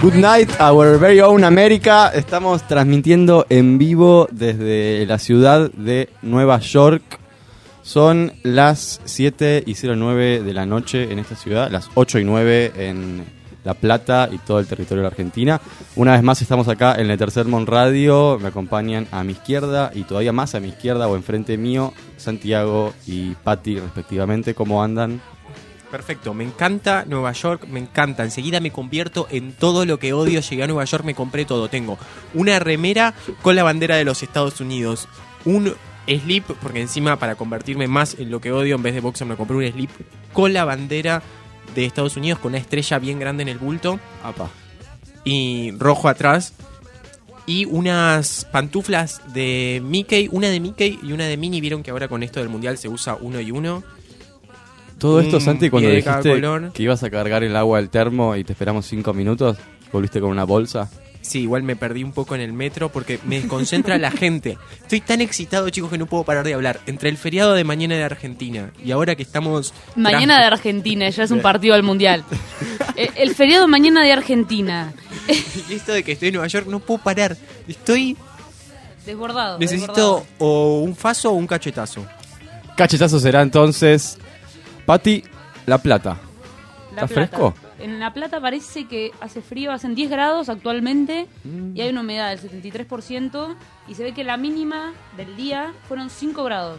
Good night, our very own America. Estamos transmitiendo en vivo desde la ciudad de Nueva York. Son las 7:09 de la noche en esta ciudad, las 8:09 en La Plata y todo el territorio de la Argentina. Una vez más estamos acá en Lettersermon Radio. Me acompañan a mi izquierda y todavía más a mi izquierda o enfrente mío, Santiago y Patti respectivamente. ¿Cómo andan? Perfecto, me encanta Nueva York, me encanta. Enseguida me convierto en todo lo que odio. Llegué a Nueva York, me compré todo. Tengo una remera con la bandera de los Estados Unidos, un slip, porque encima para convertirme más en lo que odio, en vez de boxer me compré un slip con la bandera de Estados Unidos, con una estrella bien grande en el bulto. Apa. Y rojo atrás. Y unas pantuflas de Mickey, una de Mickey y una de Minnie. Vieron que ahora con esto del mundial se usa uno y uno. Todo esto, Santi, cuando pie de cada dijiste color. que ibas a cargar el agua del termo y te esperamos 5 minutos, volviste con una bolsa. Sí, igual me perdí un poco en el metro porque me desconcentra la gente. Estoy tan excitado, chicos, que no puedo parar de hablar. Entre el feriado de mañana de Argentina y ahora que estamos... Mañana de Argentina, ya es un partido al mundial. El feriado mañana de Argentina. Y esto de que estoy en Nueva York, no puedo parar. Estoy... Desbordado. Necesito o un faso o un cachetazo. Cachetazo será entonces, Patti, La Plata. La ¿Está Plata. fresco? En La Plata parece que hace frío, hacen 10 grados actualmente y hay una humedad del 73% y se ve que la mínima del día fueron 5 grados.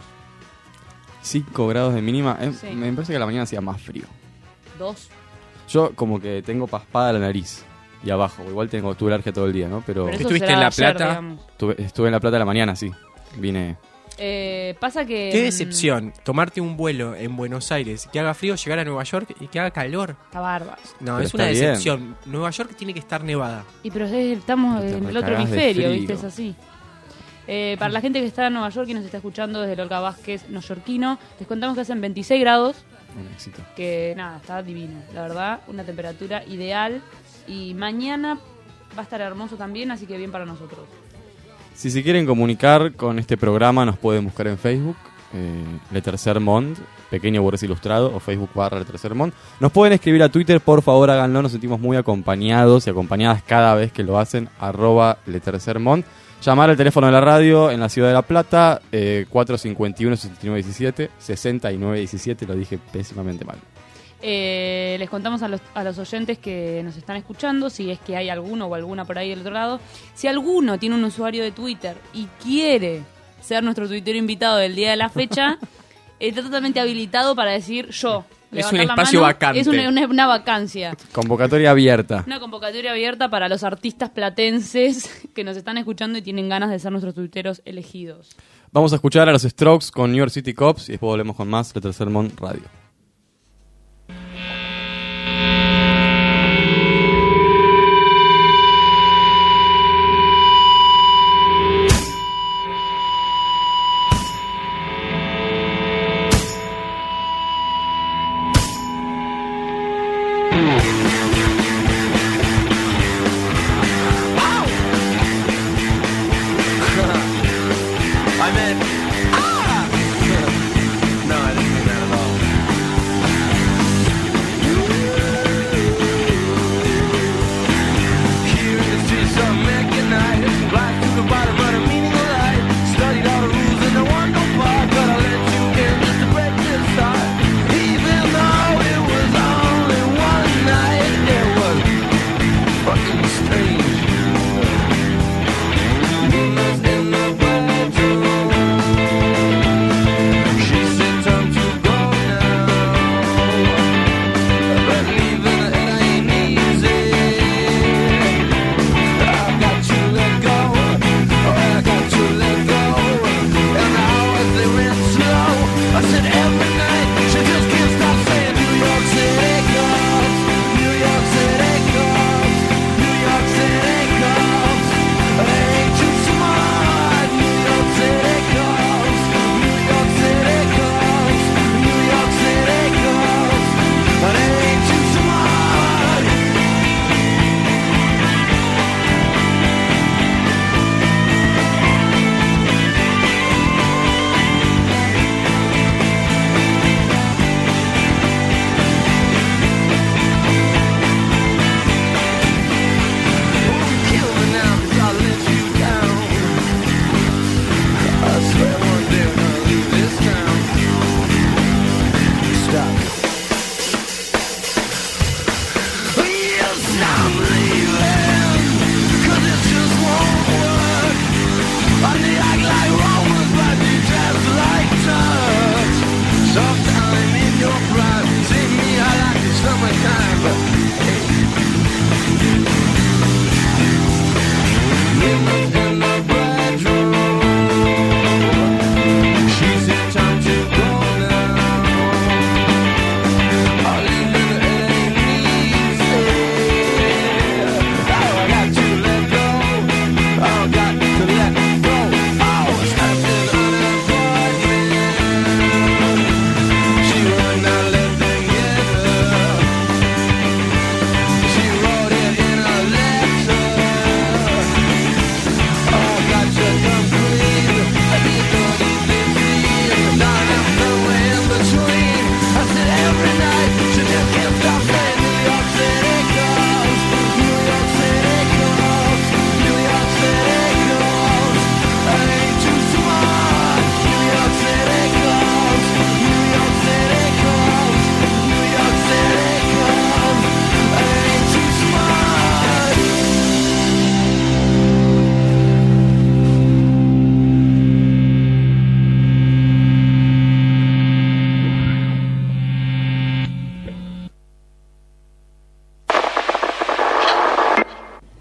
5 grados de mínima. Sí. Me parece que a la mañana hacía más frío. 2. Yo como que tengo paspada la nariz y abajo. Igual tuve alergia todo el día, ¿no? Pero Pero eso ¿Estuviste será en La ayer, Plata? digamos. estuve en La Plata a la mañana, sí. Vine... Pasa que... Qué decepción tomarte un vuelo en Buenos Aires, que haga frío, llegar a Nueva York y que haga calor. Está bárbaro. No, Pero es una está bien. decepción. Nueva York tiene que estar nevada. Y pero estamos Te en el otro recagás de hemisferio, frío. ¿viste? Es así. Para la gente que está en Nueva York y nos está escuchando desde Lorca Vázquez, neoyorquino, les contamos que hacen 26 grados, Un éxito. que nada, está divino. La verdad, una temperatura ideal. Y mañana va a estar hermoso también, así que bien para nosotros. Si se quieren comunicar con este programa, nos pueden buscar en Facebook, Lettersermon, Pequeño Burgués Ilustrado, o Facebook /Lettersermon. Nos pueden escribir a Twitter, por favor háganlo, nos sentimos muy acompañados y acompañadas cada vez que lo hacen, @Lettersermon. Llamar al teléfono de la radio en la ciudad de La Plata, 451-6917, 6917, lo dije pésimamente mal. Les contamos a los oyentes que nos están escuchando, si es que hay alguno o alguna por ahí del otro lado, si alguno tiene un usuario de Twitter y quiere ser nuestro tuitero invitado del día de la fecha, está totalmente habilitado para decir yo. Es levantar un la espacio mano. vacante. Es una vacancia. Convocatoria abierta. Una convocatoria abierta para los artistas platenses que nos están escuchando y tienen ganas de ser nuestros tuiteros elegidos. Vamos a escuchar a los Strokes con New York City Cops y después volvemos con más Lettersermon Radio. I meant, no, I didn't mean that at all. Here in the streets of American night, right to the bottom of the meaning of life. Studied all the rules and the one don't part, but I let you in just to break this heart. Even though it was only one night.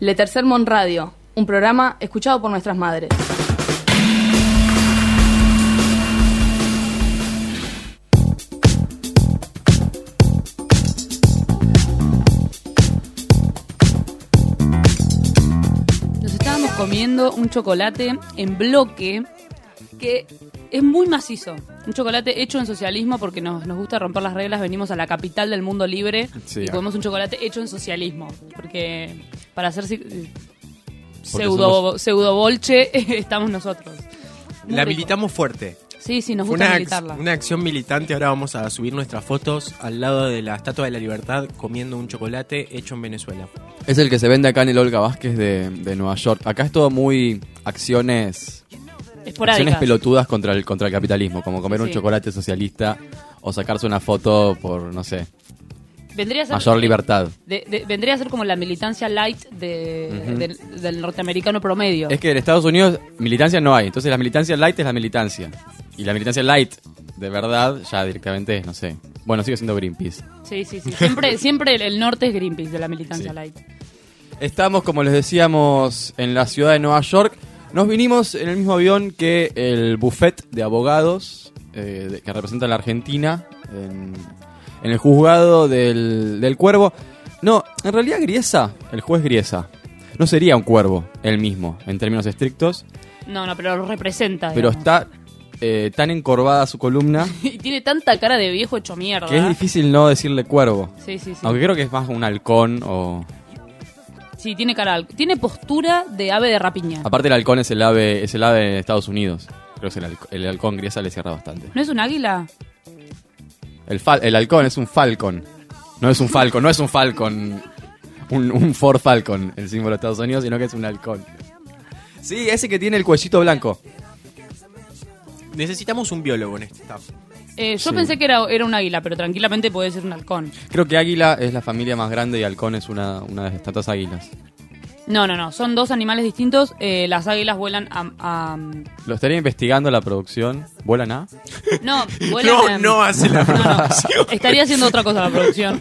Le Tercer Mon Radio, un programa escuchado por nuestras madres. Nos estábamos comiendo un chocolate en bloque que es muy macizo. Un chocolate hecho en socialismo porque nos gusta romper las reglas. Venimos a la capital del mundo libre y comemos un chocolate hecho en socialismo. Porque para hacer pseudo bolche estamos nosotros. Muy La rico. militamos fuerte. Sí, nos Fue gusta militarla. una acción militante. Ahora vamos a subir nuestras fotos al lado de la Estatua de la Libertad comiendo un chocolate hecho en Venezuela. Es el que se vende acá en el Olga Vázquez de Nueva York. Acá es todo muy acciones Esporádicas. pelotudas contra el capitalismo, como comer un Sí. chocolate socialista o sacarse una foto por, no sé, Vendría a ser, mayor libertad. vendría a ser como la militancia light del norteamericano promedio. Es que en Estados Unidos militancia no hay, entonces la militancia light es la militancia. Y la militancia light, de verdad, ya directamente es, no sé. Bueno, sigue siendo Greenpeace. Sí. Siempre el norte es Greenpeace de la militancia Sí. light. Estamos, como les decíamos, en la ciudad de Nueva York. Nos vinimos en el mismo avión que el buffet de abogados que representan la Argentina en el juzgado del Cuervo. No, en realidad Griesa, el juez Griesa, no sería un cuervo él mismo, en términos estrictos, No, pero lo representa. pero digamos. está tan encorvada su columna Y tiene tanta cara de viejo hecho mierda. que es difícil no decirle cuervo. Sí. Aunque creo que es más un halcón o... Sí, tiene cara. Tiene postura de ave de rapiña. Aparte el halcón es el ave de Estados Unidos. Creo que el halcón Griesa le cierra bastante. ¿No es un águila? El halcón es un falcon. No es un falcon. Un Ford Falcon, el símbolo de Estados Unidos, sino que es un halcón. Sí, ese que tiene el cuellito blanco. Necesitamos un biólogo en este staff. Yo Sí. pensé que era un águila, pero tranquilamente puede ser un halcón. Creo que águila es la familia más grande y halcón es una de tantas águilas. No. Son dos animales distintos. Las águilas vuelan a... Lo estaría investigando la producción. ¿Vuelan a? No, vuelan No hace la No. Estaría haciendo otra cosa la producción.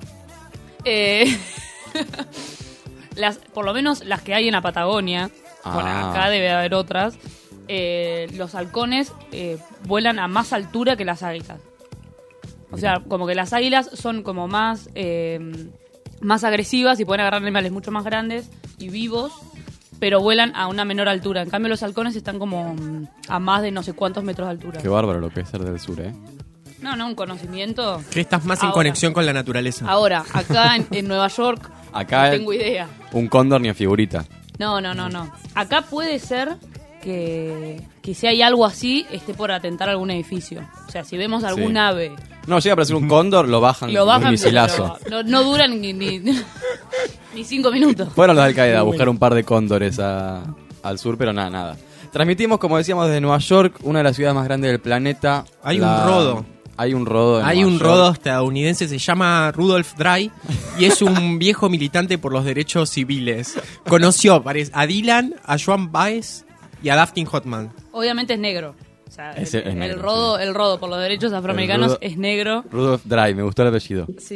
Por lo menos las que hay en la Patagonia. Bueno, acá debe haber otras. Los halcones vuelan a más altura que las águilas. O sea, como que las águilas son como más agresivas y pueden agarrar animales mucho más grandes y vivos, pero vuelan a una menor altura. En cambio, los halcones están como a más de no sé cuántos metros de altura. Qué bárbaro lo que es ser del sur, ¿eh? No, un conocimiento. Que estás más en Ahora. conexión con la naturaleza. Ahora, acá en Nueva York, Acá no tengo idea. un cóndor ni a figurita. No. Acá puede ser que si hay algo así, esté por atentar a algún edificio. O sea, si vemos algún Sí. ave, No, llega a aparecer un cóndor, lo bajan, lo bajan, un misilazo. pero no duran ni 5 minutos. Fueron los de Al Qaeda a buscar un par de cóndores al sur, pero nada. Transmitimos, como decíamos, desde Nueva York, una de las ciudades más grandes del planeta. Hay un rodo. Hay un rodo. en Hay Nueva un York. rodo estadounidense, se llama Rudolph Dry y es un viejo militante por los derechos civiles. Conoció a Dylan, a Joan Baez y a Dustin Hoffman. Obviamente es negro. O sea, Ese es negro, el rodo por los derechos afroamericanos rodo- es negro. Rudolph Dry, me gustó el apellido. Sí.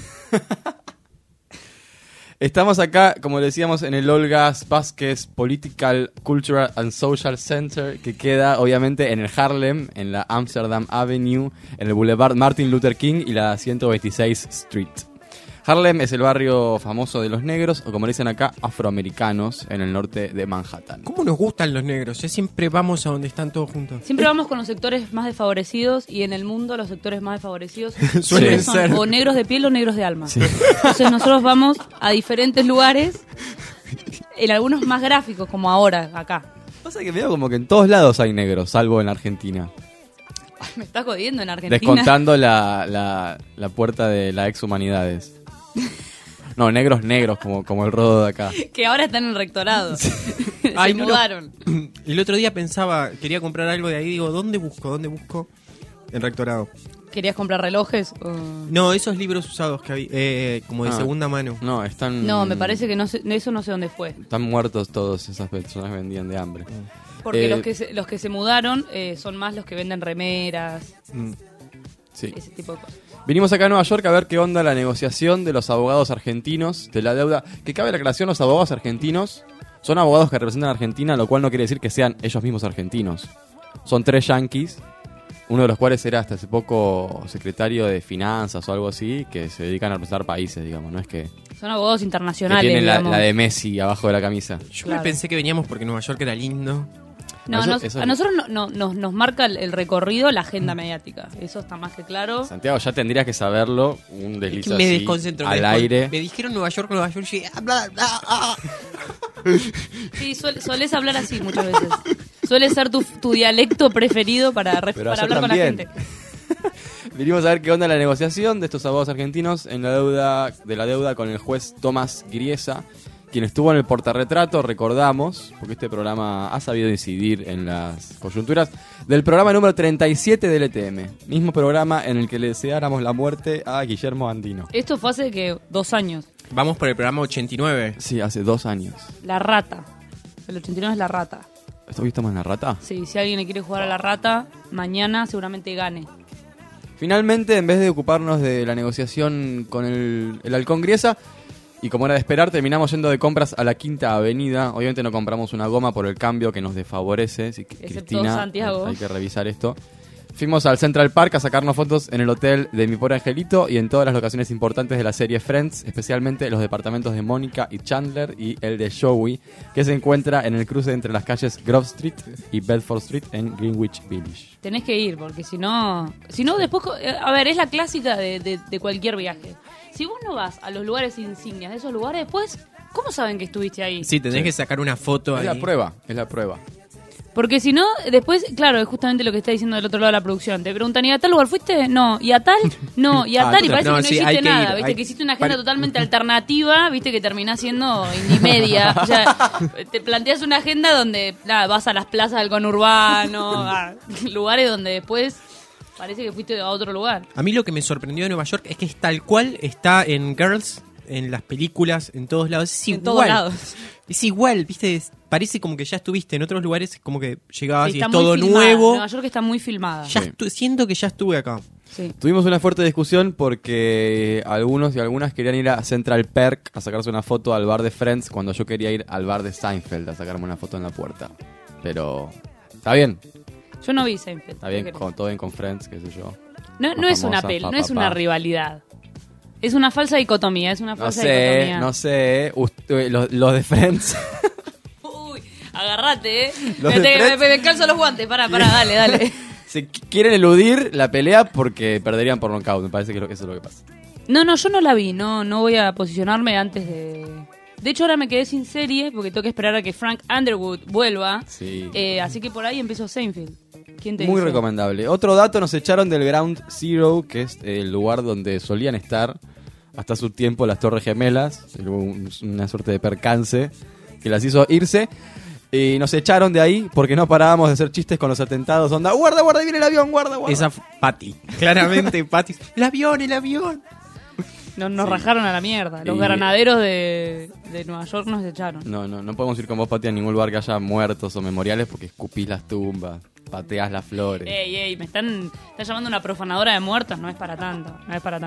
Estamos acá, como decíamos, en el Olgas Vázquez Political, Cultural and Social Center, que queda obviamente en el Harlem, en la Amsterdam Avenue, en el Boulevard Martin Luther King y la 126 Street. Harlem es el barrio famoso de los negros, o como dicen acá, afroamericanos, en el norte de Manhattan. ¿Cómo nos gustan los negros? Siempre vamos a donde están todos juntos. Siempre vamos con los sectores más desfavorecidos y en el mundo los sectores más desfavorecidos Suelen son ser. o negros de piel o negros de alma. Entonces nosotros vamos a diferentes lugares, en algunos más gráficos, como ahora, acá. Pasa que veo como que en todos lados hay negros, salvo en la Argentina. Ay, me está jodiendo en Argentina. Descontando la puerta de la ex humanidades. No, negros, como el rodo de acá. Que ahora están en el rectorado. Se Ay, no lo- mudaron. El otro día pensaba, quería comprar algo de ahí, digo, ¿dónde busco? En Rectorado. ¿Querías comprar relojes? No, esos libros usados que había, como de Ah. segunda mano. No, están... No, me parece que eso no sé dónde fue. Están muertos todos, esas personas vendían de hambre. Porque Eh, los que se mudaron son más los que venden remeras. Mm. Sí. ese tipo de cosas. Vinimos acá a Nueva York a ver qué onda la negociación de los abogados argentinos de la deuda. Que cabe la aclaración, los abogados argentinos son abogados que representan a Argentina, lo cual no quiere decir que sean ellos mismos argentinos. Son 3 yanquis, uno de los cuales era hasta hace poco secretario de finanzas o algo así, que se dedican a representar países, digamos. No es que Son abogados internacionales, tienen digamos. la de Messi abajo de la camisa. Yo Claro. me pensé que veníamos porque Nueva York era lindo. No, Eso- a nosotros nos marca el recorrido la agenda mediática. Eso está más que claro. Santiago, ya tendrías que saberlo, un desliz Me así, desconcentro. al aire. Me dijeron Nueva York, y yo dije, bla, bla, ah. Sí, solés hablar así muchas veces. Suele ser tu dialecto preferido para Pero hablar ayer con la también. gente. Vinimos a ver qué onda la negociación de estos abogados argentinos en la deuda con el juez Tomás Griesa, quien estuvo en el portarretrato, recordamos, porque este programa ha sabido incidir en las coyunturas, del programa número 37 del ETM. Mismo programa en el que le deseáramos la muerte a Guillermo Andino. Esto fue hace que 2 años. Vamos por el programa 89. Sí, hace 2 años. La rata. El 89 es la rata. ¿Hoy estamos en la rata? Sí, si alguien le quiere jugar a la rata, mañana seguramente gane. Finalmente, en vez de ocuparnos de la negociación con el halcón Griesa, y como era de esperar, terminamos yendo de compras a la Quinta Avenida. Obviamente no compramos una goma por el cambio que nos desfavorece. Así que, Excepto Cristina, Santiago. hay que revisar esto. Fuimos al Central Park a sacarnos fotos en el hotel de Mi Pobre Angelito y en todas las locaciones importantes de la serie Friends, especialmente los departamentos de Mónica y Chandler y el de Joey, que se encuentra en el cruce entre las calles Grove Street y Bedford Street en Greenwich Village. Tenés que ir, porque si no después... A ver, es la clásica de cualquier viaje. Si vos no vas a los lugares insignias de esos lugares, después, ¿cómo saben que estuviste ahí? Sí, tenés que sacar una foto Es ahí. la prueba. Porque si no, después, claro, es justamente lo que está diciendo del otro lado de la producción. Te preguntan, ¿y a tal lugar fuiste? No. ¿Y a tal? No. ¿Y a tal? Y parece no, que no sí, hay hiciste que nada. ir, Viste hay- que hiciste una agenda totalmente alternativa, viste que terminás siendo indie media. O sea, te planteas una agenda donde nada, vas a las plazas del conurbano, a lugares donde después parece que fuiste a otro lugar. A mí lo que me sorprendió de Nueva York es que es tal cual está en Girls, en las películas, en todos lados. Es En igual. todos lados. Es igual, viste. Parece como que ya estuviste en otros lugares, como que llegabas Sí, y está es muy todo filmada. nuevo. Nueva York está muy filmada. Ya Sí. siento que ya estuve acá. Sí. Tuvimos una fuerte discusión porque algunos y algunas querían ir a Central Park a sacarse una foto al bar de Friends cuando yo quería ir al bar de Seinfeld a sacarme una foto en la puerta. Pero está bien, Yo no vi Seinfeld. está bien, ¿Qué querés? todo bien con Friends, qué sé yo. No Más es una famosa, peli, pa, no es pa, una pa. rivalidad. Es una falsa dicotomía, es una No falsa sé, dicotomía. no sé, los de Friends. Uy, agárrate, Los de Friends. me calzo los guantes, pará, dale. Se quieren eludir la pelea porque perderían por nocaut, me parece que eso es lo que pasa. No, yo no la vi, no voy a posicionarme antes de... De hecho, ahora me quedé sin serie porque tengo que esperar a que Frank Underwood vuelva. Sí. Así que por ahí empezó Seinfeld. ¿Quién te Muy dice? recomendable. Otro dato, nos echaron del Ground Zero, que es el lugar donde solían estar hasta su tiempo las Torres Gemelas. Hubo una suerte de percance que las hizo irse. Y nos echaron de ahí porque no parábamos de hacer chistes con los atentados. Onda, guarda, ahí viene el avión, guarda. Esa Patty. Claramente Patty. El avión. Nos rajaron a la mierda. Los Y- granaderos de Nueva York nos echaron. No podemos ir con vos, Pati, a ningún lugar que haya muertos o memoriales porque escupís las tumbas, pateás las flores. Ey, me están llamando una profanadora de muertos, no es para tanto.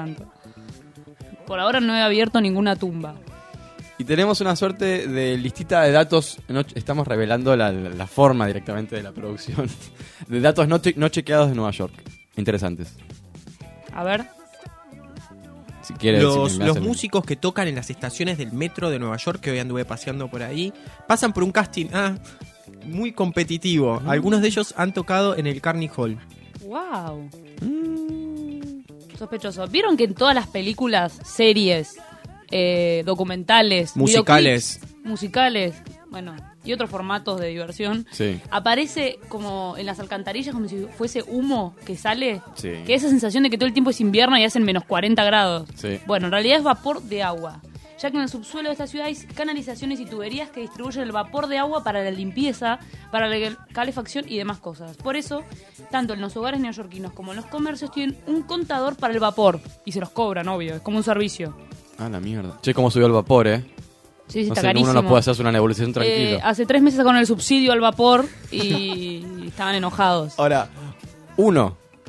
Por ahora no he abierto ninguna tumba. Y tenemos una suerte de listita de datos, estamos revelando la forma directamente de la producción, de datos no chequeados de Nueva York. Interesantes. A ver, Si quieres, Los si me hacen- músicos que tocan en las estaciones del metro de Nueva York, que hoy anduve paseando por ahí, pasan por un casting muy competitivo. Algunos de ellos han tocado en el Carnegie Hall. wow. Sospechoso. ¿Vieron que en todas las películas, series, documentales, Musicales. videoclips, musicales, bueno, y otros formatos de diversión, Sí. aparece como en las alcantarillas como si fuese humo que sale? Sí. Que esa sensación de que todo el tiempo es invierno y hacen menos 40 grados. Sí. Bueno, en realidad es vapor de agua, ya que en el subsuelo de esta ciudad hay canalizaciones y tuberías que distribuyen el vapor de agua para la limpieza, para la calefacción y demás cosas. Por eso, tanto en los hogares neoyorquinos como en los comercios tienen un contador para el vapor y se los cobran, obvio, es como un servicio. Ah, la mierda. Che, cómo subió el vapor, Sí, No está sé, carísimo. uno no puede hacerse una nebulización tranquilo. Hace 3 meses con el subsidio al vapor y estaban enojados. Ahora, uno,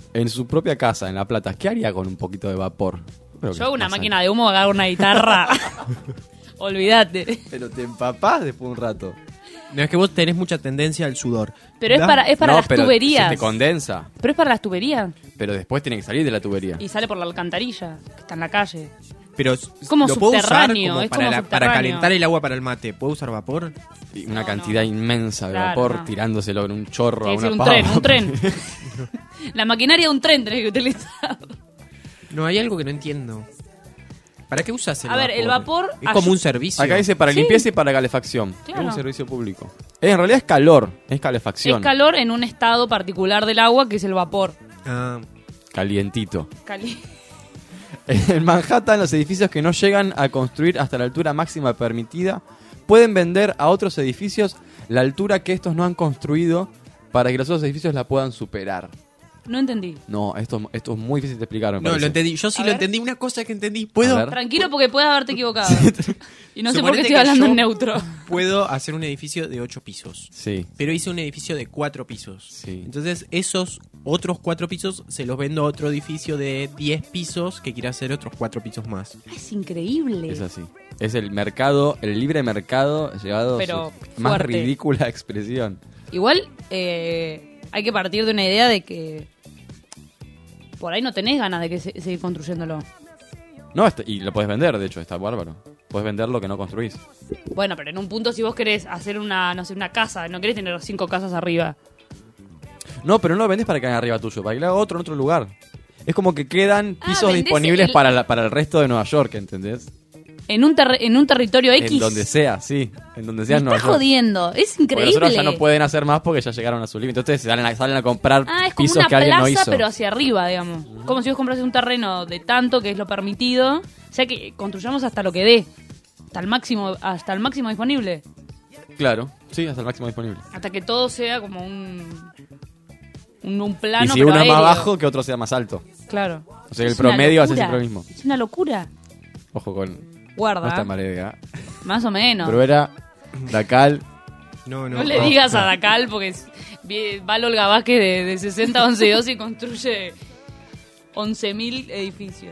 en su propia casa, en La Plata, ¿qué haría con un poquito de vapor? Creo que Yo una pasa. máquina de humo, agarro una guitarra. Olvídate. Pero te empapás después de un rato. No, es que vos tenés mucha tendencia al sudor. Pero es Da- para No, las pero tuberías. se te condensa. Pero es para las tuberías. Pero después tiene que salir de la tubería. Y sale por la alcantarilla, que está en la calle. Pero como lo puedo usar subterráneo, como es para, como para subterráneo. calentar el agua para el mate. ¿Puedo usar vapor? Y una No, cantidad no. inmensa de Claro, vapor no. tirándoselo en un chorro Tiene a que ser una un pava. tren, un tren. La maquinaria de un tren tenés que utilizar. No, hay algo que no entiendo. ¿Para qué usas el A vapor? ver, el vapor Es como un servicio. Acá dice para Sí. limpieza y para calefacción. Claro. Es un servicio público. En realidad es calor, es calefacción. Es calor en un estado particular del agua, que es el vapor. Ah, Calientito. Cali- En Manhattan, los edificios que no llegan a construir hasta la altura máxima permitida pueden vender a otros edificios la altura que estos no han construido para que los otros edificios la puedan superar. No entendí. No, esto es muy difícil de explicar, me no, parece. lo entendí. Yo sí A lo ver. entendí. Una cosa que entendí. A ¿Puedo? ver. Tranquilo porque puedes haberte equivocado. Y no sé por qué Suponete estoy que hablando yo en neutro. Puedo hacer un edificio de 8 pisos. Sí, Pero hice un edificio de 4 pisos. Sí. Entonces, esos otros 4 pisos se los vendo a otro edificio de 10 pisos que quiere hacer otros 4 pisos más. Es increíble. es así. Es el mercado, el libre mercado llevado a Pero su más fuerte. ridícula expresión. Igual hay que partir de una idea de que por ahí no tenés ganas de que seguir construyéndolo. No, y lo puedes vender, de hecho, está bárbaro. Puedes vender lo que no construís. Bueno, pero en un punto si vos querés hacer una, no sé, una casa, no querés tener 5 casas arriba. No, pero no lo vendés para que hagan arriba tuyo, para que le haga otro en otro lugar. Es como que quedan pisos vendés disponibles el- para el resto de Nueva York, ¿entendés? En un territorio X. En donde sea, sí. En donde Me sea en Nueva estás York. jodiendo. Es Porque increíble. los otros ya no pueden hacer más porque ya llegaron a su límite. Entonces salen a comprar Es como pisos una que alguien no plaza, hizo. pero hacia arriba, digamos. Como si vos comprases un terreno de tanto que es lo permitido. O sea que construyamos hasta lo que dé. Hasta el máximo disponible. Claro, sí, hasta el máximo disponible. Hasta que todo sea como un plano, y si pero uno es más aéreo. bajo, que otro sea más alto. Claro. O sea, el Es una promedio hace locura. siempre lo mismo. Es una locura. Ojo con... Guarda. No está mal idea. Más o menos. Bruera, Dacal. No, No le digas a Dacal porque va al Olga Vázquez de 60 a 11 y construye 11.000 edificios.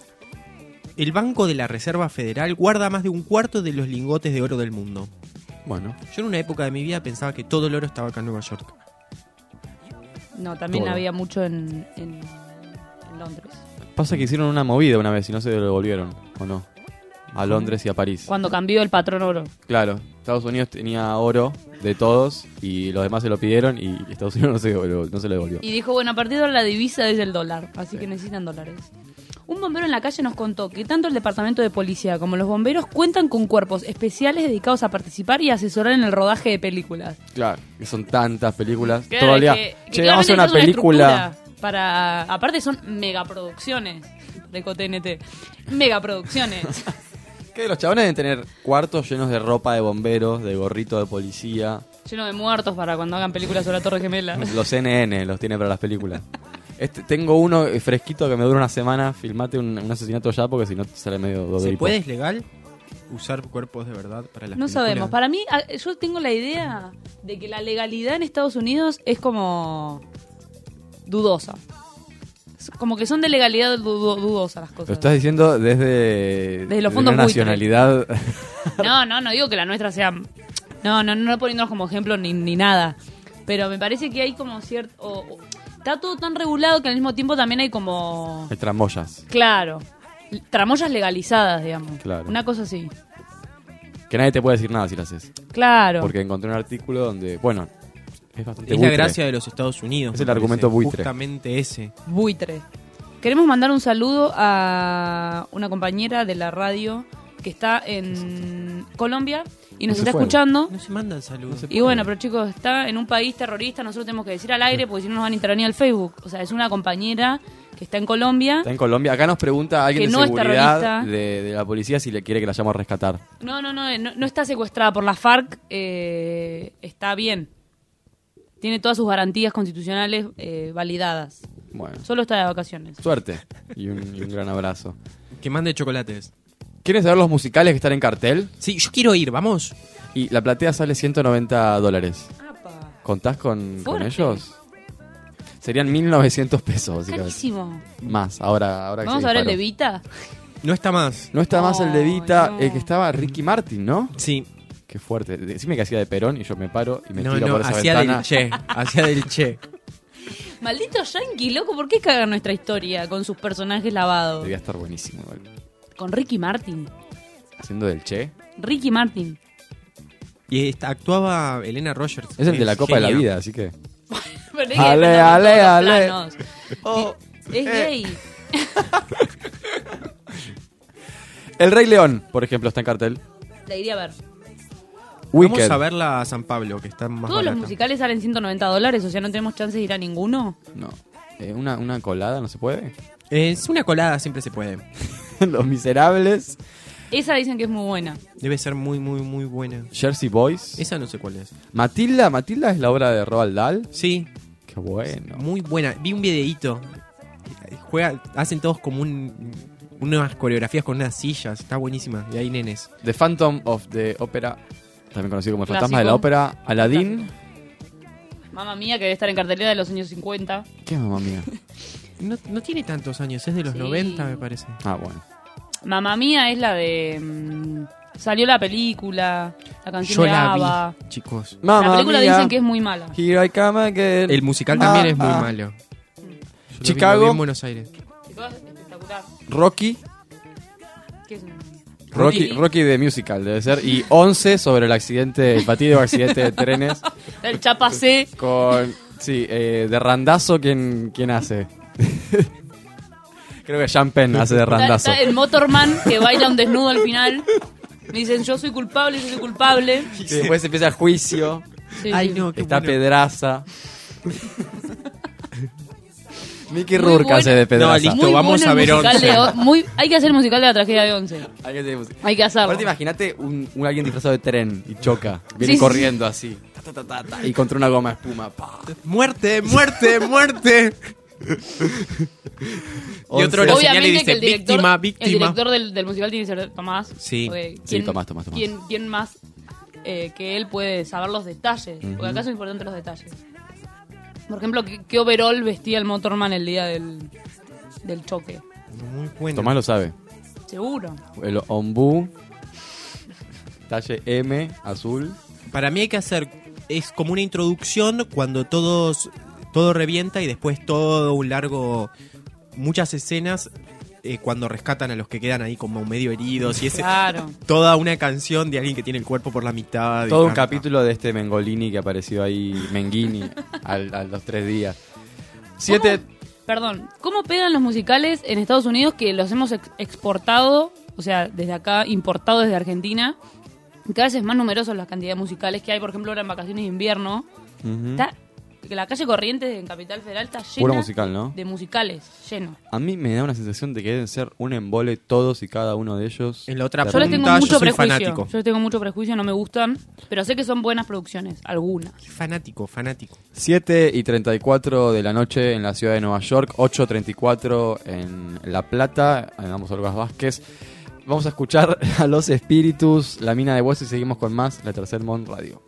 El Banco de la Reserva Federal guarda más de un cuarto de los lingotes de oro del mundo. Bueno, Yo en una época de mi vida pensaba que todo el oro estaba acá en Nueva York. No, también Todo. había mucho en Londres. pasa que hicieron una movida una vez y no se lo devolvieron, ¿o no? A Londres y a París. Cuando cambió el patrón oro. Claro, Estados Unidos tenía oro de todos y los demás se lo pidieron y Estados Unidos no se lo devolvió. Y dijo, bueno, a partir de ahora la divisa es el dólar, así que necesitan dólares. Un bombero en la calle nos contó que tanto el departamento de policía como los bomberos cuentan con cuerpos especiales dedicados a participar y asesorar en el rodaje de películas. Claro, que son tantas películas. Claro, todo el día. que Che, vamos a hacer claramente una es película. estructura para aparte son megaproducciones de COTNT. Megaproducciones. Que los chabones deben tener cuartos llenos de ropa de bomberos, de gorrito de policía. Lleno de muertos para cuando hagan películas sobre la Torre Gemela. Los CNN los tiene para las películas. Tengo uno fresquito que me dura una semana. Filmate un asesinato ya porque si no te sale medio ¿Se doderipo. puede, es legal, usar cuerpos de verdad para las No películas? sabemos. Para mí, yo tengo la idea de que la legalidad en Estados Unidos es como dudosa. Como que son de legalidad dudosa las Lo cosas. estás diciendo desde los de fondos una buitre. nacionalidad. No digo que la nuestra sea... No poniéndonos como ejemplo ni nada. Pero me parece que hay como cierto... está todo tan regulado que al mismo tiempo también hay como... Hay tramoyas. Claro. Tramoyas legalizadas, digamos. Claro. Una cosa así. Que nadie te puede decir nada si lo haces. Claro. Porque encontré un artículo donde, bueno, es bastante Es la buitre. gracia de los Estados Unidos. Es me el argumento parece. buitre. Justamente ese. Buitre. Queremos mandar un saludo a una compañera de la radio que está en Colombia y nos No se está fue. escuchando. No se mandan saludos. Y bueno, pero chicos, está en un país terrorista, nosotros tenemos que decir al aire porque si no nos van a intervenir al Facebook. O sea, es una compañera que está en Colombia. Está en Colombia. Acá nos pregunta alguien Que de no es seguridad terrorista. de la policía si le quiere que la vayamos a rescatar. No está secuestrada por la FARC, está bien. Tiene todas sus garantías constitucionales validadas. Bueno, Solo está de vacaciones. suerte y un gran abrazo. Que mande chocolates. ¿Quieren saber los musicales que están en cartel? Sí, yo quiero ir, vamos. Y la platea sale $190. Apa. ¿Contás con Fuerte. ellos? Serían 1.900 pesos, básicamente. Carísimo. Más, ahora que Vamos se a ver el disparó. de Vita. No está más. No está más el de Vita, No. que estaba Ricky Martin, ¿no? Sí. Qué fuerte. Decime que hacía de Perón y yo me paro y me No, tiro no, por esa hacía ventana. del Che. Hacía del Che. Maldito yankee, loco, ¿por qué cagan nuestra historia con sus personajes lavados? Debía estar buenísimo igual. Con Ricky Martin. Haciendo del Che. Ricky Martin. Y actuaba Elena Rogers. Es el de la Copa de la genia. Vida, así que... Pero es Ale, que en ale, todos los ale. planos. Oh, Es gay. El Rey León, por ejemplo, está en cartel. La iría a ver. Wicked. Vamos a verla a San Pablo, que está más Todos los barata. musicales salen $190, o sea, no tenemos chance de ir a ninguno. No. Una colada, ¿no se puede? Es una colada, siempre se puede. Los Miserables. Esa dicen que es muy buena. Debe ser muy, muy, muy buena. Jersey Boys. Esa no sé cuál es. Matilda es la obra de Roald Dahl. Sí, Qué bueno. muy buena. Vi un videíto. Hacen todos como unas coreografías con unas sillas. Está buenísima. Y hay nenes. The Phantom of the Opera, también conocido como el Clásico. fantasma de la ópera. Aladdin. Mamma mía, que debe estar en cartelera de los años 50. ¿Qué mamá mía? No tiene tantos años, es de los Sí. 90 me parece. Ah, bueno. Mamma mía es la de... salió la película, la canción Yo de la ABBA. vi, chicos. La película dicen que es muy mala. Here I come again. El musical también es muy malo. Yo lo Chicago. vi en Buenos Aires. Chicos, espectacular. Rocky. ¿Qué es un- Rocky de musical, debe ser. Y 11 sobre el accidente, el fatídico accidente de trenes. El Chapa C. Con. Sí, de Randazo, ¿quién hace? Creo que Sean Penn hace de Randazo. Está el Motorman que baila un desnudo al final. Me dicen, yo soy culpable, yo soy culpable. Y después empieza el juicio. Sí, Ay, sí. no, qué Está bueno. Pedraza. Mickey Muy Rourke bueno. hace de Pedraza. No, listo. Muy vamos bueno a ver el musical 11. de hay que hacer el musical de la tragedia de 11. Hay que hacer música. Hay que hacerlo. Aparte, imagínate un alguien disfrazado de tren y choca. Viene Sí, sí, corriendo así. Ta, ta, ta, ta, y contra una goma de espuma. Pa. Muerte, muerte, muerte. Y otro lo señala y Obviamente que dice, el director, víctima, el víctima. director del musical tiene que ser Tomás. Sí. Porque Sí, Tomás. ¿Quién más que él puede saber los detalles? Porque acá son importantes los detalles. Por ejemplo, ¿qué overall vestía el Motorman el día del choque? Muy bueno. Tomás lo sabe. Seguro. El ombú. Talle M, azul. Para mí hay que hacer, es como una introducción cuando todo revienta y después todo un largo, muchas escenas cuando rescatan a los que quedan ahí como medio heridos y es Claro. toda una canción de alguien que tiene el cuerpo por la mitad. y Todo un canta. capítulo de este Mengolini que apareció ahí, Menghini, a los 3 días. 7. Perdón, ¿cómo pegan los musicales en Estados Unidos que los hemos exportado, o sea, desde acá, importado desde Argentina? Cada vez es más numerosos las cantidades musicales que hay, por ejemplo, ahora en vacaciones de invierno. Está, la calle Corrientes en Capital Federal está llena Puro musical, ¿no? de musicales, lleno. A mí me da una sensación de que deben ser un embole todos y cada uno de ellos. En la otra Yo les tengo punta, mucho yo soy prejuicio. fanático. Yo les tengo mucho prejuicio, no me gustan, pero sé que son buenas producciones, algunas. Fanático. 7:34 de la noche en la ciudad de Nueva York, 8:34 en La Plata, andamos Olgas Vázquez. Vamos a escuchar a Los Espíritus, La Mina de Hueso y seguimos con más La Tercer Mon Radio.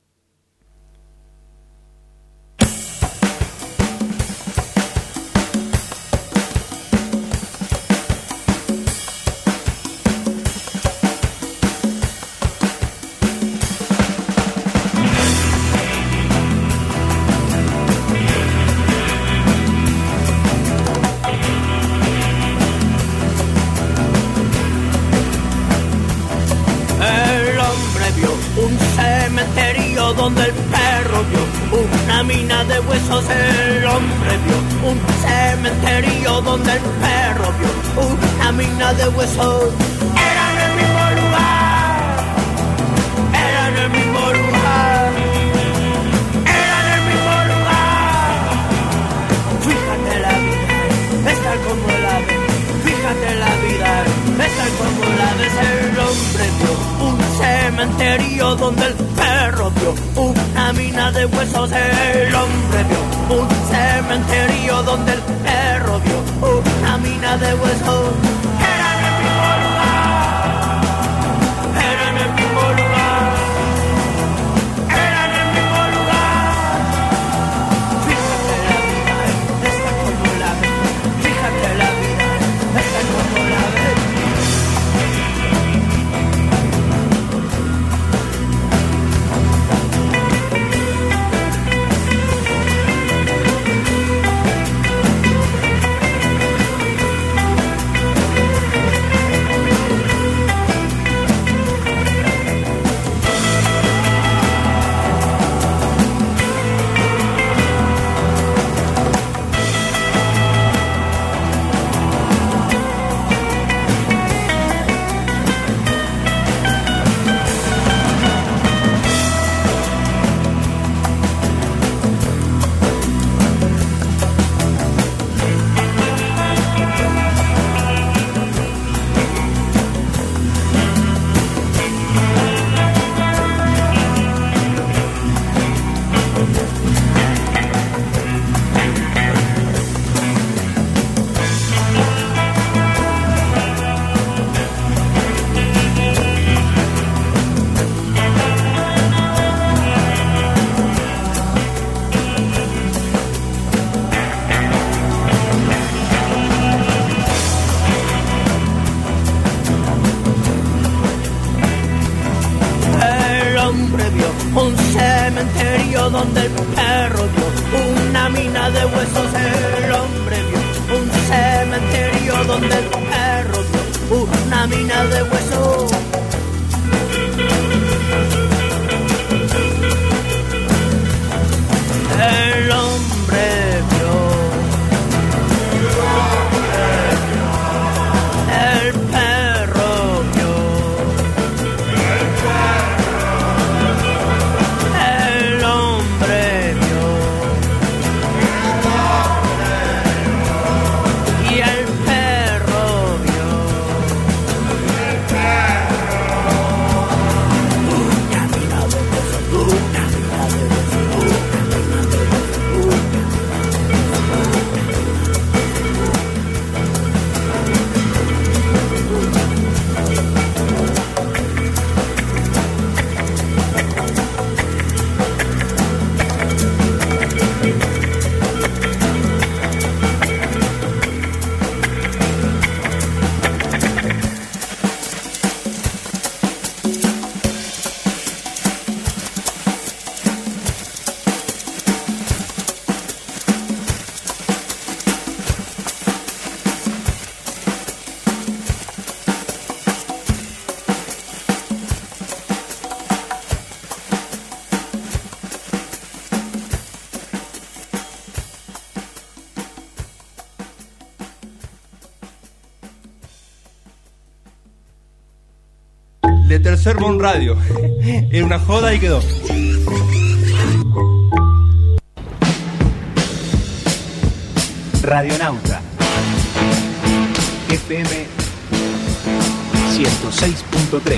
El hombre vio un cementerio donde el perro vio una mina de huesos. El hombre vio un cementerio donde el perro vio una mina de huesos. Era en el mismo lugar. Era en el mismo lugar. Era en el mismo lugar. Fíjate la vida, es tal como la ves. Fíjate la vida, es tal como la ves. El hombre vio un cementerio donde el perro vio una mina de huesos. El hombre vio un cementerio donde el perro vio una mina de huesos. Era en el mismo lugar. Era en el mismo lugar. Era en el mismo lugar. Fíjate la vida, cementerio donde el perro vio una mina de huesos. El hombre vio un cementerio donde el perro vio una mina de huesos. El hombre vio, el perro vio, el hombre vio, y el perro vio. Una mina de huesos, una mina de huesos. De Tercer Mon Radio. Era una joda y quedó. Radionauta FM 106.3.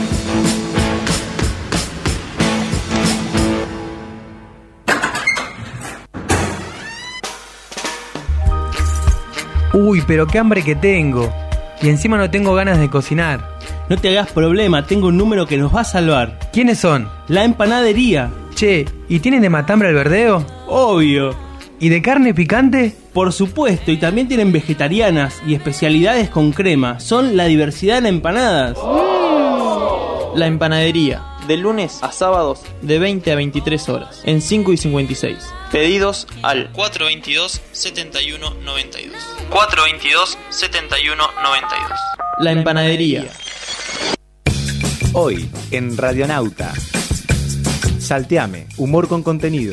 Uy, pero qué hambre que tengo. Y encima no tengo ganas de cocinar. No te hagas problema, tengo un número que nos va a salvar. ¿Quiénes son? La empanadería. Che, ¿y tienen de matambre al verdeo? Obvio. ¿Y de carne picante? Por supuesto, y también tienen vegetarianas y especialidades con crema. Son la diversidad en empanadas. La empanadería, de lunes a sábados, de 20 a 23 horas, en 5 y 56. Pedidos al 422-7192. 422-7192. La empanadería. Hoy, en Radionauta. Salteame, humor con contenido.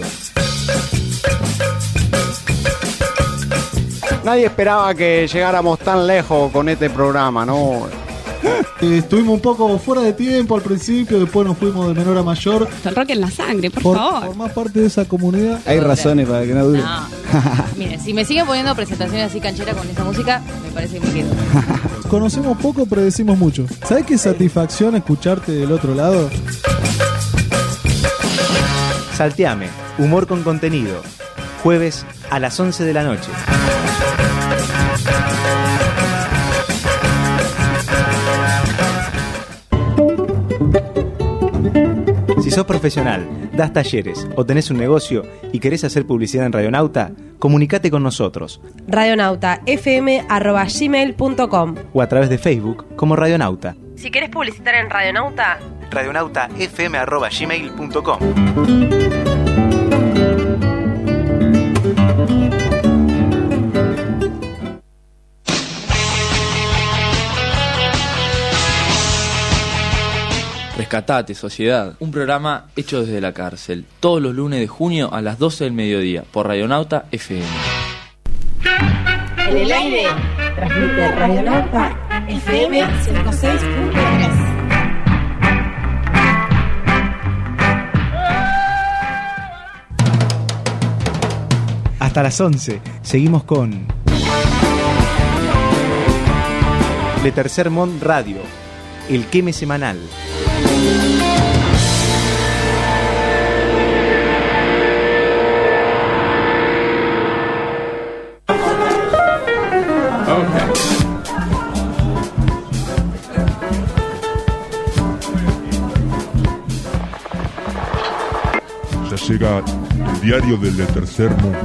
Nadie esperaba que llegáramos tan lejos con este programa, ¿no? Estuvimos un poco fuera de tiempo al principio, después nos fuimos de menor a mayor. El rock en la sangre, por favor. Formar parte de esa comunidad. Hay razones para que no dure. No. Miren, si me siguen poniendo presentaciones así canchera con esa música, me parece que me quedo. Conocemos poco, pero decimos mucho. ¿Sabes qué satisfacción escucharte del otro lado? Salteame, humor con contenido. Jueves a las 11 de la noche. Si sos profesional, das talleres o tenés un negocio y querés hacer publicidad en Radionauta, comunicate con nosotros. radionautafm@gmail.com O a través de Facebook como Radionauta. Si querés publicitar en Radionauta, radionautafm@gmail.com. Rescatate, sociedad. Un programa hecho desde la cárcel. Todos los lunes de junio a las 12 del mediodía por Radionauta FM. en el aire, transmite Radionauta FM 106.3. Hasta las 11, seguimos con Le Tercer Mon Radio, el queme semanal. Ya llega el diario del Tercer Mundo.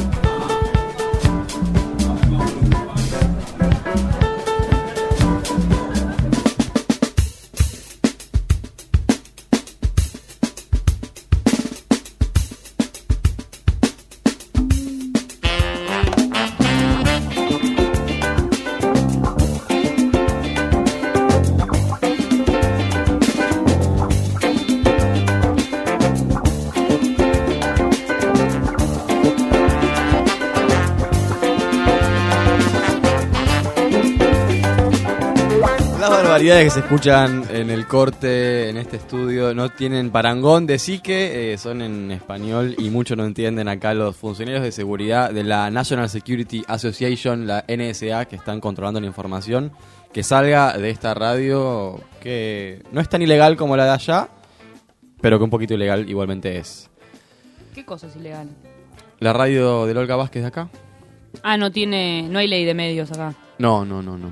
barbaridades que se escuchan en el corte, en este estudio, no tienen parangón de psique, son en español y muchos no entienden acá los funcionarios de seguridad de la National Security Association, la NSA, que están controlando la información que salga de esta radio, que no es tan ilegal como la de allá, pero que un poquito ilegal igualmente es. ¿Qué cosa es ilegal? La radio de Olga Vázquez de acá. Ah, no hay ley de medios acá. No.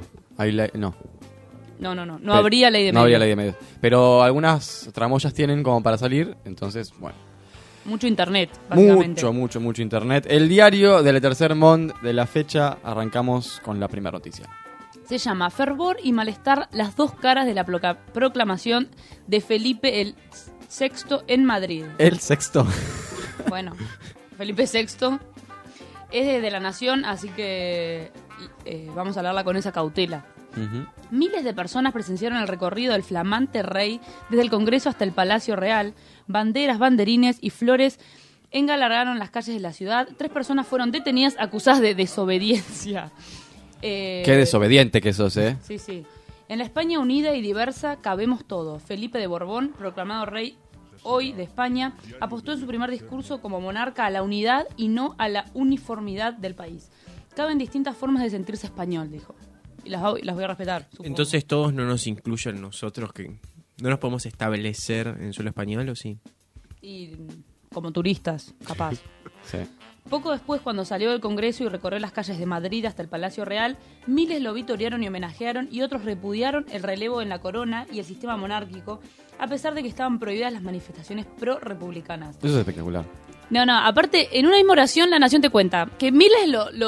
No habría ley de medios. No habría ley de medios. Pero algunas tramoyas tienen como para salir, entonces, bueno. Mucho internet, básicamente. Mucho internet. El diario del Tercer Mond de la fecha, arrancamos con la primera noticia. Se llama Fervor y Malestar, las dos caras de la proclamación de Felipe el VI en Madrid. ¿El sexto? Bueno, Felipe VI es de La Nación, así que vamos a hablarla con esa cautela. Uh-huh. Miles de personas presenciaron el recorrido del flamante rey desde el Congreso hasta el Palacio Real. Banderas, banderines y flores engalargaron las calles de la ciudad. 3 personas fueron detenidas acusadas de desobediencia. Qué desobediente que sos, ¿eh? Sí. En la España unida y diversa cabemos todos. Felipe de Borbón, proclamado rey hoy de España, apostó en su primer discurso como monarca a la unidad y no a la uniformidad del país. Caben distintas formas de sentirse español, dijo. Y las voy a respetar, supongo. Entonces todos no nos incluyen nosotros, que no nos podemos establecer en suelo español, ¿o sí? Y como turistas, capaz. Sí. Poco después, cuando salió del Congreso y recorrió las calles de Madrid hasta el Palacio Real, miles lo vitorearon y homenajearon y otros repudiaron el relevo en la corona y el sistema monárquico, a pesar de que estaban prohibidas las manifestaciones pro-republicanas. Eso es espectacular. No, aparte, en una misma oración La Nación te cuenta que miles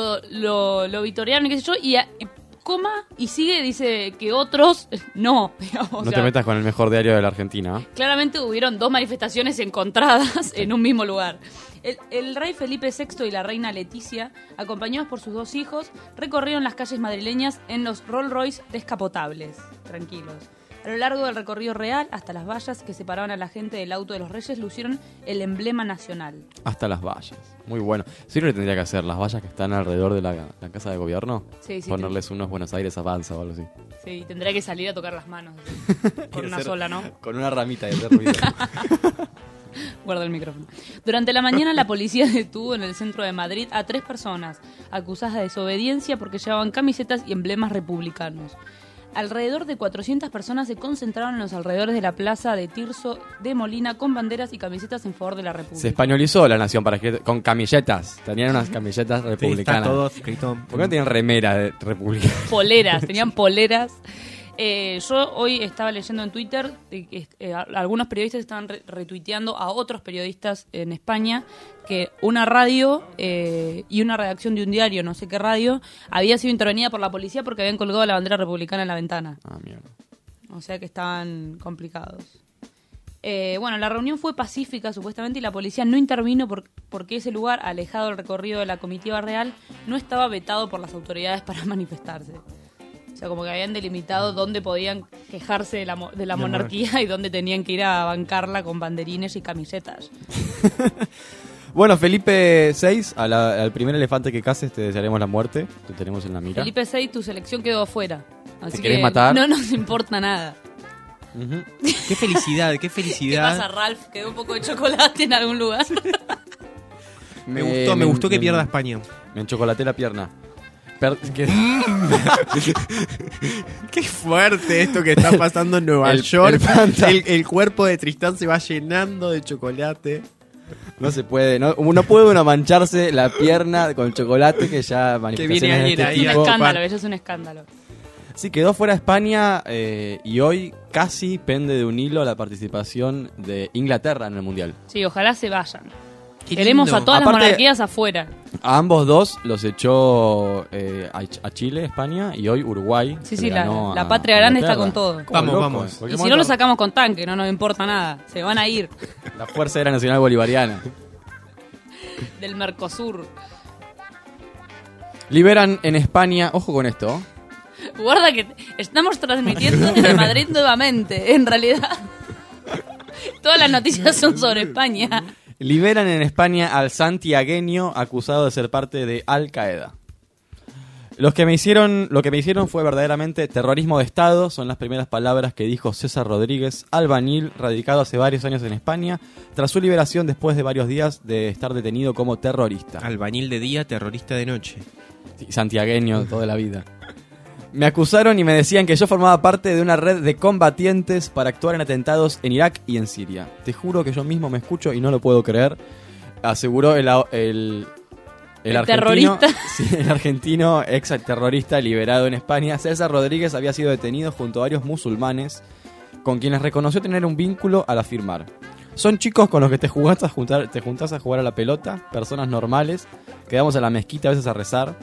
lo vitorearon y qué sé yo, y coma, y sigue, dice que otros no. Digamos, no te metas con el mejor diario de la Argentina. Claramente hubieron 2 manifestaciones encontradas en un mismo lugar. El rey Felipe VI y la reina Leticia, acompañados por sus 2 hijos, recorrieron las calles madrileñas en los Rolls Royce descapotables. Tranquilos. A lo largo del recorrido real, hasta las vallas que separaban a la gente del auto de los reyes, lucieron el emblema nacional. Hasta las vallas. Muy bueno. ¿Sí lo que tendría que hacer? ¿Las vallas que están alrededor de la casa de gobierno? Sí. Ponerles unos Buenos Aires Avanza o algo así. Sí, tendría que salir a tocar las manos. Con una sola, ¿no? Con una ramita y hacer ruido. Guarda el micrófono. Durante la mañana la policía detuvo en el centro de Madrid a 3 personas acusadas de desobediencia porque llevaban camisetas y emblemas republicanos. Alrededor de 400 personas se concentraron en los alrededores de la plaza de Tirso de Molina con banderas y camisetas en favor de la República. Se españolizó La Nación para que con camilletas. Tenían unas camisetas republicanas. Sí, está todo escrito. ¿Por qué no tenían remera de republicana? Poleras, tenían poleras. Yo hoy estaba leyendo en Twitter que algunos periodistas estaban retuiteando a otros periodistas en España que una radio y una redacción de un diario, no sé qué radio, había sido intervenida por la policía porque habían colgado la bandera republicana en la ventana. Ah, mierda. O sea que estaban complicados. Bueno, la reunión fue pacífica supuestamente y la policía no intervino porque ese lugar, alejado del recorrido de la comitiva real, no estaba vetado por las autoridades para manifestarse. O sea, como que habían delimitado dónde podían quejarse de la monarquía y dónde tenían que ir a bancarla con banderines y camisetas. Bueno, Felipe VI, al primer elefante que cases te desearemos la muerte. Te tenemos en la mira. Felipe VI, tu selección quedó afuera. Así ¿Te querés que matar? No nos importa nada. Uh-huh. Qué felicidad. ¿Qué pasa, Ralph? ¿Quedó un poco de chocolate en algún lugar? Me gustó que pierda España. Me enchocolaté la pierna. Qué fuerte esto que está pasando en Nueva York. El cuerpo de Tristán se va llenando de chocolate. No se puede, no puede uno mancharse la pierna con chocolate que ya manifestaciones que viene de este Es tipo. un escándalo, eso es un escándalo. Sí, quedó fuera España y hoy casi pende de un hilo la participación de Inglaterra en el Mundial. Sí, ojalá se vayan. Queremos a todas las monarquías afuera. A ambos dos los echó a Chile, España, y hoy Uruguay. Sí, la patria grande está con todo. Vamos. Y si no lo sacamos con tanque, no nos importa nada. Se van a ir. La Fuerza Aérea Nacional Bolivariana. Del Mercosur. Liberan en España, ojo con esto. Guarda que estamos transmitiendo desde Madrid nuevamente, en realidad. Todas las noticias son sobre España. Liberan en España al santiagueño acusado de ser parte de Al Qaeda. Lo que me hicieron fue verdaderamente terrorismo de Estado. Son las primeras palabras que dijo César Rodríguez, albañil, radicado hace varios años en España, tras su liberación después de varios días de estar detenido como terrorista. Albañil de día, terrorista de noche. Sí, santiagueño toda la vida. Me acusaron y me decían que yo formaba parte de una red de combatientes para actuar en atentados en Irak y en Siria. Te juro que yo mismo me escucho y no lo puedo creer, aseguró el argentino, terrorista. Sí, el argentino ex terrorista liberado en España. César Rodríguez había sido detenido junto a varios musulmanes con quienes reconoció tener un vínculo al afirmar: son chicos con los que te juntás a jugar a la pelota, personas normales, quedamos a la mezquita a veces a rezar.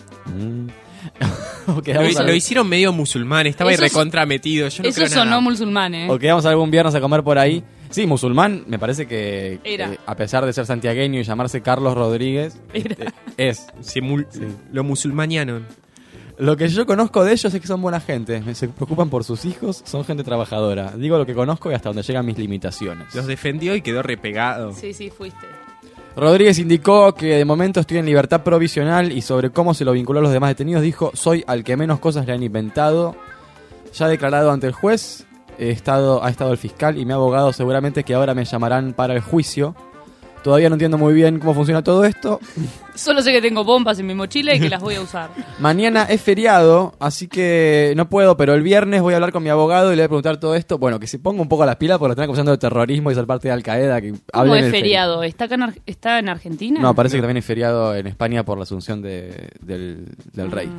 Lo hicieron medio musulmán, estaba ahí Eso recontra metido. Yo no Eso creo sonó nada. musulmán, ¿eh? O quedamos algún viernes a comer por ahí. Sí, musulmán, me parece que Era. a pesar de ser santiagueño y llamarse Carlos Rodríguez, es. Lo musulmaniano. Lo que yo conozco de ellos es que son buena gente, se preocupan por sus hijos, son gente trabajadora. Digo lo que conozco y hasta donde llegan mis limitaciones. Los defendió y quedó repegado. Sí, fuiste. Rodríguez indicó que de momento estoy en libertad provisional y sobre cómo se lo vinculó a los demás detenidos dijo: soy al que menos cosas le han inventado. Ya declarado ante el juez, ha estado el fiscal y mi abogado, seguramente que ahora me llamarán para el juicio. Todavía no entiendo muy bien cómo funciona todo esto. Solo sé que tengo bombas en mi mochila y que las voy a usar. Mañana es feriado, así que no puedo, pero el viernes voy a hablar con mi abogado y le voy a preguntar todo esto. Bueno, que se ponga un poco las pilas porque lo están acusando de terrorismo y ser parte de Al-Qaeda. ¿Cómo es feriado? ¿Está en Argentina? No, parece que también es feriado en España por la asunción del rey.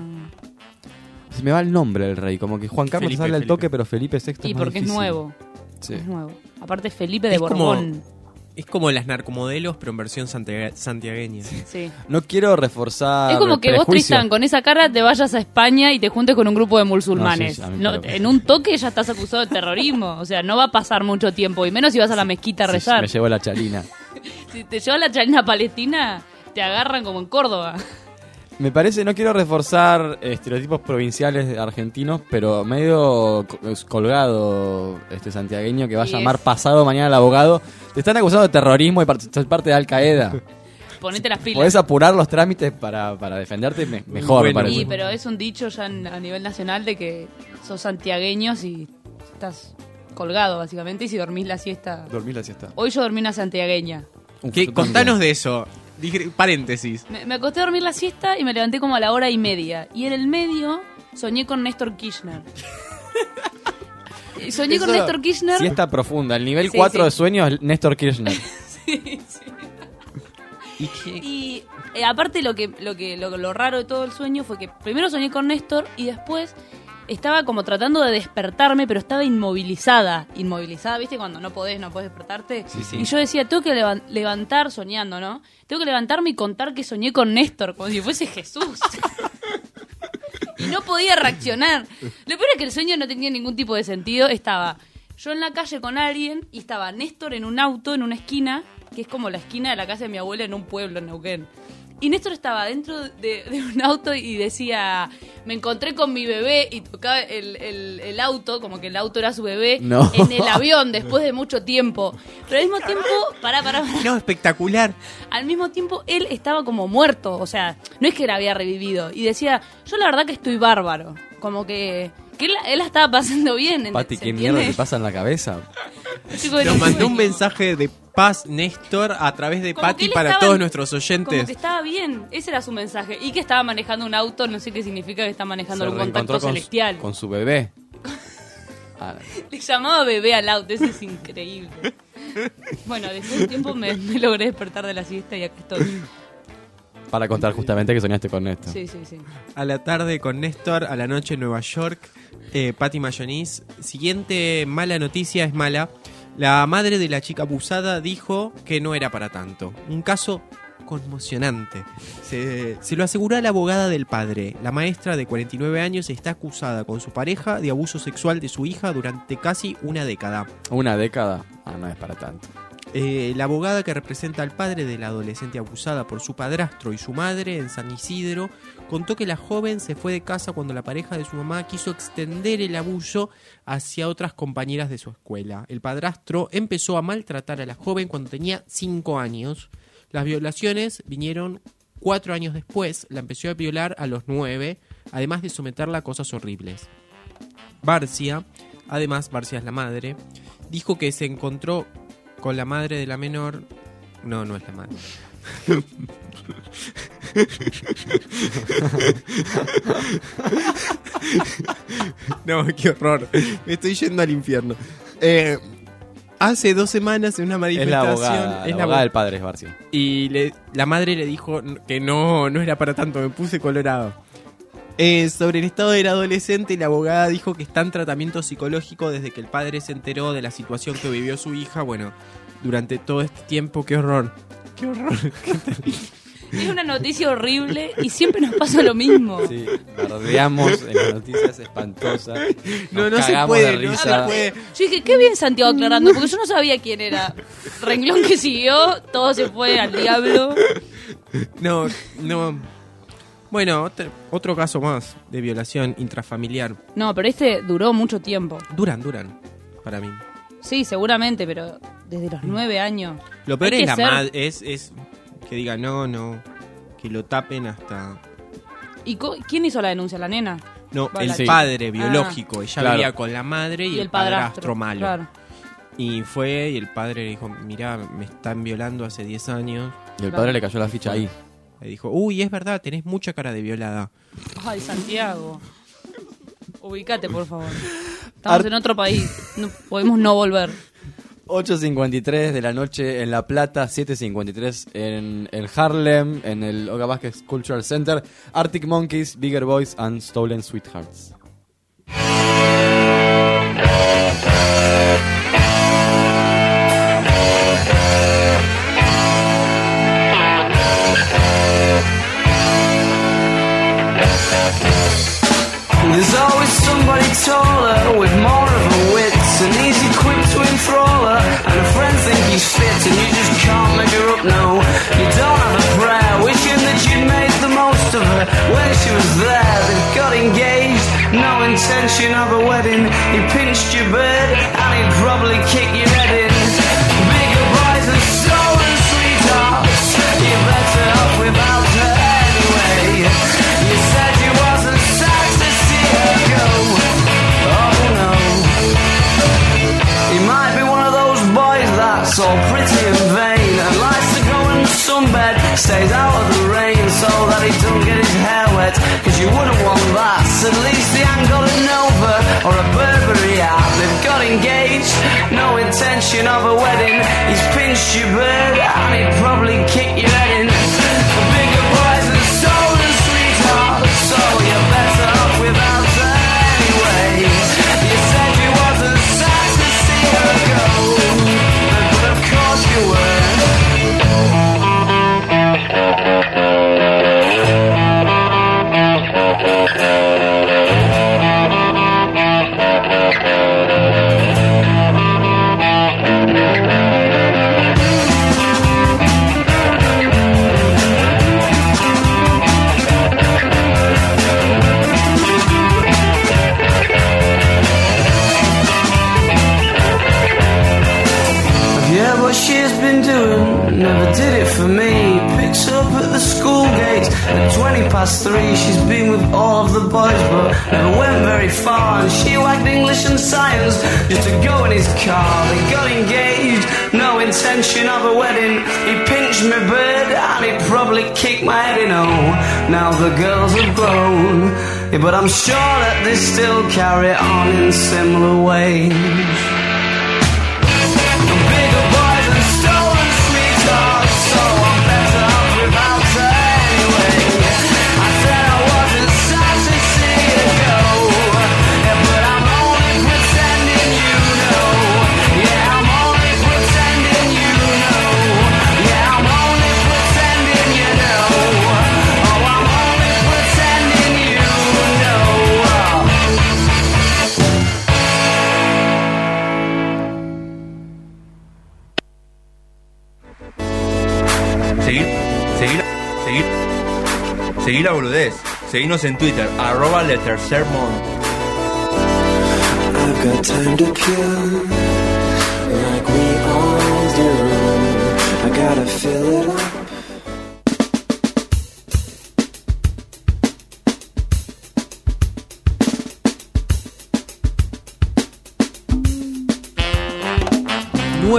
Se me va el nombre del rey, como que Juan Carlos sale al toque, pero Felipe VI y es más porque difícil. es nuevo. Sí. Es nuevo. Aparte Felipe de Borbón. Es como las narcomodelos, pero en versión santiagueña. Sí. No quiero reforzar. Es como que vos, Tristan, con esa cara te vayas a España y te juntes con un grupo de musulmanes. En un toque ya estás acusado de terrorismo. O sea, no va a pasar mucho tiempo. Y menos si vas a la mezquita a rezar. Me llevo la chalina. Si te llevas la chalina palestina, te agarran como en Córdoba. Me parece, no quiero reforzar estereotipos provinciales argentinos, pero medio colgado santiagueño que va a llamar pasado mañana al abogado. Te están acusando de terrorismo y ser parte de Al-Qaeda. Ponete las pilas. Podés apurar los trámites para defenderte mejor, me parece. Sí, pero es un dicho ya a nivel nacional de que sos santiagueños y estás colgado, básicamente, y si dormís la siesta... Dormís la siesta. Hoy yo dormí una santiagueña. Contanos de eso. Paréntesis. Me acosté a dormir la siesta y me levanté como a la 1:30. Y en el medio soñé con Néstor Kirchner. Soñé con Néstor Kirchner. Siesta profunda. El nivel 4 de sueño es Néstor Kirchner. Sí. Y aparte lo raro de todo el sueño fue que primero soñé con Néstor y después estaba como tratando de despertarme, pero estaba inmovilizada, ¿viste? Cuando no podés despertarte. Sí. Y yo decía, tengo que levantar soñando, ¿no? Tengo que levantarme y contar que soñé con Néstor, como si fuese Jesús. Y no podía reaccionar. Lo peor es que el sueño no tenía ningún tipo de sentido. Estaba yo en la calle con alguien y estaba Néstor en un auto, en una esquina, que es como la esquina de la casa de mi abuela en un pueblo en Neuquén. Y Néstor estaba dentro de un auto y decía, me encontré con mi bebé, y tocaba el auto, como que el auto era su bebé, en el avión después de mucho tiempo. Pero al mismo tiempo, pará. No, espectacular. Al mismo tiempo, él estaba como muerto, o sea, no es que él había revivido. Y decía, yo la verdad que estoy bárbaro, como que él la estaba pasando bien. Pati, ¿qué mierda te pasa en la cabeza? Nos mandó un mensaje de paz, Néstor, a través de Pati para todos nuestros oyentes. Como que estaba bien, ese era su mensaje. Y que estaba manejando un auto, no sé qué significa que está manejando algún contacto celestial. Con su bebé. Le llamaba bebé al auto, eso es increíble. Bueno, después de un tiempo me logré despertar de la siesta y acá estoy. Para contar justamente que soñaste con Néstor. Sí. A la tarde con Néstor, a la noche en Nueva York. Pati Mayonís. Siguiente mala noticia, es mala. La madre de la chica abusada dijo que no era para tanto. Un caso conmocionante. Se lo aseguró a la abogada del padre. La maestra de 49 años está acusada con su pareja de abuso sexual de su hija durante casi una década. ¿Una década? No es para tanto. La abogada que representa al padre de la adolescente abusada por su padrastro y su madre en San Isidro contó que la joven se fue de casa cuando la pareja de su mamá quiso extender el abuso hacia otras compañeras de su escuela. El padrastro empezó a maltratar a la joven cuando tenía 5 años. Las violaciones vinieron 4 años después. La empezó a violar a los 9. además de someterla a cosas horribles. Barcia es la madre, dijo que se encontró con la madre de la menor. No es la madre. No, qué horror. Me estoy yendo al infierno. Hace 2 semanas en una manifestación... Es la abogada del padre, es Barcia. Y la madre le dijo que no era para tanto, me puse colorado. Sobre el estado del adolescente, la abogada dijo que está en tratamiento psicológico desde que el padre se enteró de la situación que vivió su hija. Bueno, durante todo este tiempo, qué horror. Qué horror. Es una noticia horrible y siempre nos pasa lo mismo. Sí, bardeamos en las noticias espantosas. No se puede. Yo dije, qué bien Santiago aclarando, porque yo no sabía quién era. Renglón que siguió, todo se fue al diablo. No. Bueno, otro caso más de violación intrafamiliar. No, pero este duró mucho tiempo. Duran, para mí. Sí, seguramente, pero desde los 9 años. Lo peor es la madre, es que diga no, que lo tapen hasta... ¿Y quién hizo la denuncia? ¿La nena? No, el padre biológico. Ella vivía con la madre y el padrastro malo. Claro. Y fue y el padre le dijo, mirá, me están violando hace 10 años. Y el padre le cayó la ficha ahí. Le dijo, uy, es verdad, tenés mucha cara de violada. Ay, Santiago. Ubicate, por favor. Estamos en otro país. No, podemos no volver. 8:53 de la noche en La Plata, 7:53 en el Harlem, en el Olga Vázquez Cultural Center. Arctic Monkeys, Bigger Boys and Stolen Sweethearts. There's always somebody taller with more of a wits, and he's equipped to enthrall her, and her friends think he's fit, and you just can't measure up, no. You don't have a prayer wishing that you'd made the most of her when she was there. They've got engaged, no intention of a wedding. He pinched your bird, and he'd probably kick your head in. Bigger boys and stolen sweethearts, you're better off without her anyway. You said you wasn't sad to see her go. Oh no. He might be one of those boys that's all pretty and vain, and likes to go in the sunbed, stays out of the rain so that he don't get his hair wet. Cause you wouldn't want that. At least he ain't got a Nova or a Burberry hat. They've got engaged, no intention of a wedding. He's pinched your bird and he'd probably kick your head in. The bigger boys and stolen sweethearts, so you're better off without her anyway. You said you wasn't sad to see her go, but of course you were. Yeah, what she's been doing never did it for me. Picks up at the school gate at 3:20. She's been with all of the boys but never went very far. And she liked English and science just to go in his car. They got engaged, no intention of a wedding. He pinched my bird and he probably kicked my head in. Oh, now the girls have grown, yeah, but I'm sure that they still carry on in similar ways. Seguí la boludez. Seguinos en Twitter, @letercermon. I've got time to kill, like we all do. I gotta fill it up.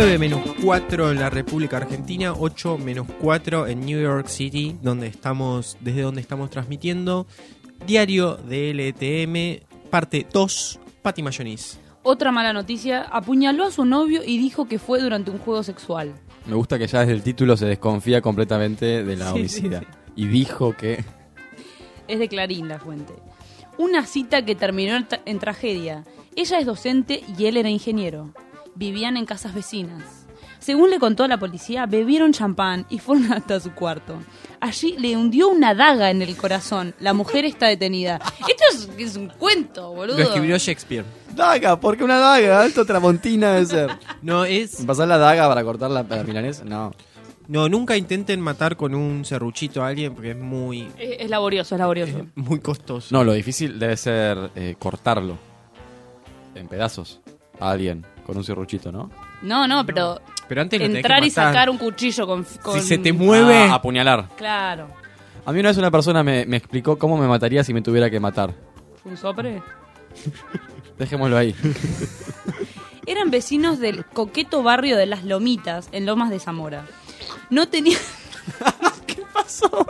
9 menos 4 en la República Argentina, 8 menos 4 en New York City, desde donde estamos transmitiendo. Diario de LTM, parte 2, Pati Mayonis. Otra mala noticia, apuñaló a su novio y dijo que fue durante un juego sexual. Me gusta que ya desde el título se desconfía completamente de la Sí, homicida. sí. Y dijo que... Es de Clarín la fuente. Una cita que terminó en tragedia. Ella es docente y él era ingeniero. Vivían en casas vecinas. Según le contó a la policía, bebieron champán y fueron hasta su cuarto. Allí le hundió una daga en el corazón. La mujer está detenida. Esto es un cuento, boludo. Lo escribió Shakespeare. Daga, ¿por qué una daga? Alto Tramontina debe ser. No, es... ¿Pasar la daga para cortar la milanesa? No. No, nunca intenten matar con un serruchito a alguien porque es muy... Es laborioso, es laborioso. Muy costoso. No, lo difícil debe ser cortarlo en pedazos a alguien con un serruchito, ¿no? No, pero... Pero antes lo tenés entrar que y matar. sacar un cuchillo con... Si se te mueve... apuñalar. Claro. A mí una vez una persona me explicó cómo me mataría si me tuviera que matar. ¿Un sopre? Dejémoslo ahí. Eran vecinos del coqueto barrio de Las Lomitas, en Lomas de Zamora. No tenían... ¿Qué pasó?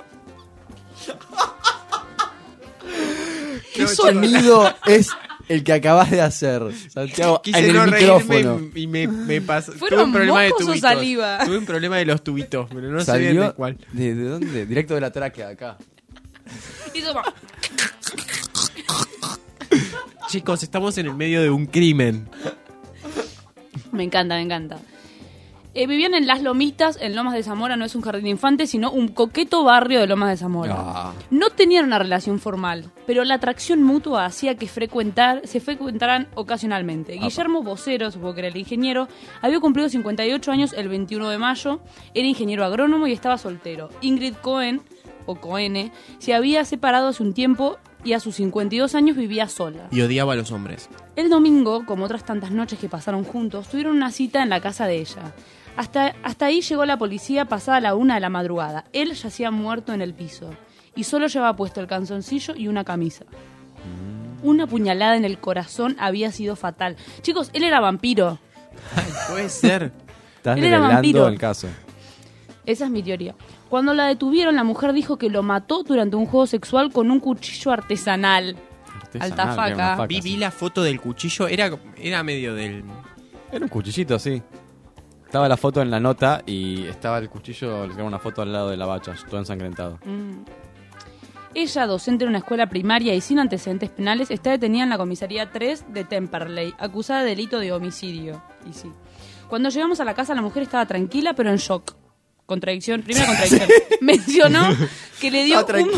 ¿Qué No, sonido es el que acabas de hacer, Santiago, Quise en el no micrófono? reírme y me pasó. ¿Fueron Tuve un problema de mocos o tubitos. saliva? Tuve un problema de los tubitos, pero no sé ¿Salió bien de cuál. ¿De dónde? Directo de la tráquea, acá. Hizo como- Chicos, estamos en el medio de un crimen. Me encanta, me encanta. Vivían en Las Lomitas, en Lomas de Zamora. No es un jardín de infantes, sino un coqueto barrio de Lomas de Zamora. Ah. No tenían una relación formal, pero la atracción mutua hacía que se frecuentaran ocasionalmente. Guillermo Vocero, supongo que era el ingeniero, había cumplido 58 años el 21 de mayo, era ingeniero agrónomo y estaba soltero. Ingrid Cohen, o Cohene, se había separado hace un tiempo y a sus 52 años vivía sola. Y odiaba a los hombres. El domingo, como otras tantas noches que pasaron juntos, tuvieron una cita en la casa de ella. Hasta ahí llegó la policía pasada la 1 de la madrugada. Él yacía muerto en el piso y solo llevaba puesto el calzoncillo y una camisa. Una puñalada en el corazón había sido fatal. Chicos, él era vampiro. Puede ser. Estás Él era revelando vampiro. el caso. Esa es mi teoría. Cuando la detuvieron, la mujer dijo que lo mató durante un juego sexual con un cuchillo artesanal. Alta faca. Vi la foto del cuchillo, era medio del... Era un cuchillito, sí. Estaba la foto en la nota y estaba el cuchillo, le una foto al lado de la bacha, todo ensangrentado. Ella, docente en una escuela primaria y sin antecedentes penales, está detenida en la comisaría 3 de Temperley, acusada de delito de homicidio. Y sí. Cuando llegamos a la casa, la mujer estaba tranquila, pero en shock. Primera contradicción. Mencionó que le dio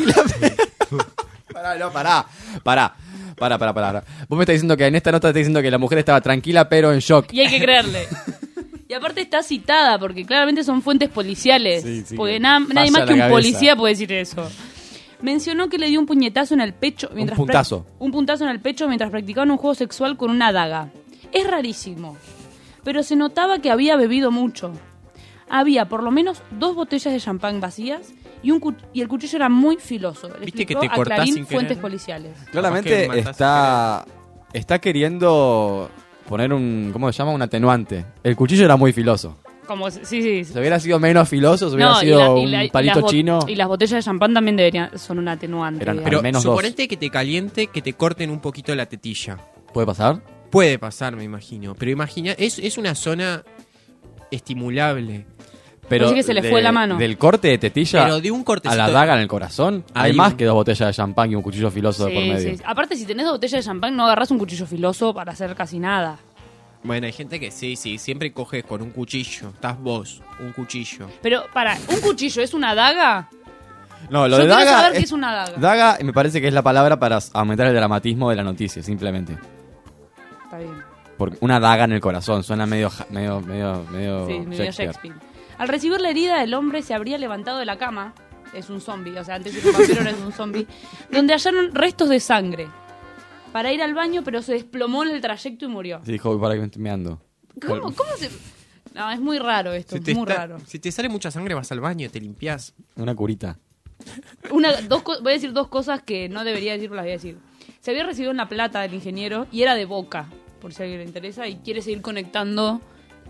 Pará. Vos me estás diciendo que en esta nota estás diciendo que la mujer estaba tranquila pero en shock. Y hay que creerle. Y aparte está citada, porque claramente son fuentes policiales. Sí, porque que nadie más falla que un la cabeza. policía puede decir eso. Mencionó que le dio un puñetazo en el pecho mientras un puntazo en el pecho mientras practicaban un juego sexual con una daga. Es rarísimo, pero se notaba que había bebido mucho. Había por lo menos 2 botellas de champán vacías y el cuchillo era muy filoso. Le ¿Viste que explicó te a cortás Clarín sin querer? fuentes policiales. Claramente está queriendo poner un, ¿cómo se llama? Un atenuante. El cuchillo era muy filoso. Como sí. Si hubiera sido menos filoso, si hubiera No, sido y un palito chino. Y las botellas de champán también son un atenuante. Eran digamos. Pero menos suponete que te caliente, que te corten un poquito la tetilla. ¿Puede pasar? Puede pasar, me imagino. Pero imagina, es una zona estimulable. Pero Parece que se le fue la mano. Del corte de tetilla Pero de un cortecito- a la daga en el corazón, hay Hay más un- que 2 botellas de champán y un cuchillo filoso de por Sí, medio. sí. Aparte, si tenés 2 botellas de champán, no agarrás un cuchillo filoso para hacer casi nada. Bueno, hay gente que sí, siempre coges con un cuchillo. Estás vos, un cuchillo. Pero, ¿un cuchillo es una daga? No, lo Yo de quiero daga. saber qué es una daga. Daga me parece que es la palabra para aumentar el dramatismo de la noticia, simplemente. Está bien. Porque una daga en el corazón suena medio Sí, medio Shakespeare. Al recibir la herida, el hombre se habría levantado de la cama. Es un zombie, o sea, antes era un vampiro, ahora es un zombie. Donde hallaron restos de sangre. Para ir al baño, pero se desplomó en el trayecto y murió. Sí, dijo, para que me estoy meando. ¿Cómo se...? No, es muy raro esto, es muy raro. Si te sale mucha sangre, vas al baño, te limpias. Una curita. Voy a decir 2 cosas que no debería decir, pero las voy a decir. Se había recibido una plata del ingeniero y era de Boca, por si a alguien le interesa, y quiere seguir conectando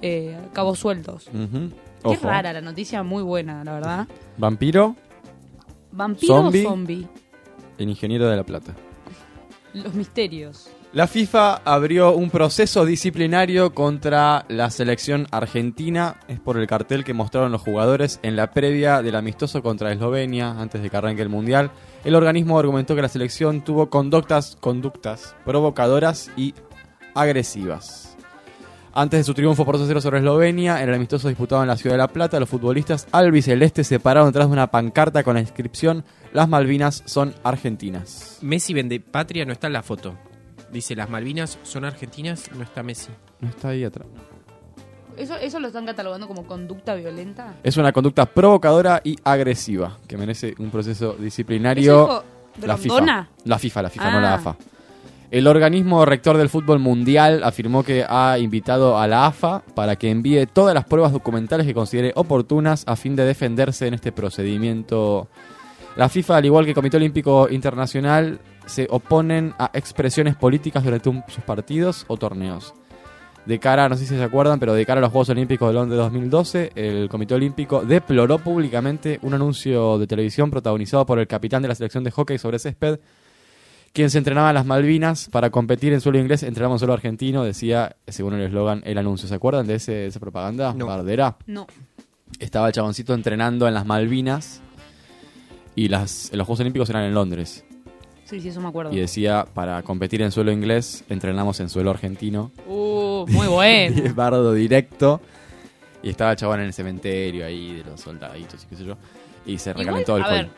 cabos sueltos. Ujú. Qué Ojo. rara la noticia, muy buena, la verdad. Vampiro, ¿Vampiro Zombie. o zombie? el ingeniero de La Plata. Los misterios. La FIFA abrió un proceso disciplinario contra la selección argentina. Es por el cartel que mostraron los jugadores en la previa del amistoso contra Eslovenia, antes de que arranque el Mundial. El organismo argumentó que la selección tuvo conductas provocadoras y agresivas. Antes de su triunfo por 2-0 sobre Eslovenia, en el amistoso disputado en la ciudad de La Plata, los futbolistas albicelestes se pararon detrás de una pancarta con la inscripción "Las Malvinas son argentinas". Messi vende patria, no está en la foto. Dice, las Malvinas son argentinas, no está Messi. No está ahí atrás. ¿Eso lo están catalogando como conducta violenta? Es una conducta provocadora y agresiva que merece un proceso ¿Eso disciplinario. dijo La FIFA. Rondona? La FIFA, Ah. no la AFA. El organismo rector del fútbol mundial afirmó que ha invitado a la AFA para que envíe todas las pruebas documentales que considere oportunas a fin de defenderse en este procedimiento. La FIFA, al igual que el Comité Olímpico Internacional, se oponen a expresiones políticas durante sus partidos o torneos. De cara, no sé si se acuerdan, pero de cara a los Juegos Olímpicos de Londres 2012, el Comité Olímpico deploró públicamente un anuncio de televisión protagonizado por el capitán de la selección de hockey sobre césped, quien se entrenaba en las Malvinas para competir en suelo inglés, entrenamos en suelo argentino, decía, según el eslogan, el anuncio. ¿Se acuerdan de esa propaganda? No. Bardera. No. Estaba el chaboncito entrenando en las Malvinas y los Juegos Olímpicos eran en Londres. Sí, eso me acuerdo. Y decía, para competir en suelo inglés, entrenamos en suelo argentino. Muy bueno. Y es bardo directo. Y estaba el chabón en el cementerio ahí, de los soldaditos y qué sé yo. Y se recalentó el a ver,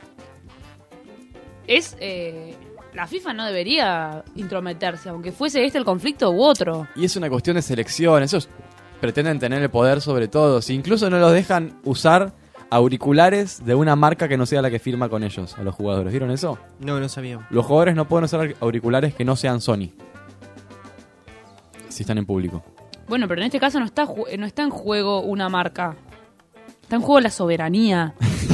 alcohol. la FIFA no debería intrometerse, aunque fuese el conflicto u otro. Y es una cuestión de selección. Esos pretenden tener el poder sobre todo. Si incluso no los dejan usar auriculares de una marca que no sea la que firma con ellos, a los jugadores. ¿Vieron eso? No sabía. Los jugadores no pueden usar auriculares que no sean Sony. Si están en público. Bueno, pero en este caso no está en juego una marca. Está en juego la soberanía.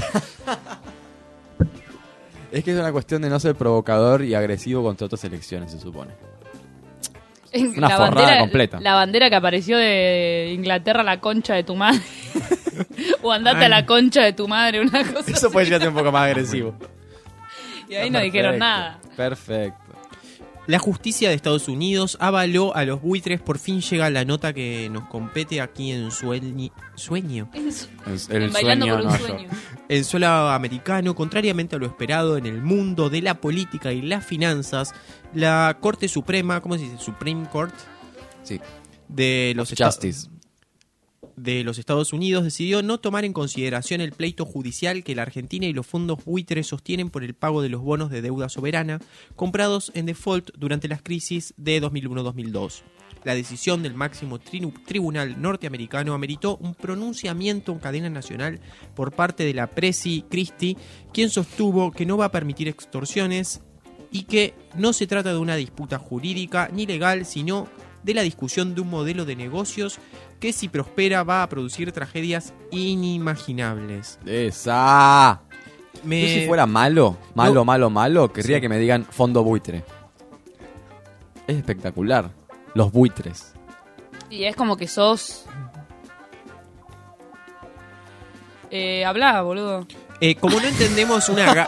Es que es una cuestión de no ser provocador y agresivo contra otras elecciones, se supone. Una La forrada bandera, completa. La bandera que apareció de Inglaterra, la concha de tu madre. O andate a la concha de tu madre, una cosa Eso así. puede ser un poco más agresivo. Y ahí no dijeron nada. Perfecto. La justicia de Estados Unidos avaló a los buitres. Por fin llega la nota que nos compete aquí en Sueño. El Bailando sueño por un no, sueño. El suelo americano, contrariamente a lo esperado en el mundo de la política y las finanzas, la Corte Suprema, ¿cómo se dice? Supreme Court. Sí. De los Justice. de los Estados Unidos decidió no tomar en consideración el pleito judicial que la Argentina y los fondos buitres sostienen por el pago de los bonos de deuda soberana comprados en default durante las crisis de 2001-2002. La decisión del máximo tribunal norteamericano ameritó un pronunciamiento en cadena nacional por parte de la Presi Christie, quien sostuvo que no va a permitir extorsiones y que no se trata de una disputa jurídica ni legal, sino de la discusión de un modelo de negocios que, si prospera, va a producir tragedias inimaginables. ¡Esa! Yo Me- si fuera malo, querría Sí. que me digan fondo buitre. Es espectacular. Los buitres. Y es como que sos... Habla, boludo. Como no entendemos una...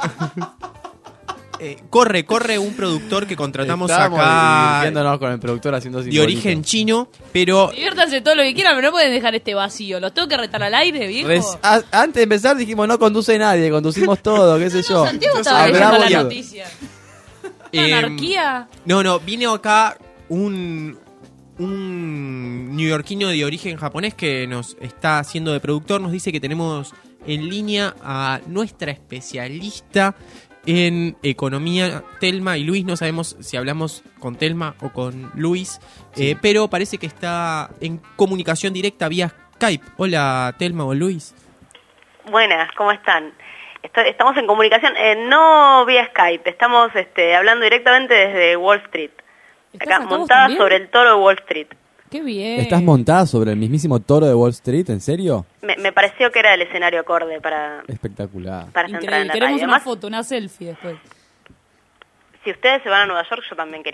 corre un productor que contratamos Estábamos acá divirtiéndonos con el productor haciendo de origen chino, pero Diviértanse todo lo que quieran, pero no pueden dejar este vacío. ¿Los tengo que retar al aire, viejo? Antes de empezar dijimos no conduce nadie, conducimos todo, qué sé yo. Santiago estaba Hablamos leyendo la todo. noticia. ¿Una anarquía? No, vino acá un neoyorquino de origen japonés que nos está haciendo de productor. Nos dice que tenemos en línea a nuestra especialista en economía, Telma y Luis. No sabemos si hablamos con Telma o con Luis, pero parece que está en comunicación directa vía Skype. Hola, Telma o Luis. Buenas, ¿cómo están? Estamos en comunicación, no vía Skype, estamos hablando directamente desde Wall Street. Acá, altavoz montada también? sobre el toro de Wall Street. Qué bien. ¿Estás montada sobre el mismísimo toro de Wall Street? ¿En serio? Me pareció que era el escenario acorde para Espectacular. esta entrada en Increíble. la Queremos radio. una Además, foto, una selfie después. si ustedes se van a Nueva York, yo también quería.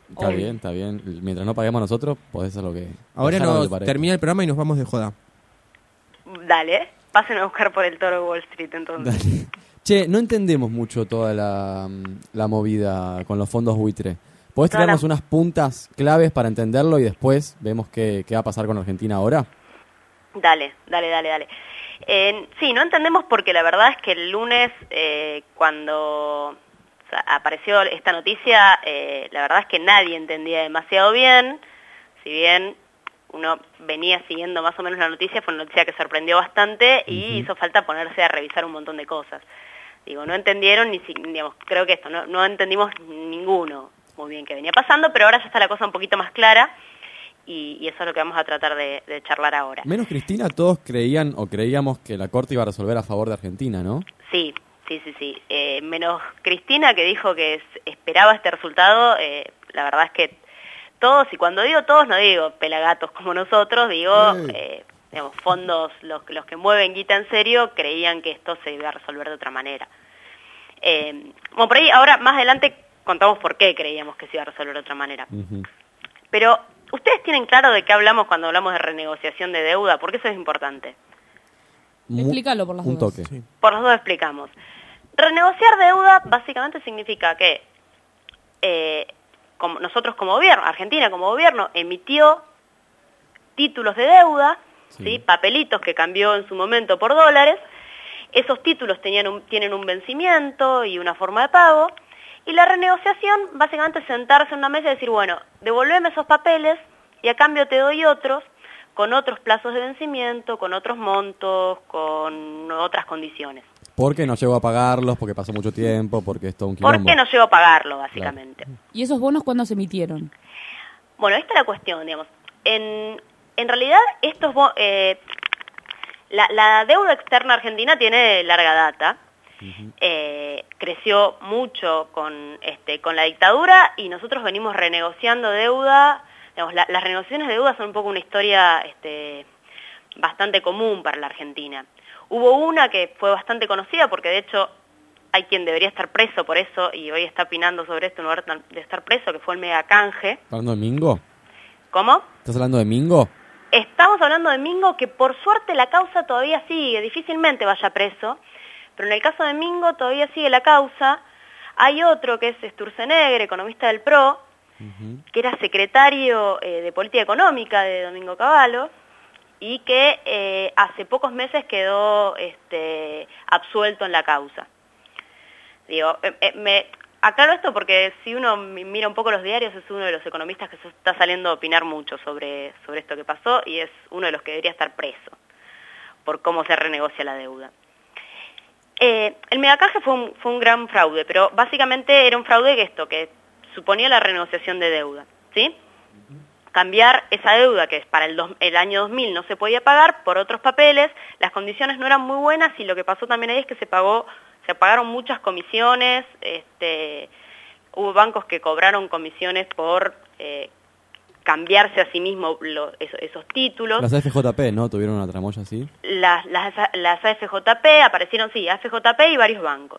Está bien, está bien. Mientras no paguemos nosotros, podés hacer lo que... Ahora dejar lo nos que parezca. termina el programa y nos vamos de joda. Dale, pasen a buscar por el Toro de Wall Street entonces. Dale. Che, no entendemos mucho toda la movida con los fondos buitre. ¿Podés Toda tirarnos la- unas puntas claves para entenderlo y después vemos qué va a pasar con Argentina ahora? Dale. Sí, no entendemos porque la verdad es que el lunes, cuando apareció esta noticia, la verdad es que nadie entendía demasiado bien. Si bien uno venía siguiendo más o menos la noticia, fue una noticia que sorprendió bastante y hizo falta ponerse a revisar un montón de cosas. Digo, no entendieron, digamos, creo que no entendimos ninguno muy bien qué venía pasando, pero ahora ya está la cosa un poquito más clara. Y eso es lo que vamos a tratar de charlar ahora. Menos Cristina, todos creían o creíamos que la Corte iba a resolver a favor de Argentina, ¿no? Sí. Menos Cristina, que dijo que esperaba este resultado. La verdad es que todos, y cuando digo todos no digo pelagatos como nosotros, digo digamos, fondos, los que mueven guita en serio, creían que esto se iba a resolver de otra manera. Bueno, por ahí ahora más adelante contamos por qué creíamos que se iba a resolver de otra manera. Pero ¿ustedes tienen claro de qué hablamos cuando hablamos de renegociación de deuda? Porque eso es importante. Explícalo por las un dudas. toque. Sí. Por los dos explicamos. Renegociar deuda básicamente significa que nosotros como gobierno, Argentina como gobierno, emitió títulos de deuda, ¿sí? Papelitos que cambió en su momento por dólares. Esos títulos tienen un vencimiento y una forma de pago. Y la renegociación básicamente es sentarse en una mesa y decir, bueno, devolveme esos papeles y a cambio te doy otros, con otros plazos de vencimiento, con otros montos, con otras condiciones. Porque no llegó a pagarlos, porque pasó mucho tiempo, porque es todo un quilombo. ¿Por qué no llegó a pagarlo, básicamente? Claro. ¿Y esos bonos cuándo se emitieron? Bueno, esta es la cuestión, digamos. En realidad, la deuda externa argentina tiene larga data. Creció mucho con la dictadura y nosotros venimos renegociando deuda. Digamos, las renegociaciones de deuda son un poco una historia bastante común para la Argentina. Hubo una que fue bastante conocida porque de hecho hay quien debería estar preso por eso y hoy está opinando sobre esto en lugar de estar preso, que fue el megacanje. ¿Estás hablando de Mingo? ¿Cómo? ¿Estás hablando de Mingo? Estamos hablando de Mingo, que por suerte la causa todavía sigue, difícilmente vaya preso, pero en el caso de Mingo todavía sigue la causa. Hay otro que es Sturzenegger, economista del PRO, que era secretario de Política Económica de Domingo Cavallo, y que hace pocos meses quedó absuelto en la causa. Digo, me aclaro esto porque si uno mira un poco los diarios, es uno de los economistas que se está saliendo a opinar mucho sobre esto que pasó y es uno de los que debería estar preso por cómo se renegocia la deuda. El megacanje fue un gran fraude, pero básicamente era un fraude que suponía la renegociación de deuda, ¿sí? Cambiar esa deuda que es para el año 2000 no se podía pagar por otros papeles, las condiciones no eran muy buenas y lo que pasó también ahí es que se pagaron muchas comisiones, hubo bancos que cobraron comisiones por cambiarse a sí mismo esos títulos. Las AFJP, ¿no? ¿Tuvieron una tramoya así? Las AFJP, aparecieron, sí, AFJP y varios bancos.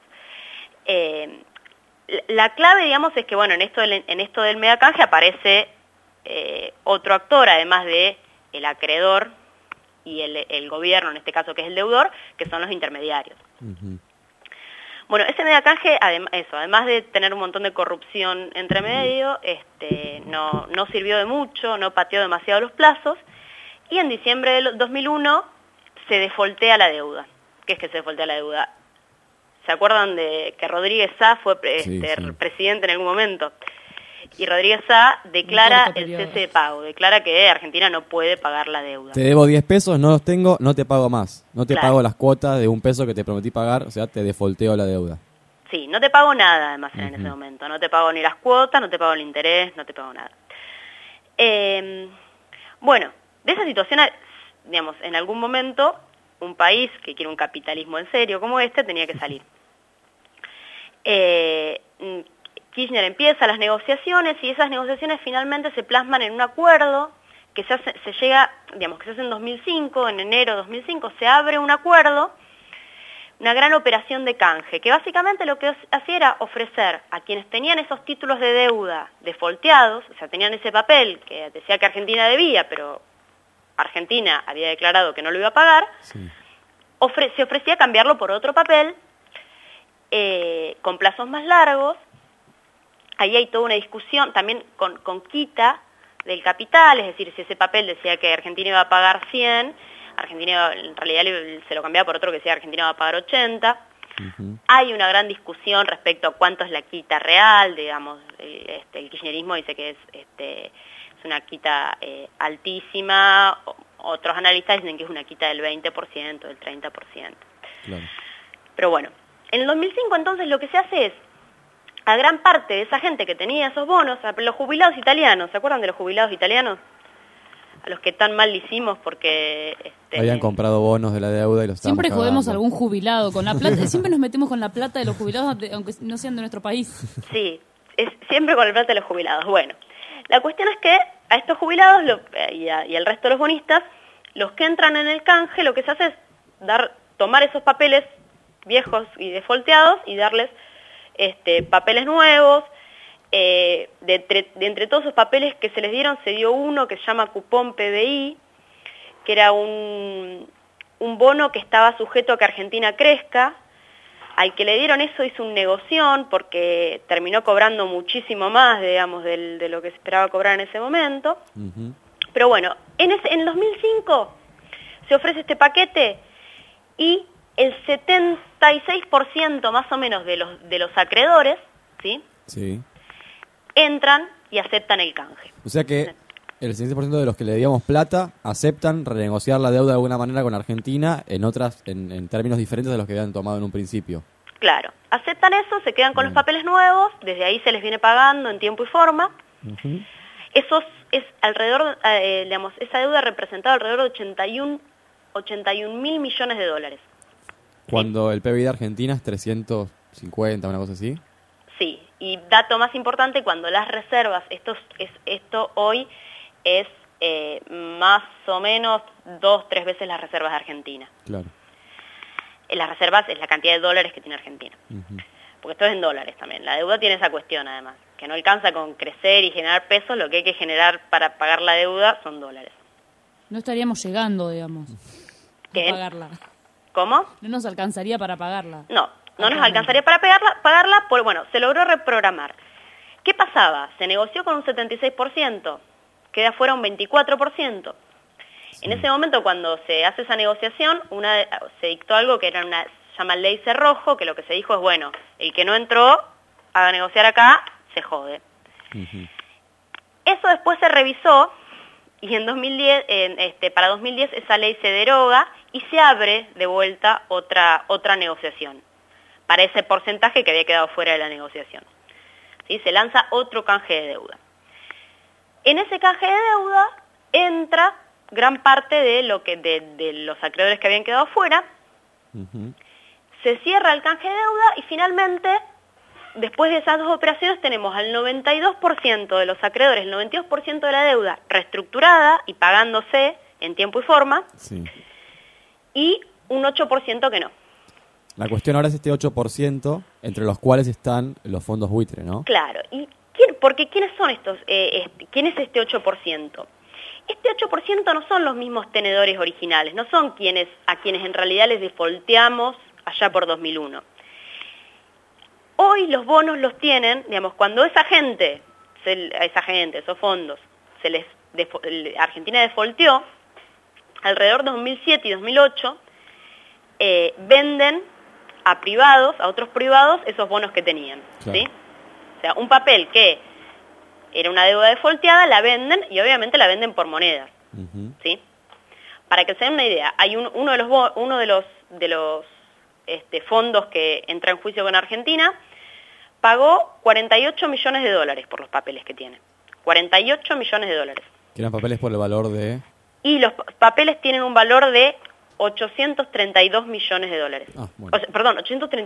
La clave, digamos, es que, bueno, en esto del megacanje aparece otro actor, además de el acreedor y el gobierno, en este caso que es el deudor, que son los intermediarios. Bueno, ese megacanje, además de tener un montón de corrupción entre medio, no sirvió de mucho, no pateó demasiado los plazos, y en diciembre del 2001 se defoltea la deuda. ¿Qué es que se defoltea la deuda? ¿Se acuerdan de que Rodríguez Sá fue presidente en algún momento? Y Rodríguez Sá declara el cese de pago, declara que Argentina no puede pagar la deuda. Te debo 10 pesos, no los tengo, no te pago más. No te Claro. pago las cuotas de $1 que te prometí pagar, o sea, te defolteo la deuda. Sí, no te pago nada además en ese momento, no te pago ni las cuotas, no te pago el interés, no te pago nada. Bueno, de esa situación, digamos, en algún momento un país que quiere un capitalismo en serio como tenía que salir. Kirchner empieza las negociaciones y esas negociaciones finalmente se plasman en un acuerdo que se hace en 2005, en enero de 2005 se abre un acuerdo una gran operación de canje, que básicamente lo que hacía era ofrecer a quienes tenían esos títulos de deuda defaulteados, o sea, tenían ese papel que decía que Argentina debía, pero Argentina había declarado que no lo iba a pagar, se ofrecía cambiarlo por otro papel con plazos más largos. Ahí hay toda una discusión también con quita del capital, es decir, si ese papel decía que Argentina iba a pagar 100, Argentina en realidad se lo cambiaba por otro que decía que Argentina va a pagar 80. Hay una gran discusión respecto a cuánto es la quita real, digamos, el kirchnerismo dice que es una quita altísima, otros analistas dicen que es una quita del 20%, del 30%. Claro. Pero bueno, en el 2005 entonces lo que se hace es, a gran parte de esa gente que tenía esos bonos, a los jubilados italianos, ¿se acuerdan de los jubilados italianos? A los que tan mal le hicimos porque... habían comprado bonos de la deuda y los estaban Siempre pagando. jodemos a algún jubilado con la plata, siempre nos metemos con la plata de los jubilados, aunque no sean de nuestro país. Sí, es siempre con la plata de los jubilados. Bueno, la cuestión es que a estos jubilados y al resto de los bonistas, los que entran en el canje, lo que se hace es tomar esos papeles viejos y defaulteados y darles papeles nuevos. De entre todos esos papeles que se les dieron, se dio uno que se llama cupón PBI, que era un bono que estaba sujeto a que Argentina crezca. Al que le dieron eso hizo un negoción porque terminó cobrando muchísimo más, digamos, de lo que se esperaba cobrar en ese momento. Pero bueno, en 2005 se ofrece este paquete y el 76% más o menos de los acreedores, ¿sí? Sí. Entran y aceptan el canje. O sea que el 66% de los que le debíamos plata aceptan renegociar la deuda de alguna manera con Argentina en términos diferentes de los que habían tomado en un principio. Claro, aceptan eso, se quedan con los papeles nuevos, desde ahí se les viene pagando en tiempo y forma. Eso es alrededor, digamos, esa deuda representaba alrededor de 81 mil millones de dólares. Cuando el PBI de Argentina es 350, una cosa así. Sí, y dato más importante, cuando las reservas, esto hoy es más o menos 2-3 veces las reservas de Argentina. Claro. Las reservas es la cantidad de dólares que tiene Argentina. Porque esto es en dólares también. La deuda tiene esa cuestión además, que no alcanza con crecer y generar pesos, lo que hay que generar para pagar la deuda son dólares. No estaríamos llegando, digamos, a pagarla. ¿Cómo? No nos alcanzaría para pagarla. No nos alcanzaría para pagarla, pues bueno, se logró reprogramar. ¿Qué pasaba? Se negoció con un 76%, queda fuera un 24%. En ese momento, cuando se hace esa negociación, se dictó algo que se llama Ley Cerrojo, que lo que se dijo es, bueno, el que no entró a negociar acá, se jode. Eso después se revisó, y en 2010, para 2010 esa ley se deroga y se abre de vuelta otra negociación para ese porcentaje que había quedado fuera de la negociación. ¿Sí? Se lanza otro canje de deuda. En ese canje de deuda entra gran parte de los acreedores que habían quedado fuera. Se cierra el canje de deuda y finalmente, después de esas dos operaciones, tenemos al 92% de los acreedores, el 92% de la deuda reestructurada y pagándose en tiempo y forma, y un 8% que no. La cuestión ahora es este 8%, entre los cuales están los fondos buitre, ¿no? Claro. ¿Y porque quiénes son estos? ¿Quién es este 8%? Este 8% no son los mismos tenedores originales, no son a quienes en realidad les defaulteamos allá por 2001. Hoy los bonos los tienen, digamos, cuando esos fondos, Argentina defaulteó, alrededor de 2007 y 2008, venden a otros privados, esos bonos que tenían, claro. ¿Sí? O sea, un papel que era una deuda defaulteada, la venden y obviamente la venden por monedas, ¿sí? Para que se den una idea, hay uno de los fondos que entra en juicio con Argentina, pagó 48 millones de dólares por los papeles que tiene. 48 millones de dólares. Que eran papeles por el valor de... Y los papeles tienen un valor de 832 millones de dólares. Bueno. O sea, perdón,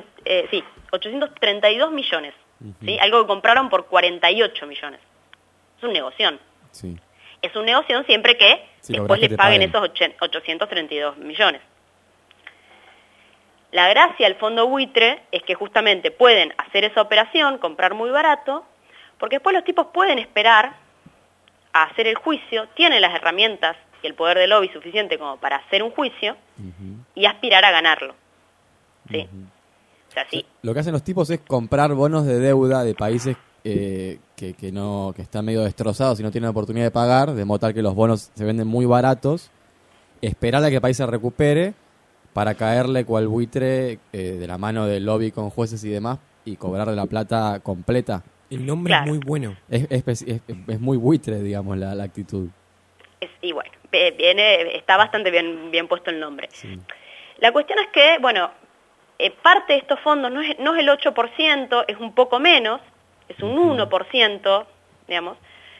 832 millones. ¿Sí? Algo que compraron por 48 millones. Es un negoción. Sí. Es un negoción siempre que después les paguen esos 832 millones. La gracia del fondo buitre es que justamente pueden hacer esa operación, comprar muy barato, porque después los tipos pueden esperar a hacer el juicio, tienen las herramientas y el poder de lobby suficiente como para hacer un juicio y aspirar a ganarlo. ¿Sí? O sea, sí. Lo que hacen los tipos es comprar bonos de deuda de países que están medio destrozados y no tienen oportunidad de pagar, de modo tal que los bonos se venden muy baratos, esperar a que el país se recupere para caerle cual buitre de la mano del lobby con jueces y demás y cobrarle la plata completa. El nombre es muy bueno. Es muy buitre, digamos, la actitud. Y bueno, está bastante bien puesto el nombre. Sí. La cuestión es que, bueno, parte de estos fondos no es el 8%, es un poco menos, es un 1%, digamos,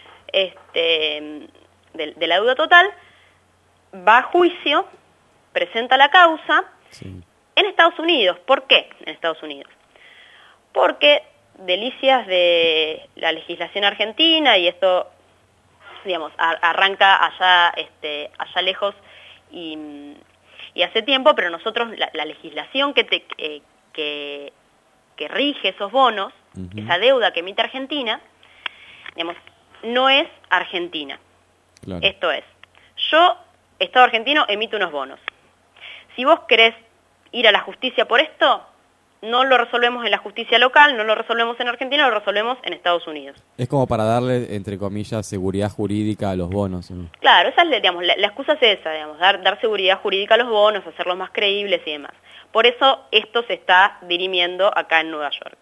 de la deuda total, va a juicio, presenta la causa en Estados Unidos. ¿Por qué en Estados Unidos? Porque delicias de la legislación argentina, y esto, digamos, arranca allá lejos y hace tiempo, pero nosotros la legislación que rige esos bonos, esa deuda que emite Argentina, digamos, no es argentina. Claro. Esto es, yo, Estado argentino, emito unos bonos. Si vos querés ir a la justicia por esto, no lo resolvemos en la justicia local, no lo resolvemos en Argentina, lo resolvemos en Estados Unidos. Es como para darle, entre comillas, seguridad jurídica a los bonos, ¿no? Claro, esa es, digamos, la excusa es esa, digamos, dar seguridad jurídica a los bonos, hacerlos más creíbles y demás. Por eso esto se está dirimiendo acá en Nueva York.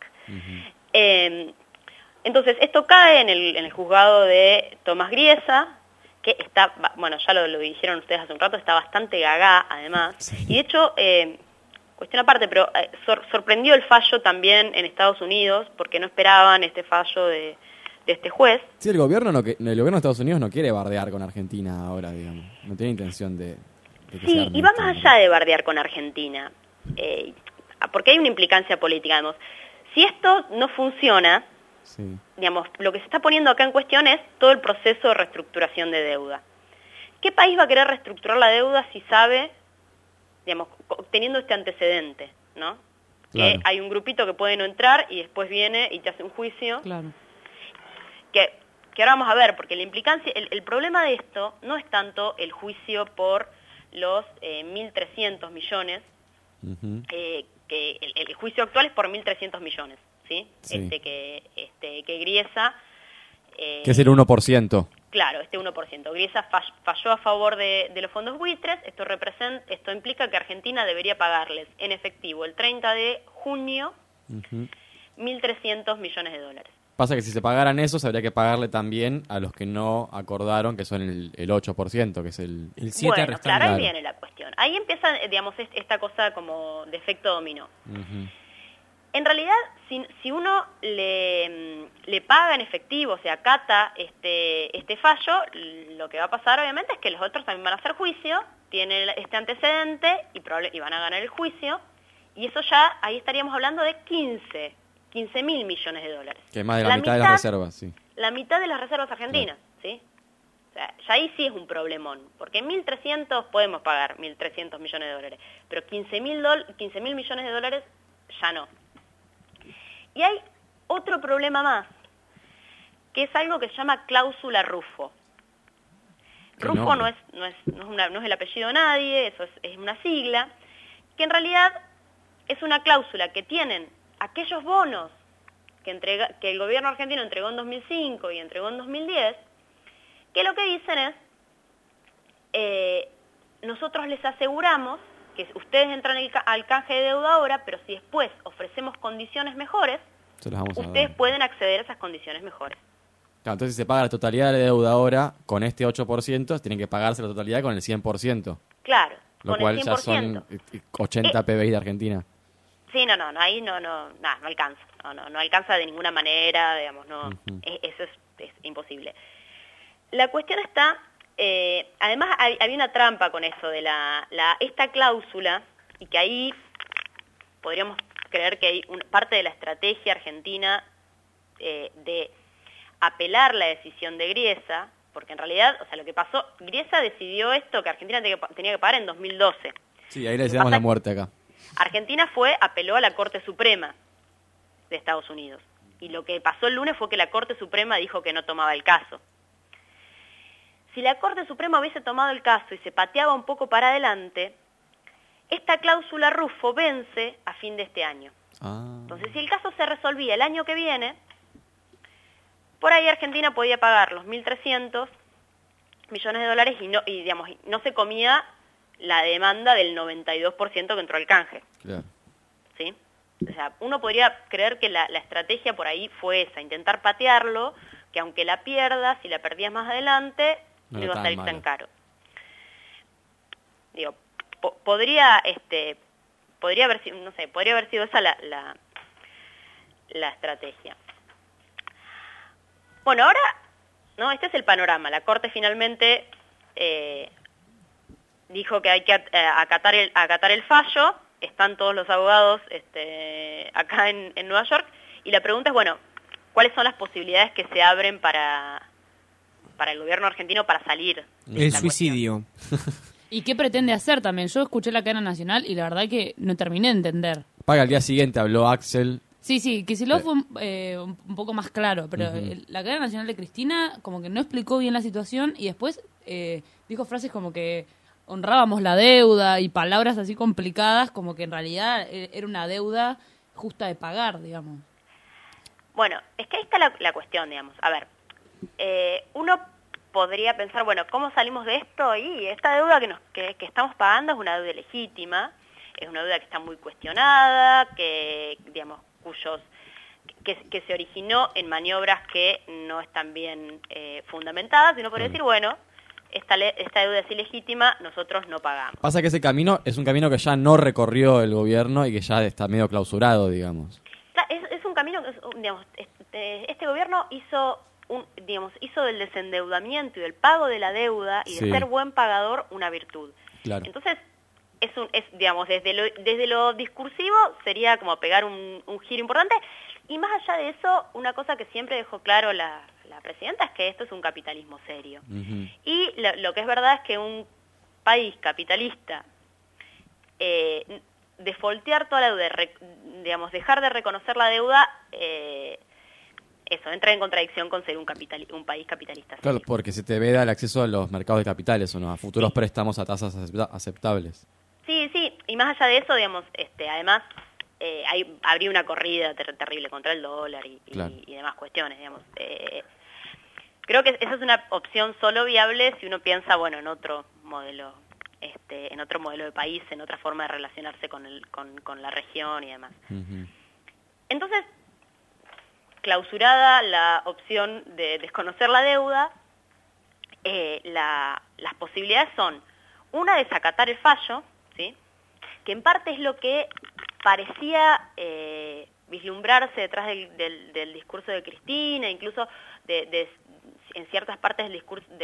Entonces, esto cae en el juzgado de Tomás Griesa, que está, bueno, ya lo dijeron ustedes hace un rato, está bastante gaga, además. Sí. Y de hecho, cuestión aparte, pero sorprendió el fallo también en Estados Unidos, porque no esperaban este fallo de este juez. Sí, el gobierno de Estados Unidos no quiere bardear con Argentina ahora, digamos. No tiene intención de que sí, y va más allá de bardear con Argentina, porque hay una implicancia política, digamos. Si esto no funciona, digamos, lo que se está poniendo acá en cuestión es todo el proceso de reestructuración de deuda. ¿Qué país va a querer reestructurar la deuda si sabe, digamos, teniendo este antecedente, ¿no? Claro. Que hay un grupito que puede no entrar y después viene y te hace un juicio. Claro. Que ahora vamos a ver, porque la implicancia, el problema de esto no es tanto el juicio por los 1.300 millones, que el juicio actual es por 1.300 millones, ¿sí? Sí. Que Griesa... que es el 1%. Claro, 1%. Griesa falló a favor de los fondos buitres. Esto implica que Argentina debería pagarles en efectivo el 30 de junio 1.300 millones de dólares. Pasa que si se pagaran esos, habría que pagarle también a los que no acordaron, que son el 8%, que es el 7%. Bueno, claro, ahí viene la cuestión. Ahí empieza, digamos, esta cosa como de efecto dominó. En realidad, si uno le paga en efectivo, o sea, acata este fallo, lo que va a pasar obviamente es que los otros también van a hacer juicio, tienen este antecedente y van a ganar el juicio, y eso ya, ahí estaríamos hablando de 15.000 millones de dólares. Que es más de la mitad de las reservas, sí. La mitad de las reservas argentinas, ¿sí? O sea, ya ahí sí es un problemón, porque en 1.300 podemos pagar 1.300 millones de dólares, pero 15.000 millones de dólares ya no. Y hay otro problema más, que es algo que se llama cláusula Rufo. Rufo no es el apellido de nadie, eso es una sigla, que en realidad es una cláusula que tienen aquellos bonos que el gobierno argentino entregó en 2005 y entregó en 2010, que lo que dicen es, nosotros les aseguramos que ustedes entran al canje de deuda ahora, pero si después ofrecemos condiciones mejores, ustedes pueden acceder a esas condiciones mejores. Claro, entonces si se paga la totalidad de la deuda ahora con este 8%, tienen que pagarse la totalidad con el 100%. Claro, lo con cual el 100%. Ya son 80 PBI de Argentina. Sí, ahí no alcanza. No alcanza de ninguna manera, digamos, no. Eso es imposible. La cuestión está, además había una trampa con eso de esta cláusula, y que ahí podríamos creer que hay parte de la estrategia argentina de apelar la decisión de Griesa, porque en realidad, o sea, lo que pasó, Griesa decidió esto que Argentina tenía que pagar en 2012. Sí, ahí le deseamos la muerte acá. Argentina apeló a la Corte Suprema de Estados Unidos. Y lo que pasó el lunes fue que la Corte Suprema dijo que no tomaba el caso. Si la Corte Suprema hubiese tomado el caso y se pateaba un poco para adelante, esta cláusula Rufo vence a fin de este año. Entonces, si el caso se resolvía el año que viene, por ahí Argentina podía pagar los 1.300 millones de dólares y no se comía la demanda del 92% que entró al canje. Claro. ¿Sí? O sea, uno podría creer que la estrategia por ahí fue esa, intentar patearlo, que aunque la pierdas, si la perdías más adelante, no iba a salir tan caro. Digo, podría haber sido, no sé, podría haber sido esa la estrategia. Bueno, ahora, no, este es el panorama. La Corte finalmente dijo que hay que acatar el fallo. Están todos los abogados acá en Nueva York, y la pregunta es, bueno, ¿cuáles son las posibilidades que se abren para el gobierno argentino para salir de el esta suicidio? ¿Y qué pretende hacer también? Yo escuché la cadena nacional y la verdad que no terminé de entender. Paga al día siguiente, habló Axel. Sí, Kicillof fue un poco más claro, pero la cadena nacional de Cristina como que no explicó bien la situación y después dijo frases como que honrábamos la deuda y palabras así complicadas, como que en realidad era una deuda justa de pagar, digamos. Bueno, es que ahí está la cuestión, digamos. A ver, uno podría pensar, bueno, ¿cómo salimos de esto? Y esta deuda que estamos pagando es una deuda legítima, es una deuda que está muy cuestionada, que se originó en maniobras que no están bien fundamentadas, y uno podría decir, bueno, esta deuda es ilegítima, nosotros no pagamos. Pasa que ese camino es un camino que ya no recorrió el gobierno y que ya está medio clausurado, digamos. Es un camino que, digamos, este gobierno hizo del desendeudamiento y del pago de la deuda y de ser buen pagador una virtud. Claro. Entonces, digamos, desde lo discursivo sería como pegar un giro importante, y más allá de eso, una cosa que siempre dejó claro la presidenta es que esto es un capitalismo serio. Y lo que es verdad es que un país capitalista, defoltear toda la deuda, digamos, dejar de reconocer la deuda, eso entra en contradicción con ser un país capitalista serio. Claro, porque se te veda el acceso a los mercados de capitales o no, a futuros préstamos a tasas aceptables. Sí, y más allá de eso, digamos, además habría una corrida terrible contra el dólar y demás cuestiones, digamos. Creo que esa es una opción solo viable si uno piensa, bueno, en otro modelo de país, en otra forma de relacionarse con la región y demás. Entonces, clausurada la opción de desconocer la deuda, las posibilidades son una, desacatar el fallo, ¿sí? Que en parte es lo que parecía vislumbrarse detrás del discurso de Cristina, incluso en ciertas partes del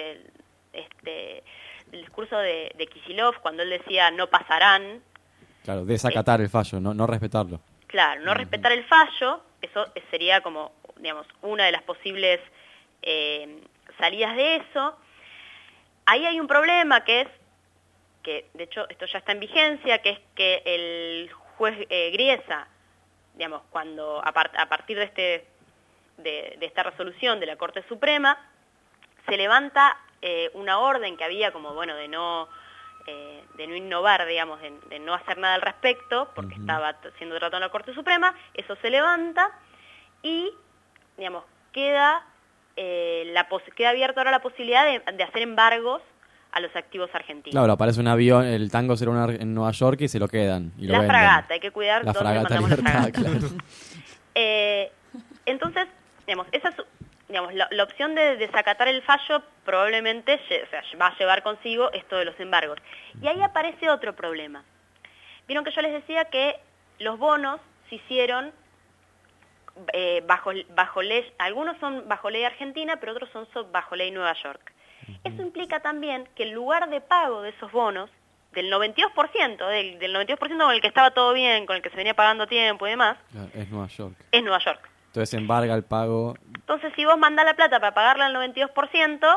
discurso de Kicillof, cuando él decía no pasarán. Claro, desacatar el fallo, no respetarlo. Claro, no respetar el fallo, eso sería como, digamos, una de las posibles salidas de eso. Ahí hay un problema que de hecho esto ya está en vigencia, que es que el juez Griesa, digamos, cuando a partir de esta resolución de la Corte Suprema, se levanta una orden que había como, bueno, de no innovar, digamos, de no hacer nada al respecto, porque estaba siendo tratado en la Corte Suprema. Eso se levanta y, digamos, queda abierta ahora la posibilidad de hacer embargos a los activos argentinos. Claro, aparece un avión, el Tango 01 en Nueva York y se lo quedan. Y la fragata, hay que cuidar la dónde fragata mandamos Libertad, la fragata. Claro. Entonces, digamos, esa es, digamos, la opción de desacatar el fallo probablemente va a llevar consigo esto de los embargos. Y ahí aparece otro problema. Vieron que yo les decía que los bonos se hicieron bajo ley, algunos son bajo ley argentina, pero otros son bajo ley Nueva York. Eso implica también que el lugar de pago de esos bonos, del 92%, del 92% con el que estaba todo bien, con el que se venía pagando tiempo y demás, es Nueva York. Es Nueva York. Entonces embarga el pago. Entonces, si vos mandás la plata para pagarla al 92%,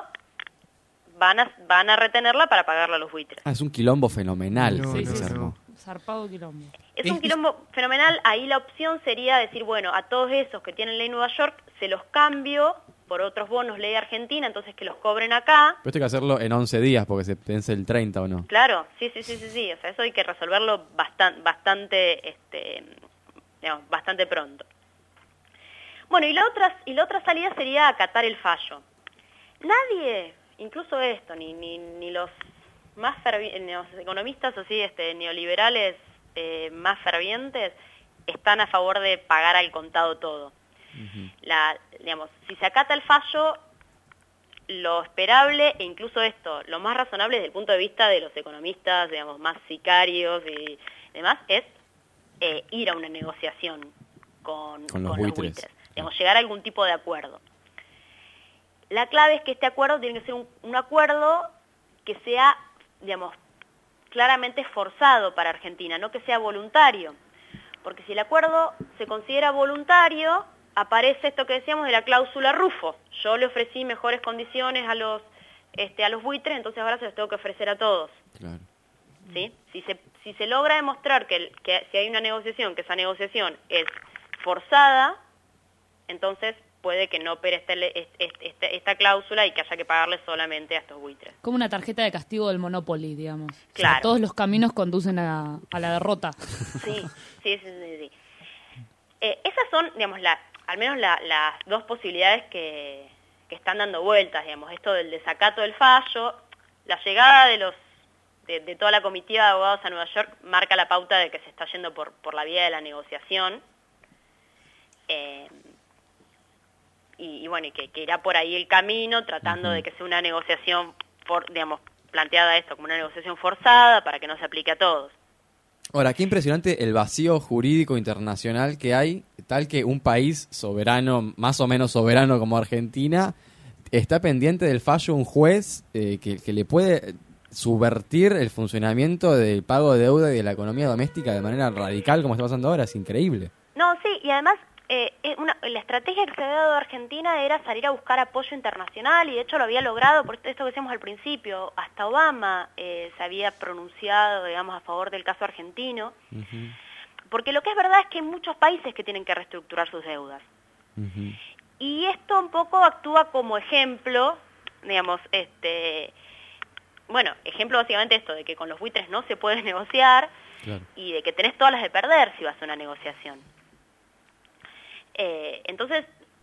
van a retenerla para pagarla a los buitres. Es un quilombo fenomenal. Sí, zarpado quilombo. Es un quilombo fenomenal. Ahí la opción sería decir, bueno, a todos esos que tienen ley Nueva York se los cambio por otros bonos ley Argentina, entonces que los cobren acá. Pero esto hay que hacerlo en 11 días porque se vence el 30 o no. Claro, sí. O sea, eso hay que resolverlo bastante pronto. Bueno, y la otra salida sería acatar el fallo. Nadie, incluso esto, ni los más los economistas así, neoliberales más fervientes, están a favor de pagar al contado todo. Si se acata el fallo, lo esperable e incluso lo más razonable desde el punto de vista de los economistas, más sicarios y demás, es ir a una negociación con los buitres. Llegar a algún tipo de acuerdo. La clave es que este acuerdo tiene que ser un acuerdo que sea, claramente forzado para Argentina, no que sea voluntario. Porque si el acuerdo se considera voluntario, aparece esto que decíamos de la cláusula Rufo. Yo le ofrecí mejores condiciones a los buitres, entonces ahora se los tengo que ofrecer a todos. Claro. ¿Sí? Si se logra demostrar que si hay una negociación, que esa negociación es forzada, entonces puede que no opere esta cláusula y que haya que pagarle solamente a estos buitres. Como una tarjeta de castigo del Monopoly, digamos. Claro. O sea, todos los caminos conducen a la derrota. Sí. Esas son, al menos las dos posibilidades que están dando vueltas, esto del desacato del fallo. La llegada de toda la comitiva de abogados a Nueva York marca la pauta de que se está yendo por la vía de la negociación. Y que irá por ahí el camino, tratando de que sea una negociación, planteada esto como una negociación forzada para que no se aplique a todos. Ahora, qué impresionante el vacío jurídico internacional que hay, tal que un país soberano, más o menos soberano como Argentina, está pendiente del fallo de un juez que le puede subvertir el funcionamiento del pago de deuda y de la economía doméstica de manera radical, como está pasando ahora. Es increíble. No, sí, y además la estrategia que se había dado a Argentina era salir a buscar apoyo internacional, y de hecho lo había logrado, por esto que decíamos al principio. Hasta Obama se había pronunciado, a favor del caso argentino, porque lo que es verdad es que hay muchos países que tienen que reestructurar sus deudas. Y esto un poco actúa como ejemplo, ejemplo básicamente esto, de que con los buitres no se puede negociar, claro, y de que tenés todas las de perder si vas a una negociación. Entonces,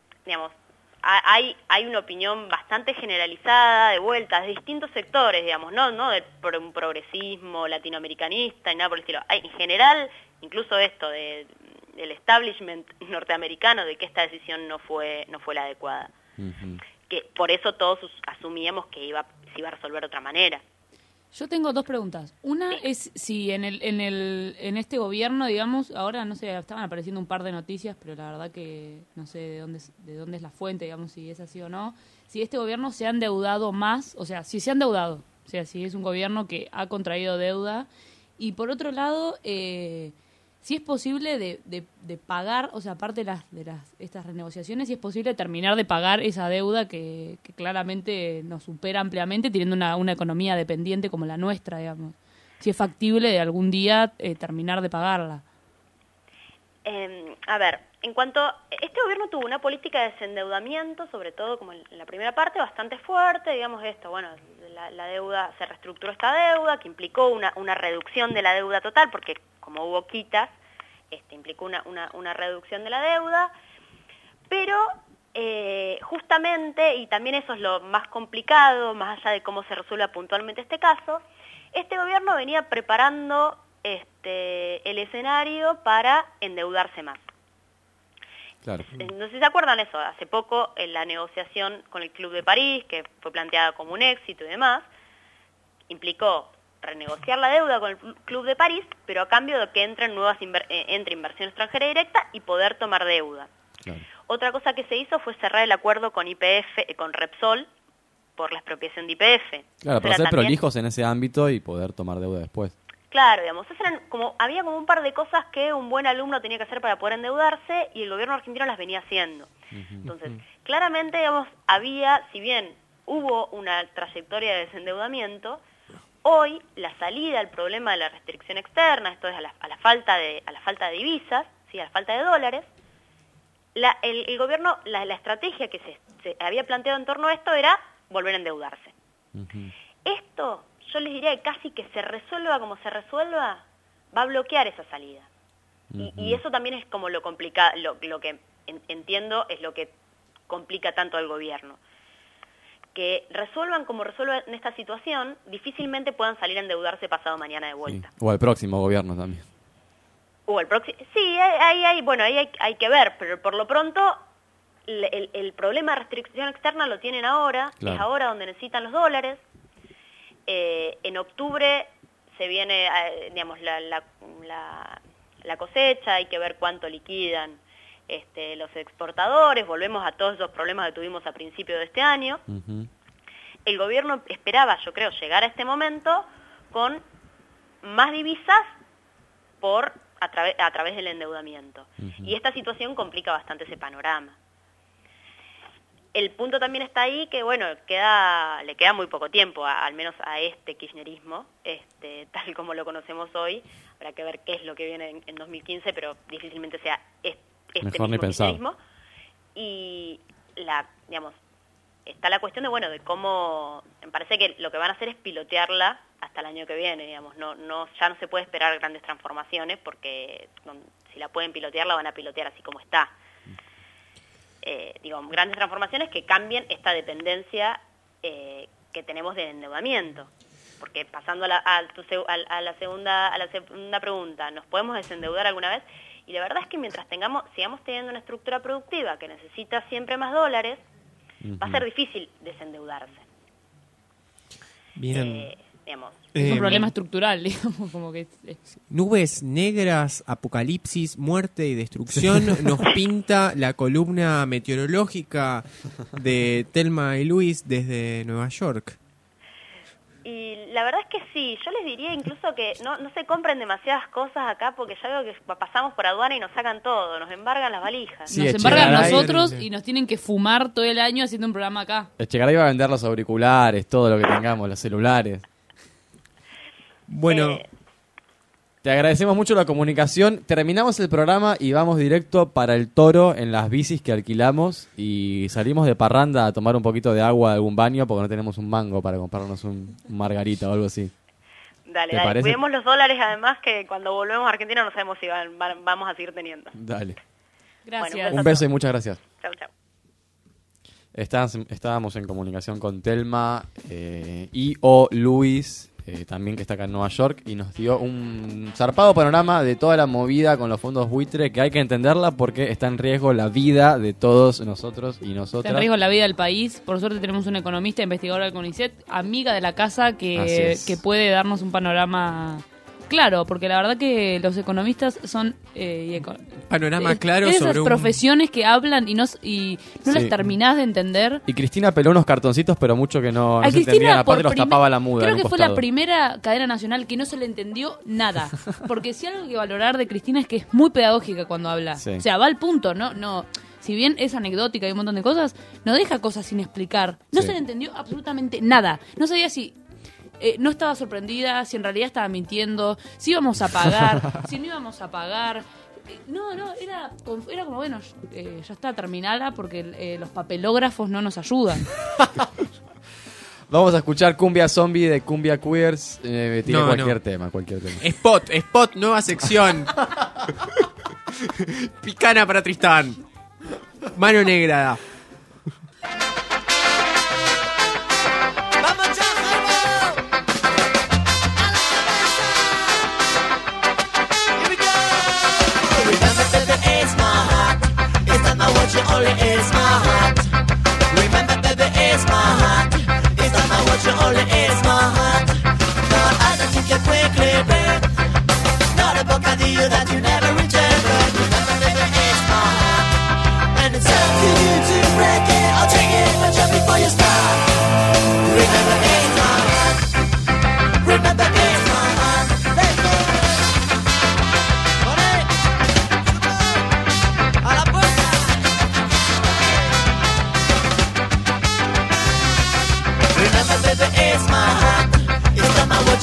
hay una opinión bastante generalizada, de vuelta, de distintos sectores, no de un progresismo latinoamericanista y nada por el estilo. En general, incluso esto del establishment norteamericano, de que esta decisión no fue la adecuada. Que por eso todos asumíamos que se iba a resolver de otra manera. Yo tengo dos preguntas. Una es si en este gobierno, ahora no sé, estaban apareciendo un par de noticias, pero la verdad que no sé de dónde es la fuente, si es así o no. Si este gobierno se ha endeudado más, o sea, si se ha endeudado, o sea, si es un gobierno que ha contraído deuda. Y por otro lado, si es posible de pagar, o sea, aparte de estas renegociaciones, si es posible terminar de pagar esa deuda que claramente nos supera ampliamente, teniendo una economía dependiente como la nuestra, Si es factible de algún día terminar de pagarla. En cuanto... Este gobierno tuvo una política de desendeudamiento, sobre todo como en la primera parte, bastante fuerte, la deuda, se reestructuró esta deuda, que implicó una reducción de la deuda total, porque como hubo quitas, implicó una reducción de la deuda, pero justamente, y también eso es lo más complicado, más allá de cómo se resuelva puntualmente este caso, este gobierno venía preparando el escenario para endeudarse más. Claro. No sé si se acuerdan eso, hace poco en la negociación con el Club de París, que fue planteada como un éxito y demás, implicó renegociar la deuda con el Club de París, pero a cambio de que entre inversión extranjera directa y poder tomar deuda. Claro. Otra cosa que se hizo fue cerrar el acuerdo con YPF, con Repsol, por la expropiación de YPF. Claro, para ser prolijos en ese ámbito y poder tomar deuda después. Claro, había como un par de cosas que un buen alumno tenía que hacer para poder endeudarse, y el gobierno argentino las venía haciendo. Entonces, claramente, había, si bien hubo una trayectoria de desendeudamiento, hoy la salida al problema de la restricción externa, esto es a la falta de divisas, ¿sí? A la falta de dólares, el gobierno, la estrategia que se había planteado en torno a esto era volver a endeudarse. Esto, yo les diría que casi que se resuelva como se resuelva, va a bloquear esa salida. Y eso también es como lo complicado, lo que entiendo es lo que complica tanto al gobierno. Que resuelvan como resuelvan esta situación, difícilmente puedan salir a endeudarse pasado mañana de vuelta. Sí. O al próximo gobierno también. O el próximo. Sí, ahí hay que ver, pero por lo pronto el problema de restricción externa lo tienen ahora, claro. Es ahora donde necesitan los dólares. En octubre se viene, digamos, la cosecha, hay que ver cuánto liquidan los exportadores, volvemos a todos esos problemas que tuvimos a principio de este año. El gobierno esperaba, yo creo, llegar a este momento con más divisas a través del endeudamiento. Y esta situación complica bastante ese panorama. El punto también está ahí que, bueno, le queda muy poco tiempo, al menos a este kirchnerismo, tal como lo conocemos hoy. Habrá que ver qué es lo que viene en 2015, pero difícilmente sea mejor ni pensar. Kirchnerismo. Y está la cuestión de cómo, me parece que lo que van a hacer es pilotearla hasta el año que viene, ya no se puede esperar grandes transformaciones, porque si la pueden pilotear, la van a pilotear así como está. Grandes transformaciones que cambien esta dependencia que tenemos del endeudamiento. Porque pasando a la segunda pregunta, ¿nos podemos desendeudar alguna vez? Y la verdad es que mientras sigamos teniendo una estructura productiva que necesita siempre más dólares, va a ser difícil desendeudarse. Bien. Es un problema estructural, digamos, como que... Nubes negras, apocalipsis, muerte y destrucción nos pinta la columna meteorológica de Thelma y Luis desde Nueva York. Y la verdad es que sí, yo les diría incluso que no se compren demasiadas cosas acá, porque ya veo que pasamos por aduana y nos sacan todo, nos embargan las valijas. Sí, nos embargan nosotros y nos tienen que fumar todo el año haciendo un programa acá. Echegaray va a vender los auriculares, todo lo que tengamos, los celulares. Bueno, te agradecemos mucho la comunicación. Terminamos el programa y vamos directo para el Toro en las bicis que alquilamos y salimos de parranda a tomar un poquito de agua de algún baño porque no tenemos un mango para comprarnos un margarita o algo así. Dale, cuidemos los dólares, además, que cuando volvemos a Argentina no sabemos si vamos a seguir teniendo. Dale. Gracias. Un beso y muchas gracias. Chau, chau. Estábamos en comunicación con Thelma y o Luis, también que está acá en Nueva York, y nos dio un zarpado panorama de toda la movida con los fondos buitre, que hay que entenderla porque está en riesgo la vida de todos nosotros y nosotras. Está en riesgo la vida del país. Por suerte tenemos una economista, investigadora del CONICET, amiga de la casa, que puede darnos un panorama claro, porque la verdad que los economistas son panorama claro esas sobre profesiones que hablan y no las terminás de entender. Y Cristina peló unos cartoncitos, pero mucho que no se entendían, aparte los tapaba la muda. Creo que fue la primera cadena nacional que no se le entendió nada, porque si algo que valorar de Cristina es que es muy pedagógica cuando habla, o sea, va al punto, no si bien es anecdótica y un montón de cosas, no deja cosas sin explicar. No se le entendió absolutamente nada. No sabía si no estaba sorprendida, si en realidad estaba mintiendo, si íbamos a pagar, si no íbamos a pagar. Era como, bueno, ya está, terminada, porque los papelógrafos no nos ayudan. Vamos a escuchar Cumbia Zombie de Cumbia Queers. Tiene cualquier tema. Spot, nueva sección. Picana para Tristán. Mano negra. You only is my heart. Remember, baby, it's my heart. It's not my watch, you only is my heart. Not I don't think you quickly break. Not a bocadillo that you never return. But remember, baby, it's my heart. And it's up to you to break it. I'll take it, but just before you start. Remember, it's my heart. Remember, it's my heart. Let's go. A la puerta. Remember, baby, it's my heart. It's not my watch,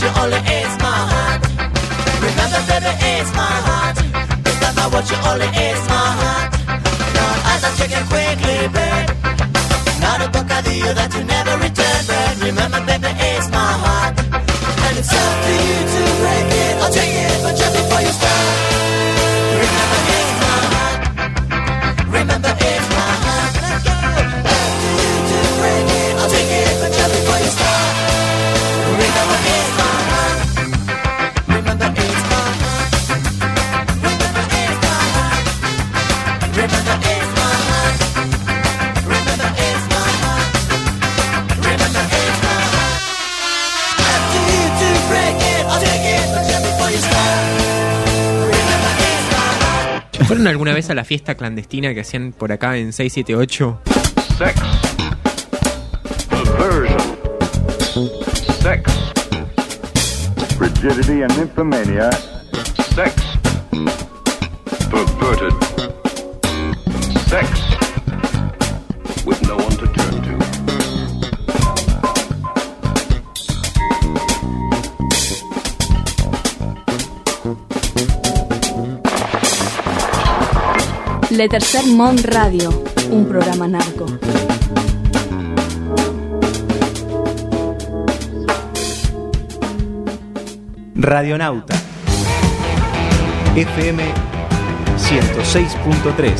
I watch you only is my heart. Now as I check it quickly, babe, not a bocadillo that you never return, but remember, baby, it's my heart. And it's up to you to break it or take it, but just before you start, remember it's my heart. Remember it's my heart. Let's go. Up to you to break it or take it, but just before you start, remember it's my heart. Remember it's my heart. Remember it's my heart. Remember it's my heart. Remember it's my heart. Remember it's my heart. Up to you to break it or take it, but just before you start, remember it's my heart. ¿Fueron alguna vez a la fiesta clandestina que hacían por acá en 678? Sex. Perversion. Sex. Rigidity and nymphomania. Sex. Perverted. Sex. With no one to turn to. Le Tercer Mond Radio, un programa narco. Radionauta FM 106.3.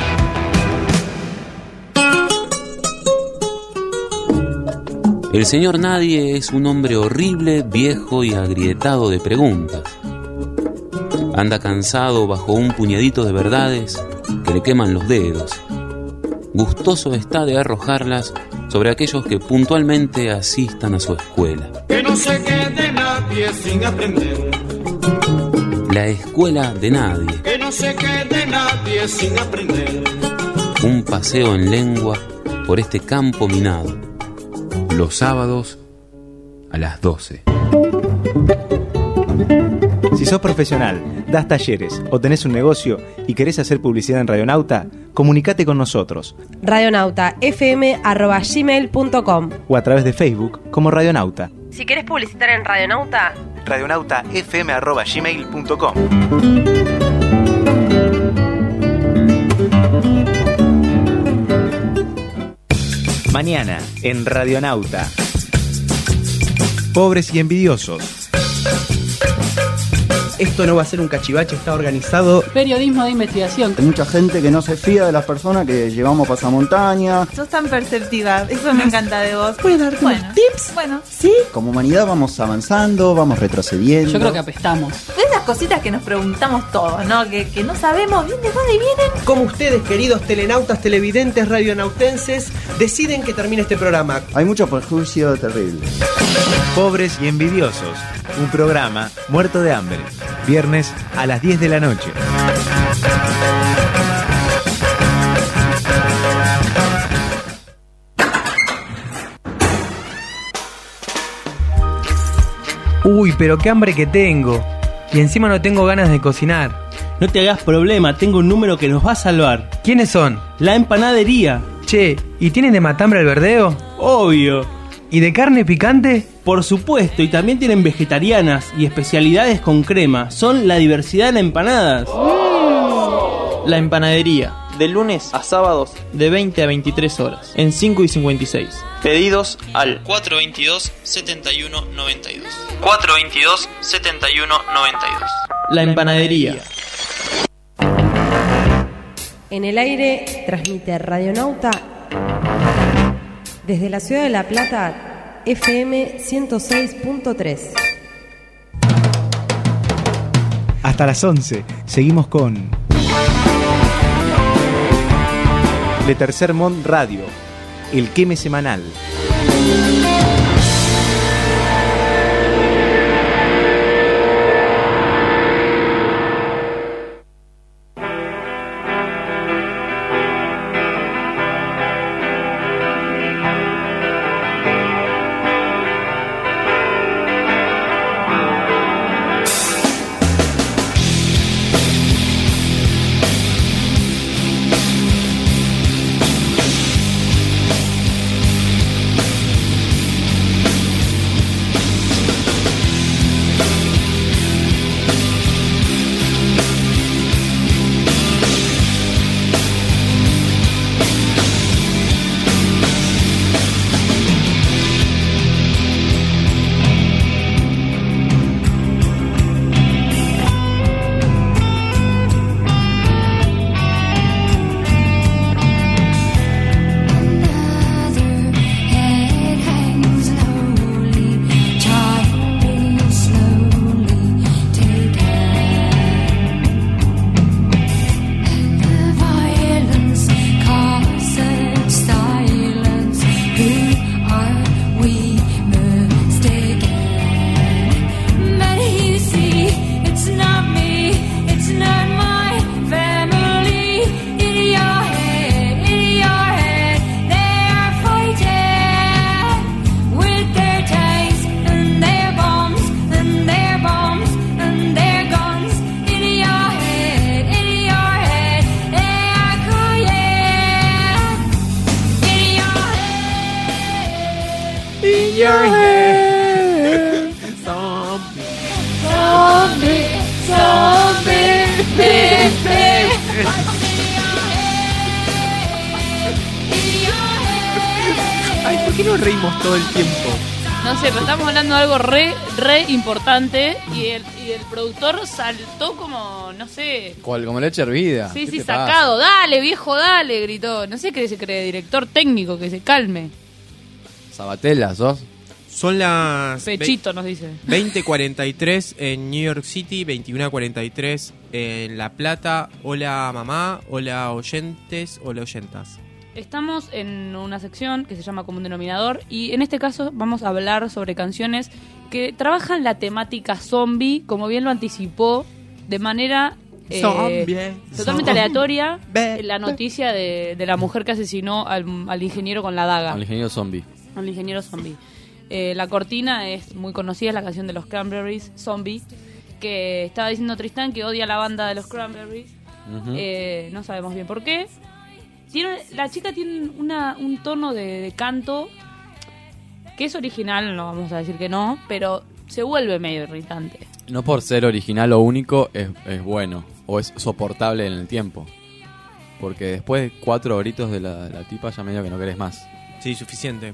El señor Nadie es un hombre horrible, viejo y agrietado de preguntas. Anda cansado bajo un puñadito de verdades que le queman los dedos. Gustoso está de arrojarlas sobre aquellos que puntualmente asistan a su escuela. Que no se quede nadie sin aprender. La escuela de nadie. Que no se quede nadie sin aprender. Un paseo en lengua por este campo minado. Los sábados a las 12. Si sos profesional, das talleres o tenés un negocio y querés hacer publicidad en Radionauta, comunicate con nosotros. radionautafm@gmail.com O a través de Facebook como Radionauta. Si querés publicitar en Radionauta, radionautafm@gmail.com. Mañana en Radionauta. Pobres y envidiosos. Esto no va a ser un cachivache, está organizado. Periodismo de investigación. Hay mucha gente que no se fía de las personas que llevamos pasamontaña. Sos tan perceptiva, eso me encanta de vos. ¿Puedes darte unos tips? Bueno, ¿Sí? Como humanidad vamos avanzando, vamos retrocediendo. Yo creo que apestamos. esas cositas que nos preguntamos todos, ¿no? Que no sabemos bien de dónde vienen. Como ustedes, queridos telenautas, televidentes, radionautenses, deciden que termine este programa. Hay mucho perjuicio terrible. Pobres y envidiosos. Un programa muerto de hambre. Viernes a las 10 de la noche. Uy, pero qué hambre que tengo. Y encima no tengo ganas de cocinar. No te hagas problema, tengo un número que nos va a salvar. ¿Quiénes son? La empanadería. Che, ¿y tienen de matambre al verdeo? Obvio. ¿Y de carne picante? Por supuesto, y también tienen vegetarianas y especialidades con crema. Son la diversidad de empanadas. La empanadería, de lunes a sábados, de 20 a 23 horas, en 5 y 56. Pedidos al 422-7192. 422-7192. La empanadería. En el aire transmite Radionauta desde la ciudad de La Plata, FM 106.3. Hasta las 11 seguimos con Le Tercer Mond Radio, el queme semanal. Ay, ¿por qué nos reímos todo el tiempo? No sé, pero estamos hablando de algo re importante y el productor saltó como, no sé... Como leche hervida. Sí, ¿Qué sí, te pasa? sacado. Dale, viejo, dale, gritó. No sé qué se cree, director técnico, que se calme. Sabatella, ¿sos? Son las... Pechito nos dice. 20:43 en New York City, 21:43 en La Plata. Hola mamá, hola oyentes, hola oyentas. Estamos en una sección que se llama Común Denominador y en este caso vamos a hablar sobre canciones que trabajan la temática zombie, como bien lo anticipó, de manera totalmente aleatoria la noticia de la mujer que asesinó al ingeniero con la daga. Al ingeniero zombie. Al ingeniero zombie. La cortina es muy conocida, es la canción de los Cranberries, Zombie, que estaba diciendo Tristán que odia la banda de los Cranberries. No sabemos bien por qué. La chica tiene un tono de canto que es original, no vamos a decir que no, pero se vuelve medio irritante. No por ser original o único es bueno, o es soportable en el tiempo. Porque después de 4 gritos de la tipa ya medio que no querés más. Sí, suficiente.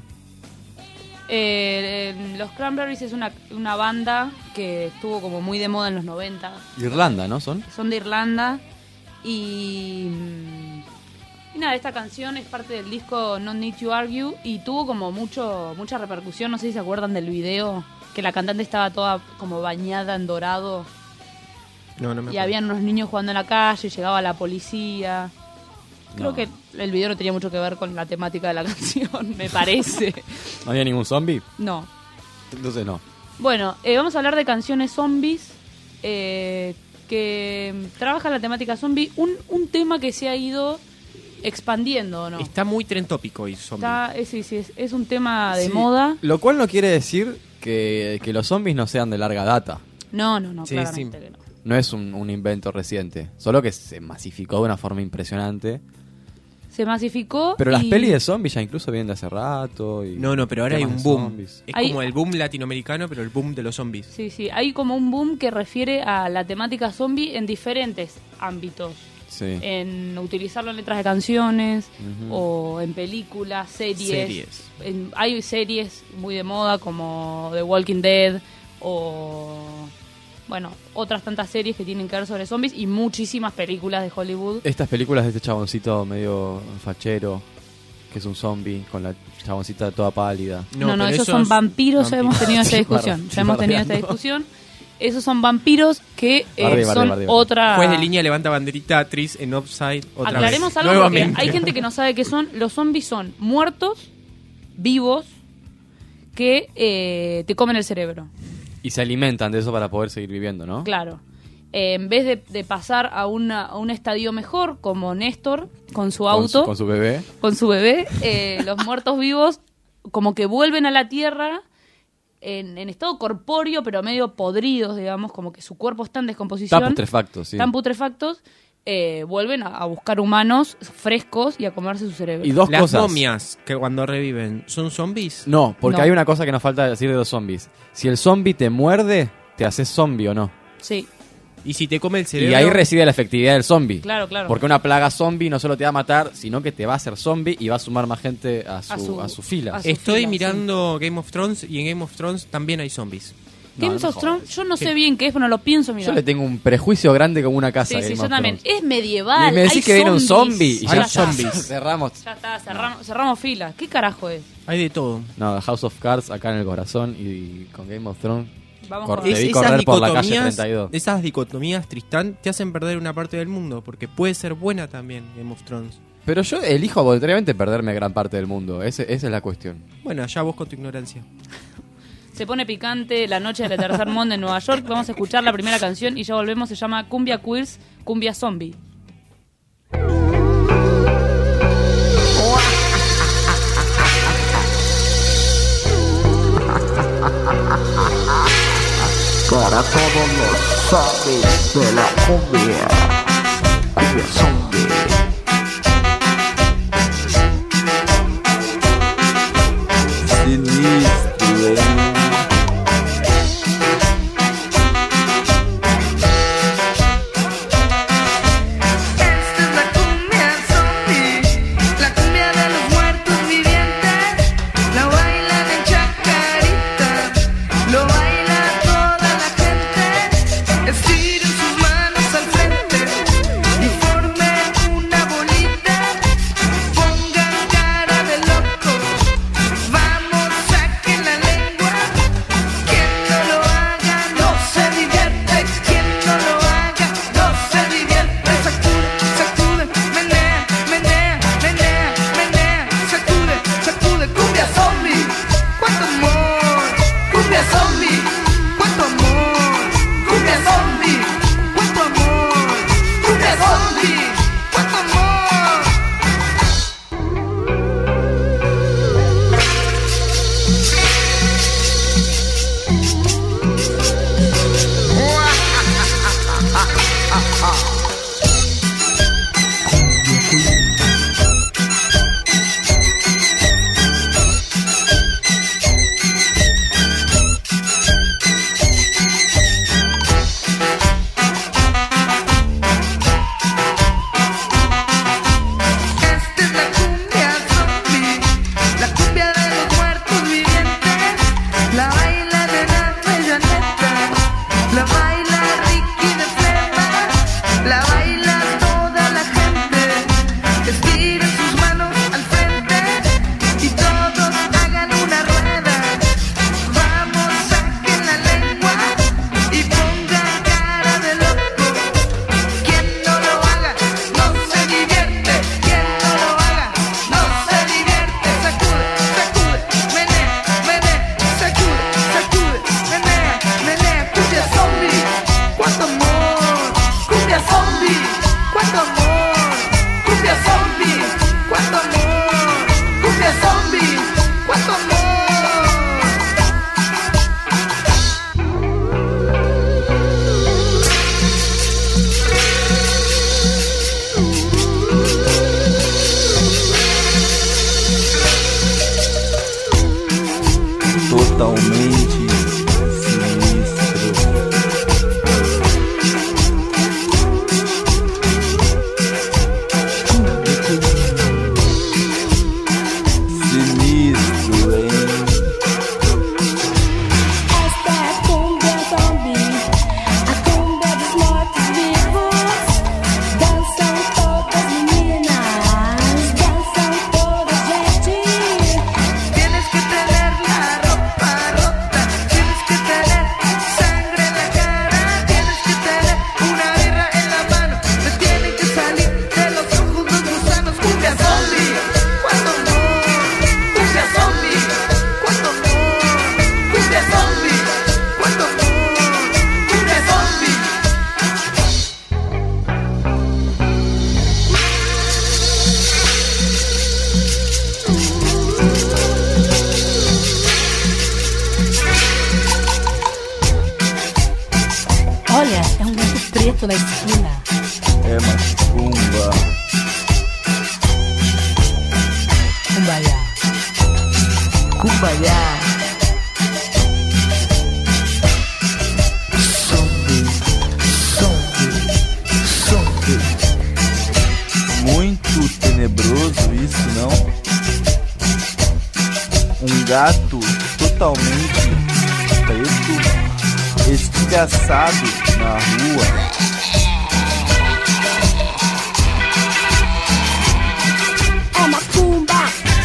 Los Cranberries es una banda que estuvo como muy de moda en los 90. Irlanda, ¿no? Son de Irlanda y nada, esta canción es parte del disco No Need to Argue y tuvo como mucha repercusión. No sé si se acuerdan del video, que la cantante estaba toda como bañada en dorado. No me y acuerdo. habían unos niños jugando en la calle, llegaba la policía. Creo que el video no tenía mucho que ver con la temática de la canción, me parece. ¿No había ningún zombie? No. Entonces no. Bueno, vamos a hablar de canciones zombies que trabajan la temática zombie. Un tema que se ha ido expandiendo, ¿no? Está muy tren tópico hoy, zombie. Sí, es un tema de Sí, moda. Lo cual no quiere decir que los zombies no sean de larga data. No, Sí, claramente sí. que no. No es un invento reciente. Solo que se masificó de una forma impresionante. Se masificó. Pero las y pelis de zombies ya incluso vienen de hace rato. Y No, pero ahora hay temas un de boom. zombies. Es Hay- como el boom latinoamericano, pero el boom de los zombies. Sí, hay como un boom que refiere a la temática zombie en diferentes ámbitos. Sí. En utilizarlo en letras de canciones Ujú. o en películas, series. Hay series muy de moda como The Walking Dead o bueno, otras tantas series que tienen que ver sobre zombies y muchísimas películas de Hollywood. Estas películas de este chaboncito medio fachero, que es un zombie, con la chaboncita toda pálida. No, esos son vampiros, ya hemos tenido esta discusión. Ya hemos tenido esta discusión. Esos son vampiros que son otra... Juez de línea levanta banderita actriz en Offside otra Aclaremos vez. algo porque Nuevamente. hay gente que no sabe qué son. Los zombies son muertos, vivos, que te comen el cerebro. Y se alimentan de eso para poder seguir viviendo, ¿no? Claro. En vez de pasar a un estadio mejor, como Néstor, con su auto, Con su bebé. con su bebé, los muertos vivos como que vuelven a la tierra en estado corpóreo, pero medio podridos, digamos, como que su cuerpo está en descomposición. Están putrefactos, sí. Están putrefactos, vuelven a buscar humanos frescos y a comerse su cerebro. Y dos Las cosas. momias que cuando reviven, ¿son zombies? No, porque No. hay una cosa que nos falta decir de los zombies. Si el zombie te muerde, te haces zombie o no. Sí, Y si te come el cerebro... Y ahí reside la efectividad del zombie. claro. Porque una plaga zombie no solo te va a matar, sino que te va a hacer zombie y va a sumar más gente a su fila. Estoy mirando Game of Thrones y en Game of Thrones también hay zombies. Game of Thrones, yo no sé bien qué es, pero no lo pienso mirar. Yo le tengo un prejuicio grande como una casa. Sí, a Game yo of también. Thrones. Es medieval. Y me decís hay que viene un zombies. zombie y Ya ya está. cerramos. Ya está, cerramos fila. ¿Qué carajo es? Hay de todo. No, House of Cards acá en el corazón y con Game of Thrones. Vamos Te vi correr por la calle 32. Esas dicotomías, Tristán, te hacen perder una parte del mundo, porque puede ser buena también Game of Thrones. Pero yo elijo voluntariamente perderme gran parte del mundo. Esa es la cuestión. Bueno, allá vos con tu ignorancia. Se pone picante la noche del tercer mundo en Nueva York. Vamos a escuchar la primera canción y ya volvemos. Se llama Cumbia Queers, Cumbia Zombie. Para todos los zombies de la cumbia, cumbia zombie. Sinistro. da esquina. É macumba. Kumbaya. Kumbaya. Muito tenebroso isso, não? Gato totalmente preto, estilhaçado na rua. É macumba.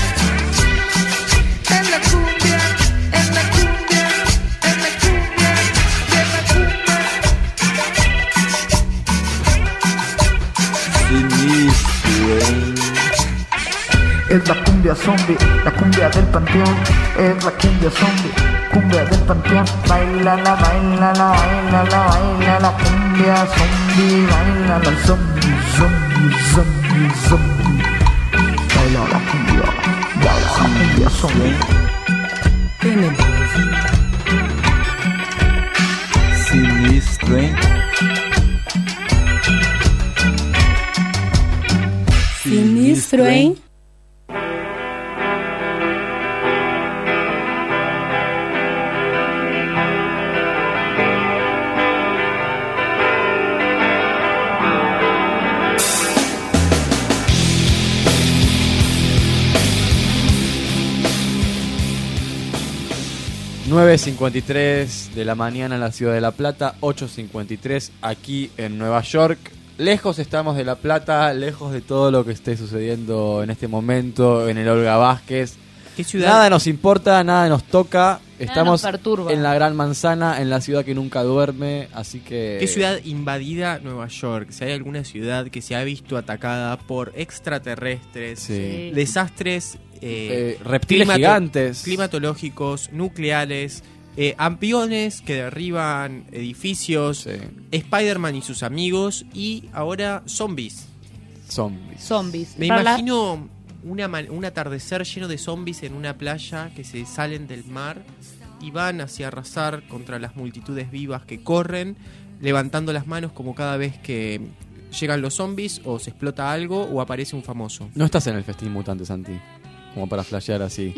É macumba. É macumba. É macumba. É macumba. Sinistro, hein? Es la cumbia zombie, la cumbia del panteón. Es la cumbia zombie, cumbia del panteón. Bailala, bailala, bailala, bailala, cumbia zombie, bailala, zombie, zombie, zombie, zombie. Baila la cumbia zombie. Sinistro, hein? Sinistro, hein? ...9:53 de la mañana en la ciudad de La Plata... ...8:53 aquí en Nueva York... ...lejos estamos de La Plata... ...lejos de todo lo que esté sucediendo en este momento... ...en el Olga Vázquez... ¿Qué ciudad? Nada nos importa, nada nos toca... Estamos nos perturba. en la Gran Manzana... ...en la ciudad que nunca duerme... ...así que... ¿Qué ciudad invadida Nueva York? Si hay alguna ciudad que se ha visto atacada por extraterrestres... Sí. Desastres... reptiles gigantes, climatológicos, nucleares, ampiones que derriban edificios, Spider-Man y sus amigos, y ahora zombies. Zombies. Me imagino un atardecer lleno de zombies en una playa que se salen del mar y van hacia arrasar contra las multitudes vivas que corren, levantando las manos como cada vez que llegan los zombies o se explota algo o aparece un famoso. No estás en el festín mutante, Santi, como para flashear así.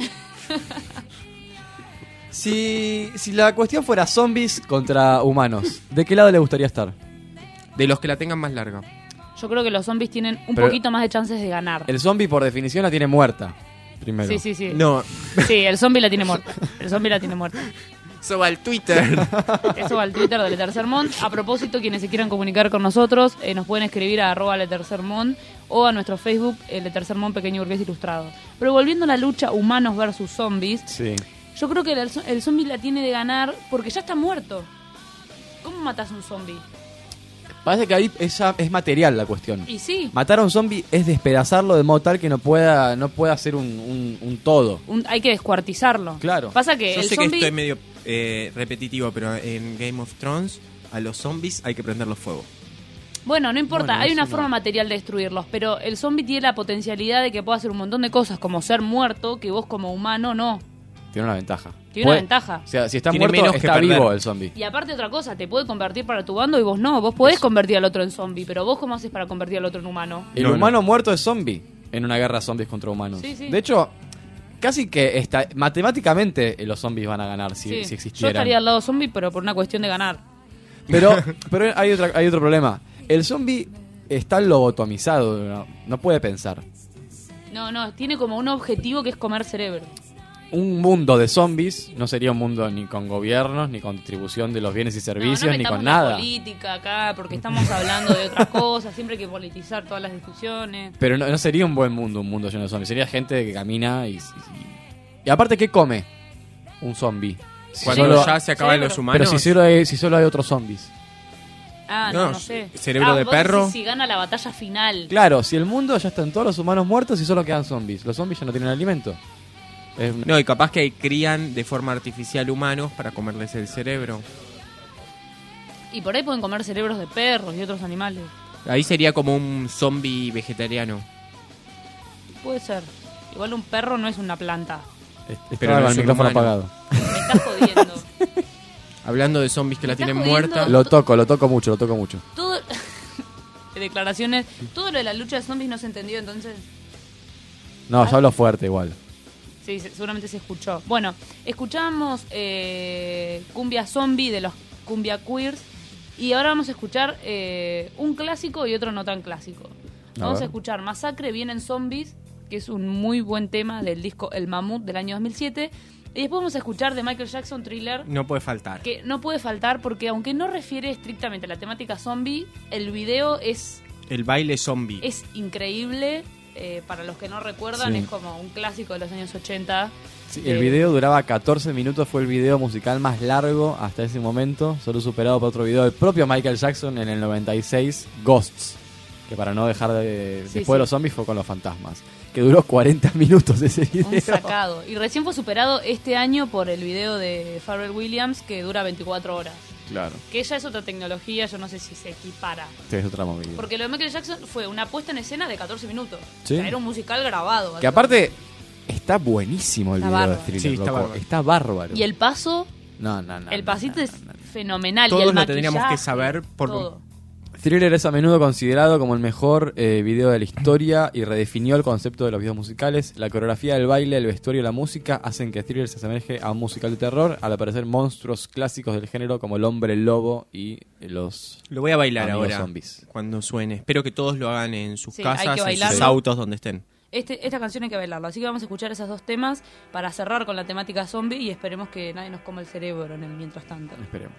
Si la cuestión fuera zombies contra humanos, ¿de qué lado le gustaría estar? De los que la tengan más larga. Yo creo que los zombies tienen un Pero poquito más de chances de ganar. El zombie por definición la tiene muerta, primero. Sí. No. Sí, el zombie la tiene muerta. El zombie la tiene muerta. Eso va al Twitter. Eso va al Twitter de Lettersermon. A propósito, quienes se quieran comunicar con nosotros, nos pueden escribir a @Lettersermon o a nuestro Facebook, Lettersermon Pequeño Burgués Ilustrado. Pero volviendo a la lucha humanos versus zombies, sí. Yo creo que el zombie la tiene de ganar porque ya está muerto. ¿Cómo matas a un zombie? Parece que ahí es material la cuestión. Y sí. Matar a un zombie es despedazarlo de modo tal que no pueda ser un todo. Hay que descuartizarlo. Claro. Pasa que Yo el sé zombie... que estoy medio repetitivo, pero en Game of Thrones a los zombies hay que prenderlos fuego. Bueno, no importa, Bueno, hay una eso forma no. material de destruirlos, pero el zombie tiene la potencialidad de que pueda hacer un montón de cosas, como ser muerto, que vos como humano no. Tiene una ventaja. Tiene una ventaja. O sea, si está Tiene muerto, menos que está perder. vivo el zombie. Y aparte otra cosa, te puede convertir para tu bando y vos no. Vos podés convertir al otro en zombie, pero vos ¿cómo haces para convertir al otro en humano? El humano muerto es zombie en una guerra zombies contra humanos. Sí. De hecho, casi que matemáticamente los zombies van a ganar si Yo existieran. estaría al lado zombie, pero por una cuestión de ganar. Pero hay otro problema. El zombie está lobotomizado, no puede pensar. No, tiene como un objetivo que es comer cerebro. Un mundo de zombies no sería un mundo ni con gobiernos, ni con distribución de los bienes y servicios, no ni con metamos nada. la política acá, porque estamos hablando de otras cosas, siempre hay que politizar todas las discusiones. Pero no sería un buen mundo, un mundo lleno de zombies. Sería gente que camina y aparte, ¿qué come un zombie? Cuando ya se acaban los humanos. Pero si solo hay otros zombies. No sé. ¿Cerebro de vos perro? decís si gana la batalla final. Claro, si el mundo ya están todos los humanos muertos y solo quedan zombies. Los zombies ya no tienen alimento. No, y capaz que crían de forma artificial humanos para comerles el cerebro. Y por ahí pueden comer cerebros de perros y otros animales. Ahí sería como un zombie vegetariano. Puede ser. Igual un perro no es una planta. Pero no el es un micrófono humano. apagado. Me estás jodiendo. Hablando de zombies que la tienen jodiendo. muerta. Lo toco mucho. Todo, declaraciones. Todo lo de la lucha de zombies no se entendió, entonces... No, yo hablo fuerte igual. Sí, seguramente se escuchó. Bueno, escuchamos Cumbia Zombie de los Cumbia Queers y ahora vamos a escuchar un clásico y otro no tan clásico. Vamos a escuchar Masacre Vienen Zombies, que es un muy buen tema del disco El Mamut del año 2007. Y después vamos a escuchar de Michael Jackson Thriller. No puede faltar. Que no puede faltar porque aunque no refiere estrictamente a la temática zombie, el video es... El baile zombie. Es increíble. Para los que no recuerdan, Sí. es como un clásico de los años 80. Sí, el video duraba 14 minutos, fue el video musical más largo hasta ese momento, solo superado por otro video del propio Michael Jackson en el 96, Ghosts, que para no dejar de... Sí, después de sí. los zombies fue con los fantasmas, que duró 40 minutos ese video. Un sacado. Y recién fue superado este año por el video de Pharrell Williams, que dura 24 horas. Claro, Que ella es otra tecnología, yo no sé si se equipara. sí, es otra movida. Porque lo de Michael Jackson fue una puesta en escena de 14 minutos. Sí. O sea, era un musical grabado. Que aparte, está buenísimo el Está video de bárbaro. Thriller, Sí, está loco. bárbaro. Está bárbaro. Y el paso, No. el pasito es fenomenal. y Todos el lo tendríamos que maquillaje, saber por... todo. Thriller es a menudo considerado como el mejor video de la historia y redefinió el concepto de los videos musicales. La coreografía del baile, el vestuario y la música hacen que Thriller se asemeje a un musical de terror al aparecer monstruos clásicos del género como el hombre lobo y los Lo voy a bailar amigos ahora zombies. cuando suene. Espero que todos lo hagan en sus Sí, hay casas, que en bailarlo. sus autos, donde estén. Esta canción hay que bailarla, así que vamos a escuchar esos dos temas para cerrar con la temática zombie y esperemos que nadie nos coma el cerebro en el mientras tanto. Esperemos.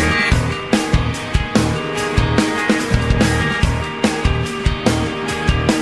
Thriller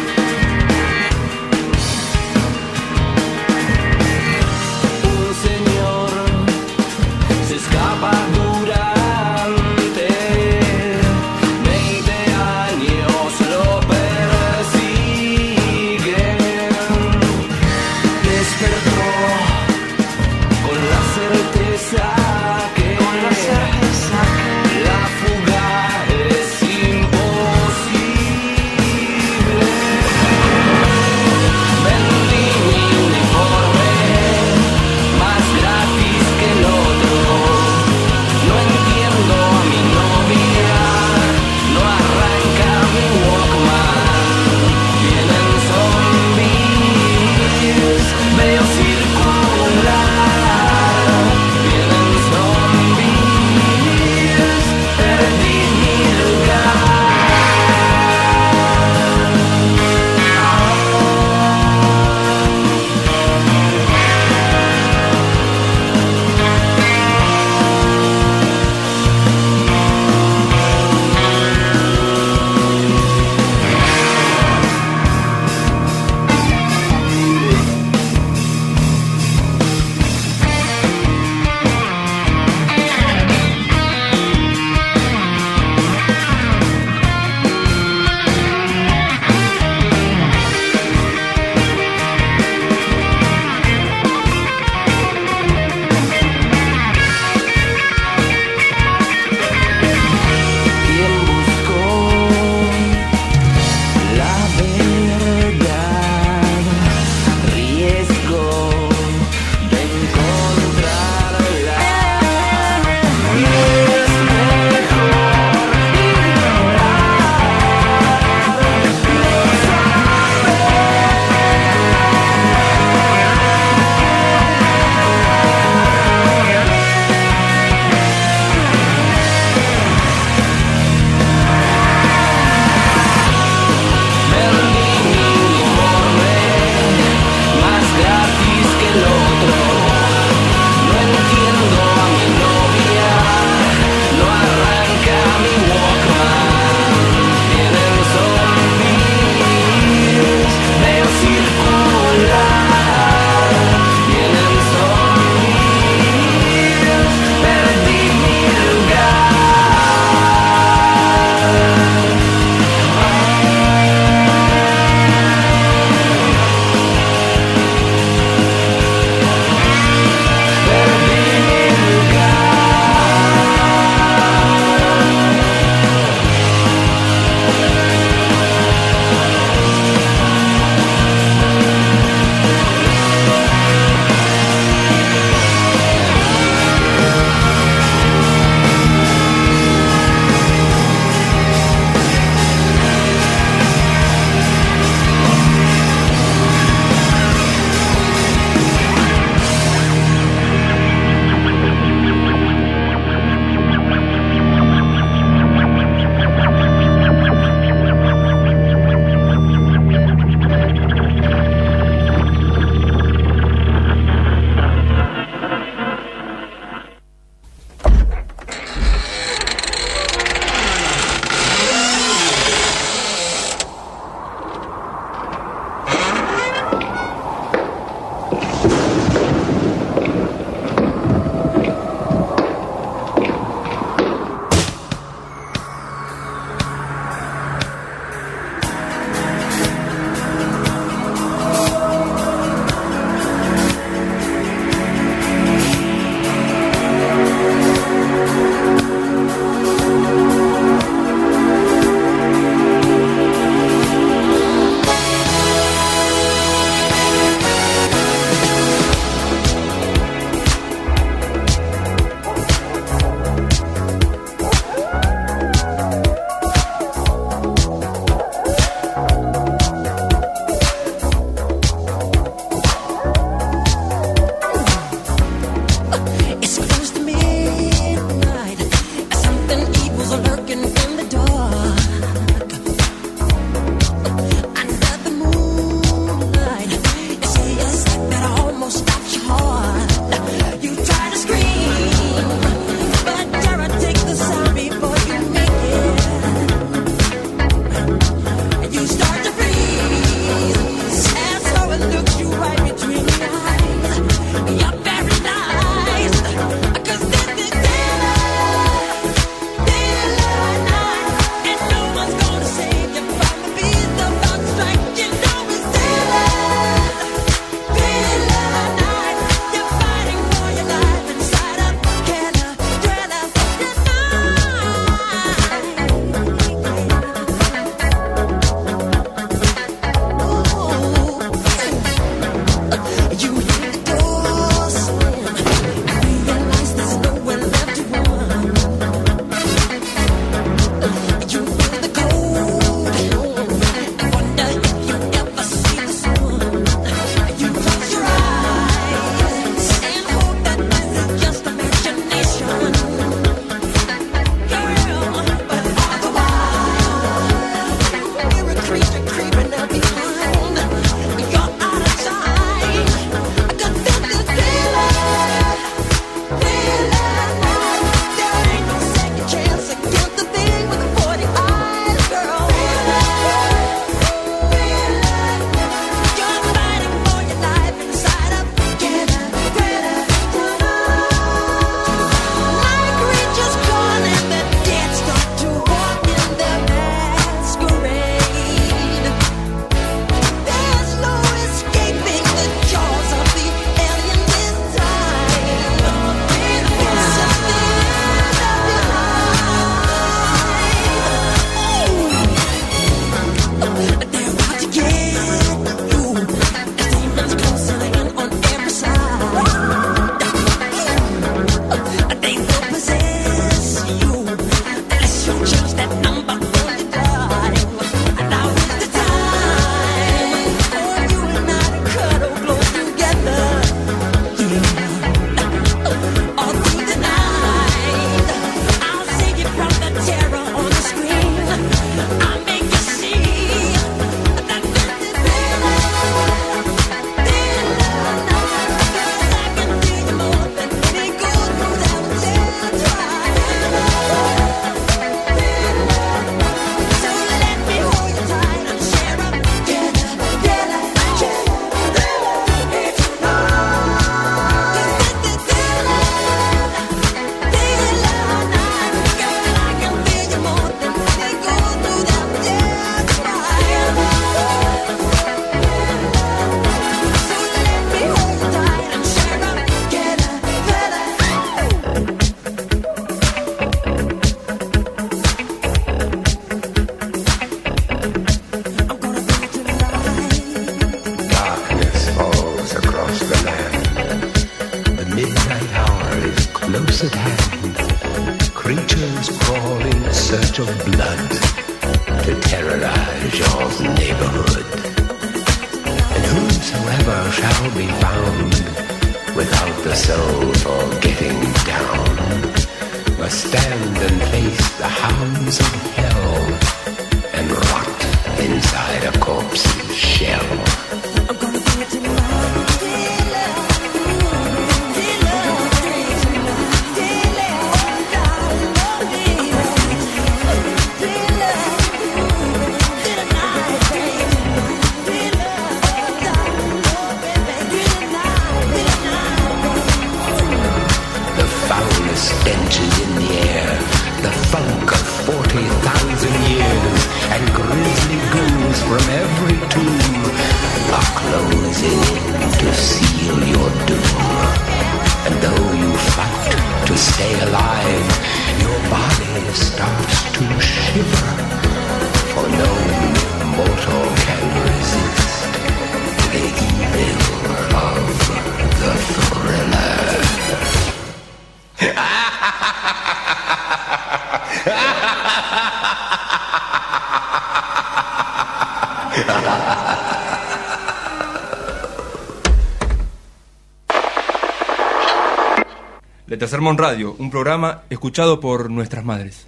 Sermón Radio, un programa escuchado por nuestras madres.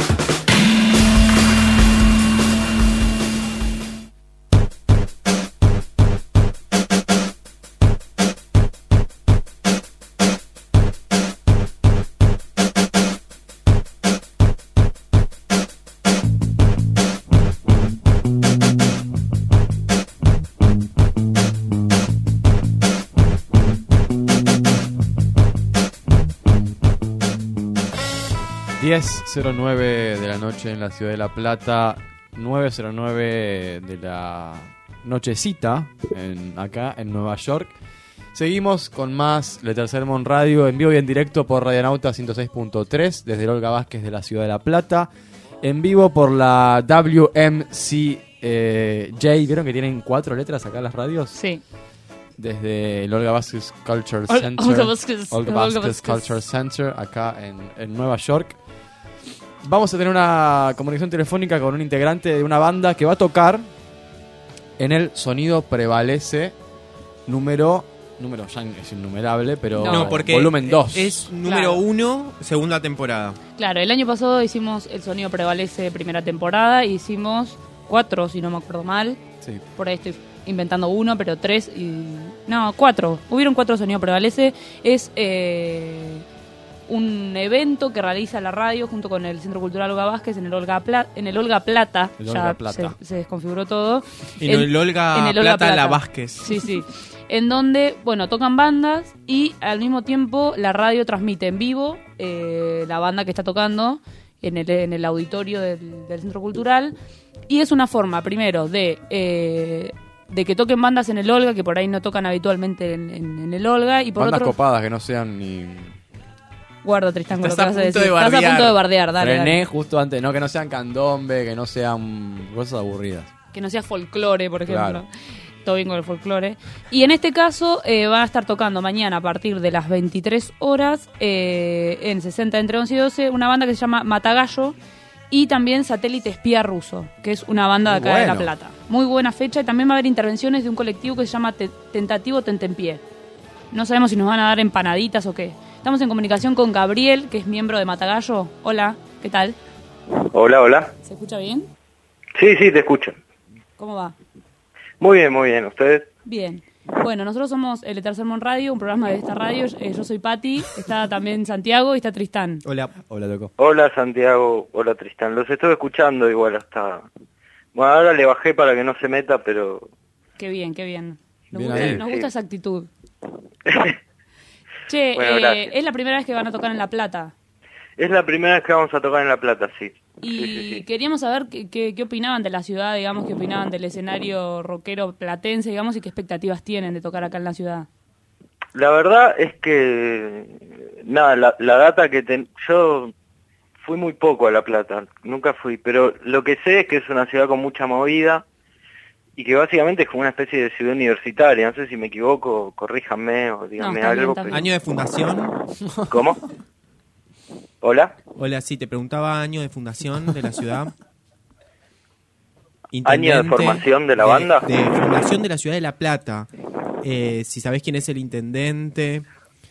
...10:09 de la noche en la ciudad de La Plata... ...9:09 de la nochecita... acá en Nueva York... Seguimos con más Letter Sermon Radio... ...en vivo y en directo por Radionauta 106.3... ...desde el Olga Vázquez de la ciudad de La Plata... ...en vivo por la WMCJ... ¿Vieron que tienen 4 letras acá las radios? Sí. desde el Olga Vázquez Culture Olga Center. Vázquez. Olga Olga Vázquez Vázquez. Culture Center, acá en Nueva York. Vamos a tener una comunicación telefónica con un integrante de una banda que va a tocar en el Sonido Prevalece número ya es innumerable, pero No, porque volumen 2. es número 1, segunda temporada. Claro, el año pasado hicimos El Sonido Prevalece primera temporada, hicimos 4, si no me acuerdo mal. Sí. Por ahí estoy inventando 1, pero 3 No, 4. Hubieron 4 Sonido Prevalece. Es un evento que realiza la radio junto con el Centro Cultural Olga Vázquez en el Olga Plata. El Olga Ya Plata. se desconfiguró todo. En el Olga Plata La Vázquez. Sí, sí. En donde, bueno, tocan bandas y al mismo tiempo la radio transmite en vivo la banda que está tocando en el auditorio del Centro Cultural. Y es una forma, primero, de que toquen bandas en el Olga, que por ahí no tocan habitualmente en el Olga. Y por Bandas otro, copadas que no sean ni... Guarda, Tristán, con lo que Estás vas a a punto decir. de Estás a punto de bardear, dale. Frené dale. justo antes, no, que no sean candombe, que no sean cosas aburridas. Que no sea folclore, por ejemplo. Claro. Todo bien con el folclore. Y en este caso van a estar tocando mañana a partir de las 23 horas en 60 entre 11 y 12 una banda que se llama Matagallo y también Satélite Espía Ruso, que es una banda de Muy acá de La bueno. Plata. Muy buena fecha y también va a haber intervenciones de un colectivo que se llama Tentativo Tentempié. No sabemos si nos van a dar empanaditas o qué. Estamos en comunicación con Gabriel, que es miembro de Matagallo. Hola, ¿qué tal? Hola, hola. ¿Se escucha bien? Sí, te escucho. ¿Cómo va? Muy bien. ¿Ustedes? Bien. Bueno, nosotros somos el Tercer Mon Radio, un programa de esta radio. Yo soy Patti, está también Santiago y está Tristán. Hola. Hola, loco. Hola, Santiago. Hola, Tristán. Los estoy escuchando igual hasta... Bueno, ahora le bajé para que no se meta, pero... Qué bien, qué bien. Nos, Bien gusta, ahí. nos gusta esa actitud. Che, Bueno, gracias. es la primera vez que van a tocar en La Plata. Es la primera vez que vamos a tocar en La Plata, sí. Y queríamos saber qué opinaban de la ciudad, digamos, qué opinaban del escenario rockero platense, digamos, y qué expectativas tienen de tocar acá en la ciudad. La verdad es que... Nada, la data que... Yo fui muy poco a La Plata, nunca fui, pero lo que sé es que es una ciudad con mucha movida y que básicamente es como una especie de ciudad universitaria. No sé si me equivoco, corríjanme o díganme está bien, algo. está bien. ¿Año de fundación? ¿Cómo? ¿Hola? Hola, sí, te preguntaba año de fundación de la ciudad. ¿Año de formación de la banda? De fundación de la ciudad de La Plata. Si sabés quién es el intendente.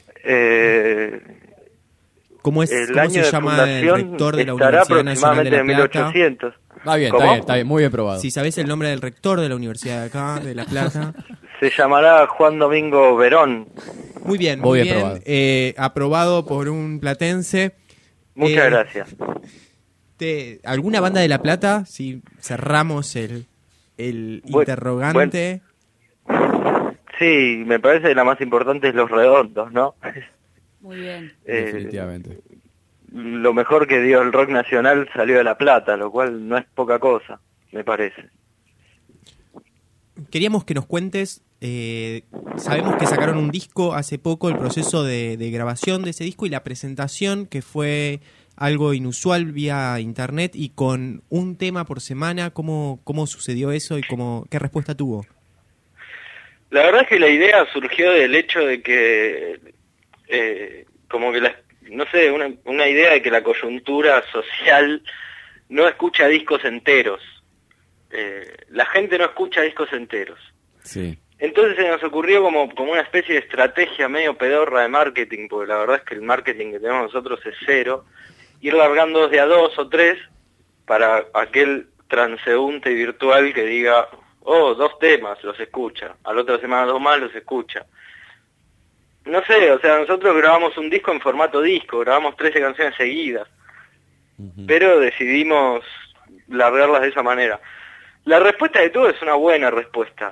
¿Cómo el cómo año se de llama el fundación rector de la estará Universidad Nacional de La aproximadamente Plata? en 1800. Está bien, muy bien probado. Si sabés el nombre del rector de la Universidad de acá, de La Plata. Se llamará Juan Domingo Verón. Muy bien, Muy muy bien bien. probado. Aprobado por un platense. Muchas gracias. ¿Alguna banda de La Plata? Si cerramos el interrogante. Sí, me parece que la más importante es Los Redondos, ¿no? Muy bien. Definitivamente. Lo mejor que dio el rock nacional salió de La Plata, lo cual no es poca cosa, me parece. Queríamos que nos cuentes, sabemos que sacaron un disco hace poco, el proceso de grabación de ese disco y la presentación, que fue algo inusual vía internet y con un tema por semana. ¿Cómo sucedió eso y qué respuesta tuvo? La verdad es que la idea surgió del hecho de que, como que no sé, una idea de que la coyuntura social no escucha discos enteros. La gente no escucha discos enteros. Sí. Entonces se nos ocurrió como una especie de estrategia medio pedorra de marketing, porque la verdad es que el marketing que tenemos nosotros es cero, ir largando de a 2 o 3 para aquel transeúnte virtual que diga, 2 temas, los escucha, a la otra semana 2 más, los escucha. No sé, o sea, nosotros grabamos un disco en formato disco, grabamos 13 canciones seguidas, pero decidimos largarlas de esa manera. La respuesta de todo es una buena respuesta.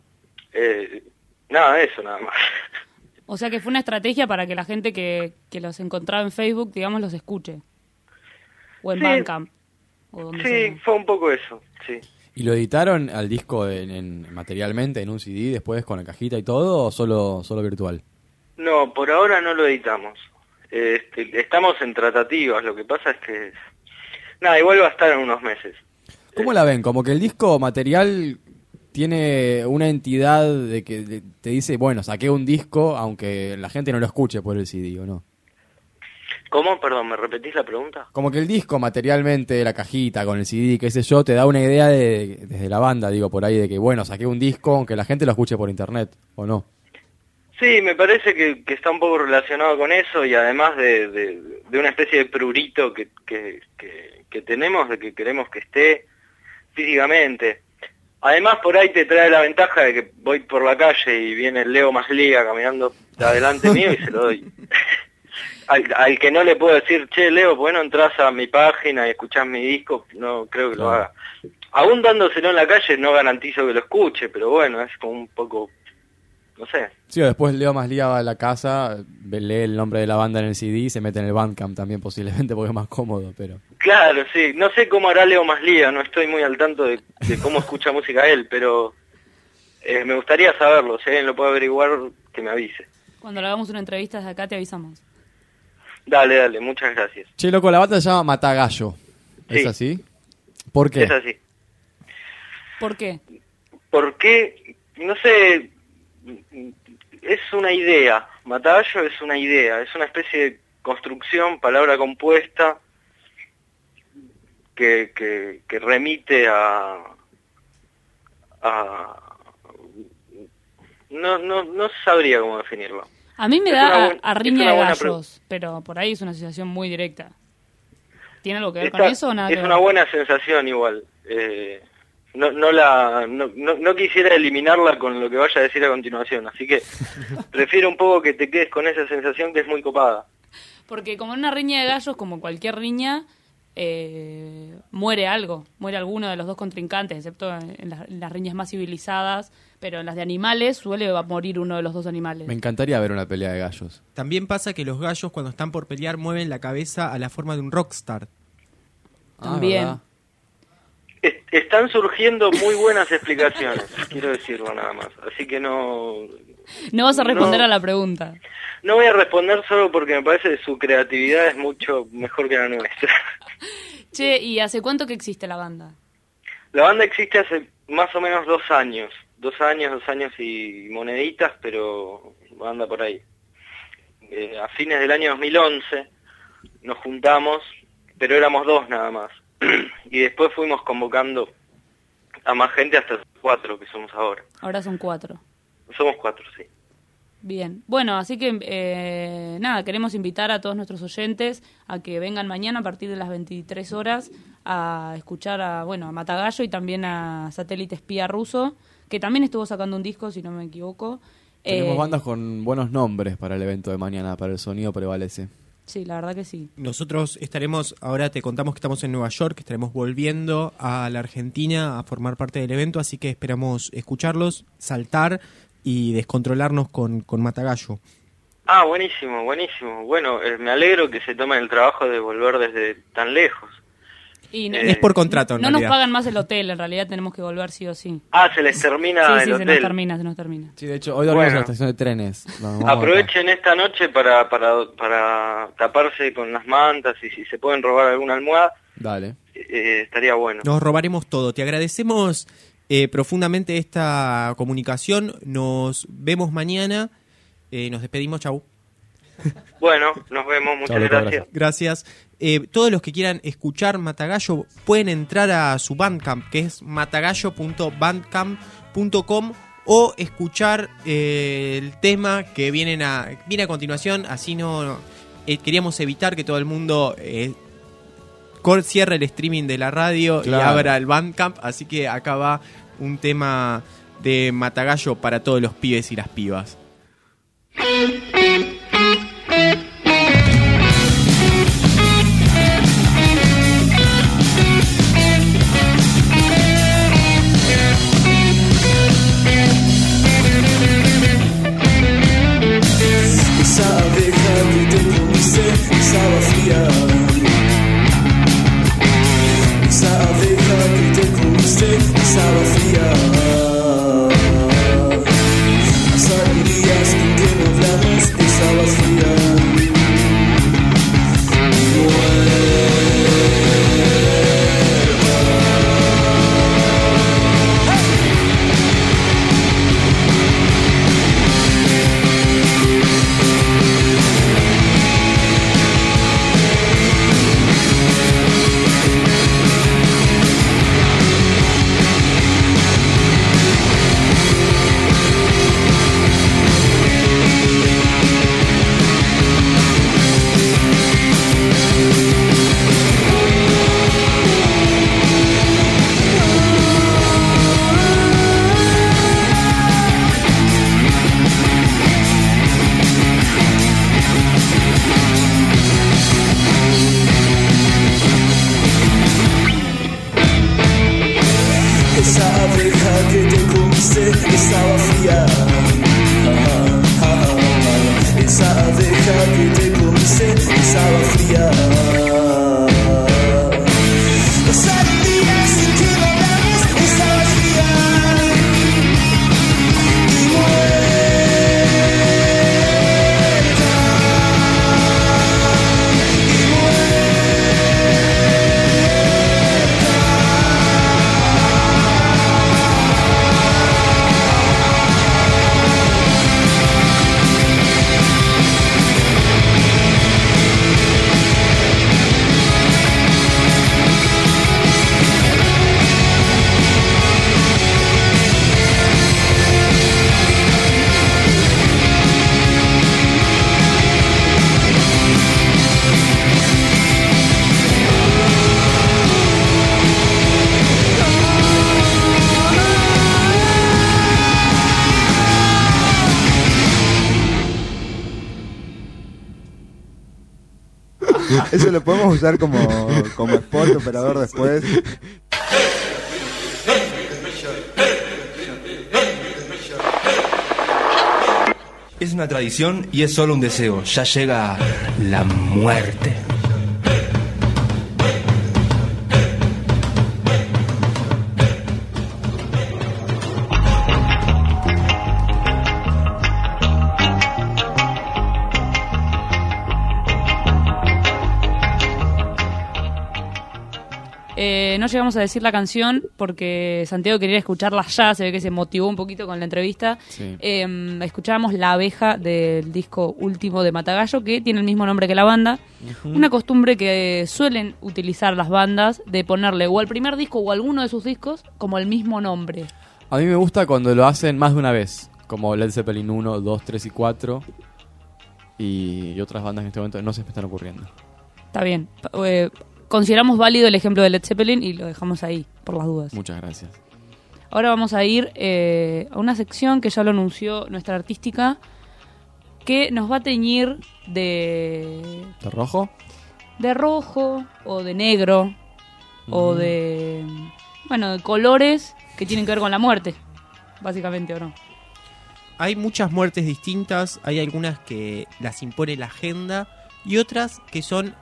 Eso nada más. O sea que fue una estrategia para que la gente que los encontraba en Facebook, digamos, los escuche. O en Sí. Bandcamp. O donde Sí, sea. fue un poco eso, sí. ¿Y lo editaron al disco materialmente en un CD después con la cajita y todo o solo virtual? No, por ahora no lo editamos. Estamos en tratativas, lo que pasa es que... Nada, igual va a estar en unos meses. ¿Cómo la ven? Como que el disco material tiene una entidad de que te dice, bueno, saqué un disco, aunque la gente no lo escuche por el CD, ¿o no? ¿Cómo? Perdón, ¿me repetís la pregunta? Como que el disco materialmente, la cajita con el CD, qué sé yo, te da una idea desde la banda, digo, por ahí, de que, bueno, saqué un disco, aunque la gente lo escuche por internet, ¿o no? Sí, me parece que está un poco relacionado con eso y además de una especie de prurito que tenemos, de que queremos que esté físicamente. Además, por ahí te trae la ventaja de que voy por la calle y viene el Leo Masliga caminando adelante mío y se lo doy. Al que no le puedo decir, che, Leo, ¿por qué no entras a mi página y escuchás mi disco? No creo que lo haga. Aún dándoselo en la calle no garantizo que lo escuche, pero bueno, es como un poco, no sé. Sí, o después Leo Masliga va a la casa, lee el nombre de la banda en el CD y se mete en el Bandcamp también posiblemente porque es más cómodo, pero... Claro, sí. No sé cómo hará Leo Masliga, no estoy muy al tanto de cómo escucha música él, pero me gustaría saberlo. Si alguien lo puede averiguar, que me avise. Cuando le hagamos una entrevista desde acá te avisamos. Dale, muchas gracias. Che, loco, la banda se llama Matagallo. ¿Es Sí. así? ¿Por qué? Es así. ¿Por qué? Porque, no sé, es una idea. Matagallo es una idea, es una especie de construcción, palabra compuesta, que remite a no sabría cómo definirlo. A mí me Es da una buen- a es riña una de buena gallos, pero por ahí es una asociación muy directa. ¿Tiene algo que ver Esta- con eso o nada que es ver? una buena sensación igual. No quisiera eliminarla con lo que vaya a decir a continuación, así que prefiero un poco que te quedes con esa sensación que es muy copada. Porque como en una riña de gallos, como cualquier riña, muere alguno de los dos contrincantes, excepto en las riñas más civilizadas, pero en las de animales suele morir uno de los dos animales. Me encantaría ver una pelea de gallos. También pasa que los gallos cuando están por pelear mueven la cabeza a la forma de un rockstar. También. ¿verdad? Están surgiendo muy buenas explicaciones, quiero decirlo nada más. Así que no No vas a responder a la pregunta. no voy a responder solo porque me parece que su creatividad es mucho mejor que la nuestra. Che, ¿y hace cuánto que existe la banda? La banda existe hace más o menos 2 años. 2 años y moneditas, pero anda por ahí. A fines del año 2011 nos juntamos, pero éramos 2 nada más. Y después fuimos convocando a más gente hasta 4 que somos ahora. Ahora son 4. Somos 4, sí. Bien. Bueno, así que nada, queremos invitar a todos nuestros oyentes a que vengan mañana a partir de las 23 horas a escuchar a Matagallo y también a Satélite Espía Ruso, que también estuvo sacando un disco, si no me equivoco. Tenemos bandas con buenos nombres para el evento de mañana, para el sonido prevalece. Sí, la verdad que sí. Nosotros estaremos, ahora te contamos que estamos en Nueva York, estaremos volviendo a la Argentina a formar parte del evento, así que esperamos escucharlos, saltar y descontrolarnos con Matagallo. Ah, buenísimo. Bueno, me alegro que se tomen el trabajo de volver desde tan lejos. Y es por contrato, en no nos realidad. pagan más el hotel, en realidad tenemos que volver sí o sí. Ah, se les termina Sí, el se hotel. nos termina. Sí, de hecho, hoy dormimos en la Bueno. estación de trenes. Vamos Aprovechen esta noche para taparse con las mantas y si se pueden robar alguna almohada, acá. Dale. estaría bueno. Nos robaremos todo. Te agradecemos profundamente esta comunicación. Nos vemos mañana. Nos despedimos. Chau. Bueno, nos vemos. Muchas gracias. Gracias. Todos los que quieran escuchar Matagallo pueden entrar a su Bandcamp, que es matagallo.bandcamp.com, o escuchar el tema que viene a continuación. Así no queríamos evitar que todo el mundo cierre el streaming de la radio Claro. y abra el Bandcamp. Así que acá va un tema de Matagallo para todos los pibes y las pibas. Esa abeja que te comiste estaba fría. Esa abeja que te comiste estaba fría. Saliría Eso lo podemos usar como spot operador después. Es una tradición y es solo un deseo. Ya llega la muerte. No llegamos a decir la canción porque Santiago quería escucharla ya, se ve que se motivó un poquito con la entrevista. Sí. Escuchábamos La Abeja del disco último de Matagallo, que tiene el mismo nombre que la banda. Ujú. Una costumbre que suelen utilizar las bandas de ponerle o al primer disco o a alguno de sus discos como el mismo nombre. A mí me gusta cuando lo hacen más de una vez, como Led Zeppelin 1, 2, 3 y 4 y otras bandas que en este momento no se me están ocurriendo. Está bien. Consideramos válido el ejemplo de Led Zeppelin y lo dejamos ahí, por las dudas. Muchas gracias. Ahora vamos a ir a una sección que ya lo anunció nuestra artística, que nos va a teñir ¿De rojo? de rojo o de negro o de colores que tienen que ver con la muerte, básicamente, ¿o no? Hay muchas muertes distintas, hay algunas que las impone la agenda y otras que son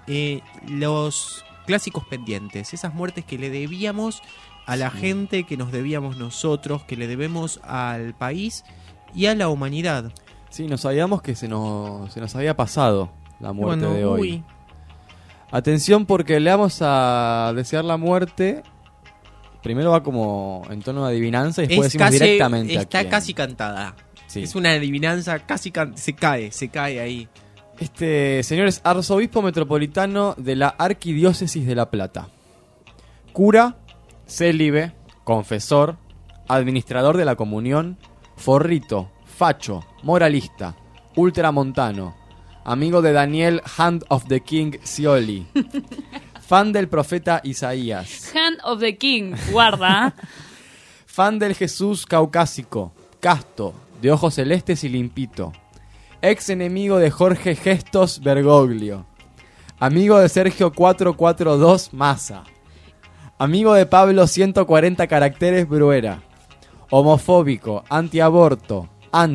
los clásicos pendientes, esas muertes que le debíamos a la gente, que nos debíamos nosotros, que le debemos al país y a la humanidad. Sí, nos sabíamos que se nos había pasado la muerte Bueno, de hoy. uy. Atención porque le vamos a desear la muerte. Primero va como en tono de adivinanza y después decimos directamente a está quién. casi cantada. Sí. Es una adivinanza casi se cae ahí. Este señor es arzobispo metropolitano de la Arquidiócesis de La Plata. Cura, célibe, confesor, administrador de la comunión, forrito, facho, moralista, ultramontano, amigo de Daniel Hand of the King Scioli, fan del profeta Isaías, Hand of the King, guarda. fan del Jesús caucásico, casto, de ojos celestes y limpito, ex enemigo de Jorge Gestos Bergoglio, amigo de Sergio 442 Massa, amigo de Pablo 140 caracteres Bruera, homofóbico, antiaborto,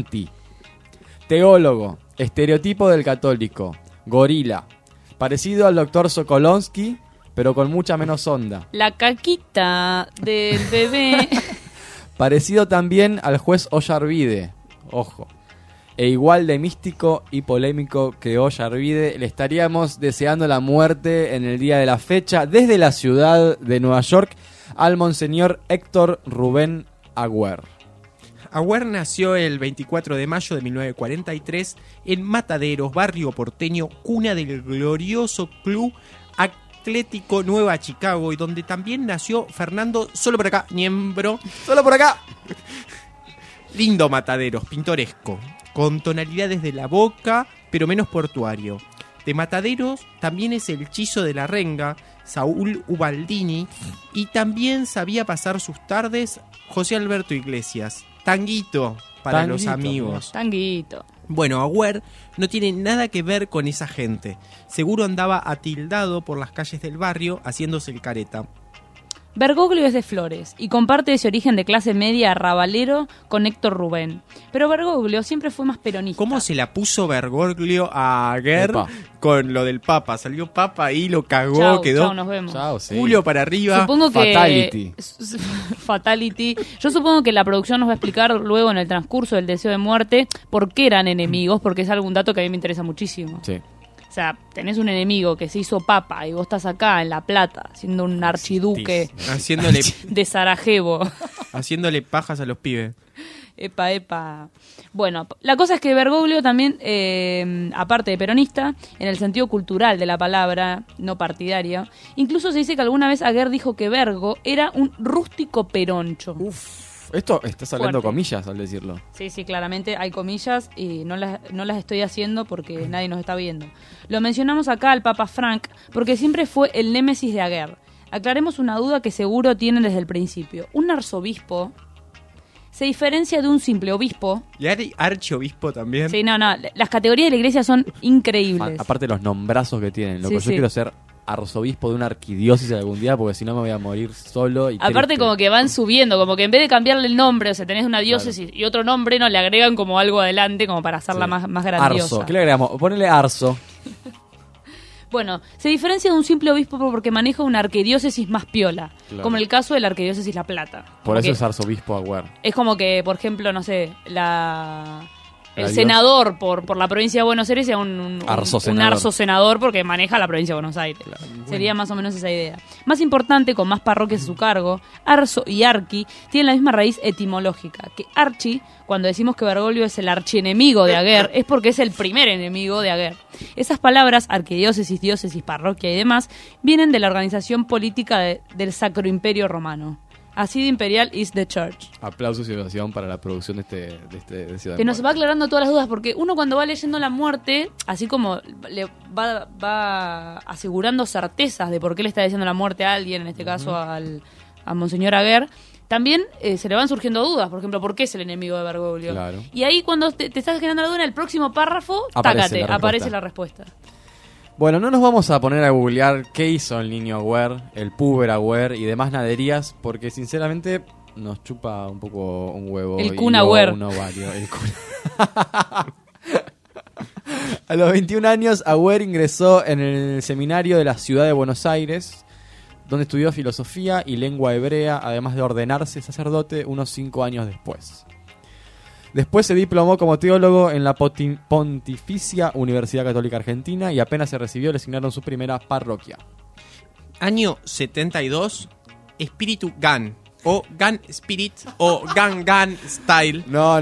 teólogo, estereotipo del católico, gorila, parecido al doctor Sokolonsky, pero con mucha menos onda, La caquita del bebé. parecido también al juez Ollarvide, ojo, e igual de místico y polémico que Ollarvide, le estaríamos deseando la muerte en el día de la fecha desde la ciudad de Nueva York al monseñor Héctor Rubén Agüer. Agüer nació el 24 de mayo de 1943 en Mataderos, barrio porteño, cuna del glorioso Club Atlético Nueva Chicago, y donde también nació Fernando, solo por acá, Niembro. ¡Solo por acá! Lindo Mataderos, pintoresco, con tonalidades de la Boca, pero menos portuario. De Mataderos también es el Chizo de la Renga, Saúl Ubaldini, y también sabía pasar sus tardes José Alberto Iglesias. Tanguito para los amigos. Tanguito. Bueno, Agüer no tiene nada que ver con esa gente. Seguro andaba atildado por las calles del barrio haciéndose el careta. Bergoglio es de Flores y comparte ese origen de clase media arrabalero con Héctor Rubén. Pero Bergoglio siempre fue más peronista. ¿Cómo se la puso Bergoglio a Agüer con lo del Papa? Salió Papa y lo cagó, Chau, quedó chau, nos vemos. Chau, sí. culo para arriba. Supongo que Fatality. Fatality. Yo supongo que la producción nos va a explicar luego en el transcurso del deseo de muerte por qué eran enemigos, porque es algún dato que a mí me interesa muchísimo. Sí. O sea, tenés un enemigo que se hizo papa y vos estás acá en La Plata siendo un archiduque Haciéndole, de Sarajevo. haciéndole pajas a los pibes. Epa, epa. Bueno, la cosa es que Bergoglio también, aparte de peronista, en el sentido cultural de la palabra, no partidaria, incluso se dice que alguna vez Agüer dijo que Bergo era un rústico peroncho. Esto está saliendo Fuerte. comillas al decirlo. Sí, sí, claramente hay comillas y no las estoy haciendo porque nadie nos está viendo. Lo mencionamos acá al Papa Frank porque siempre fue el némesis de Agüer. Aclaremos una duda que seguro tienen desde el principio. Un arzobispo se diferencia de un simple obispo. ¿Y archiobispo también? Sí, no, las categorías de la iglesia son increíbles. Aparte los nombrazos que tienen, loco. Sí, Yo sí. quiero ser arzobispo de una arquidiócesis algún día porque si no me voy a morir solo y Aparte triste. como que van subiendo, como que en vez de cambiarle el nombre, o sea, tenés una diócesis y otro nombre, no le agregan como algo adelante como para hacerla Sí. más grandiosa. Arzo, ¿qué le agregamos? Ponele Arzo. Bueno, se diferencia de un simple obispo porque maneja una arquidiócesis más piola, Claro. como el caso de la arquidiócesis La Plata. Por Como eso que es arzobispo Agüer. es como que, por ejemplo, no sé, el Dios. senador por la provincia de Buenos Aires sea un Arzosenador. arzosenador porque maneja la provincia de Buenos Aires. Sería más o menos esa idea. Más importante, con más parroquias a su cargo, arzo y arqui tienen la misma raíz etimológica, que archi, cuando decimos que Bergoglio es el archienemigo de Aguer, es porque es el primer enemigo de Aguer. Esas palabras, arquidiócesis, diócesis, parroquia y demás, vienen de la organización política del Sacro Imperio Romano. Así de imperial is the church. Aplausos y ovación para la producción de Ciudad Que de nos va aclarando todas las dudas, porque uno cuando va leyendo la muerte, así como le va asegurando certezas de por qué le está diciendo la muerte a alguien, en este caso a Monseñor Aguer, también se le van surgiendo dudas. Por ejemplo, ¿por qué es el enemigo de Bergoglio? Claro. Y ahí cuando te estás generando la duda, en el próximo párrafo, aparece la respuesta. Bueno, no nos vamos a poner a googlear qué hizo el niño Agüer, el puber Agüer y demás naderías, porque sinceramente nos chupa un poco un huevo. El Kun Agüer. Un ovario, el Kun. A los 21 años, Agüer ingresó en el seminario de la ciudad de Buenos Aires, donde estudió filosofía y lengua hebrea, además de ordenarse sacerdote unos 5 años después. Después se diplomó como teólogo en la Pontificia Universidad Católica Argentina y apenas se recibió le asignaron su primera parroquia. Año 72, Espíritu Gun. O Gun Spirit o Gun Style. No,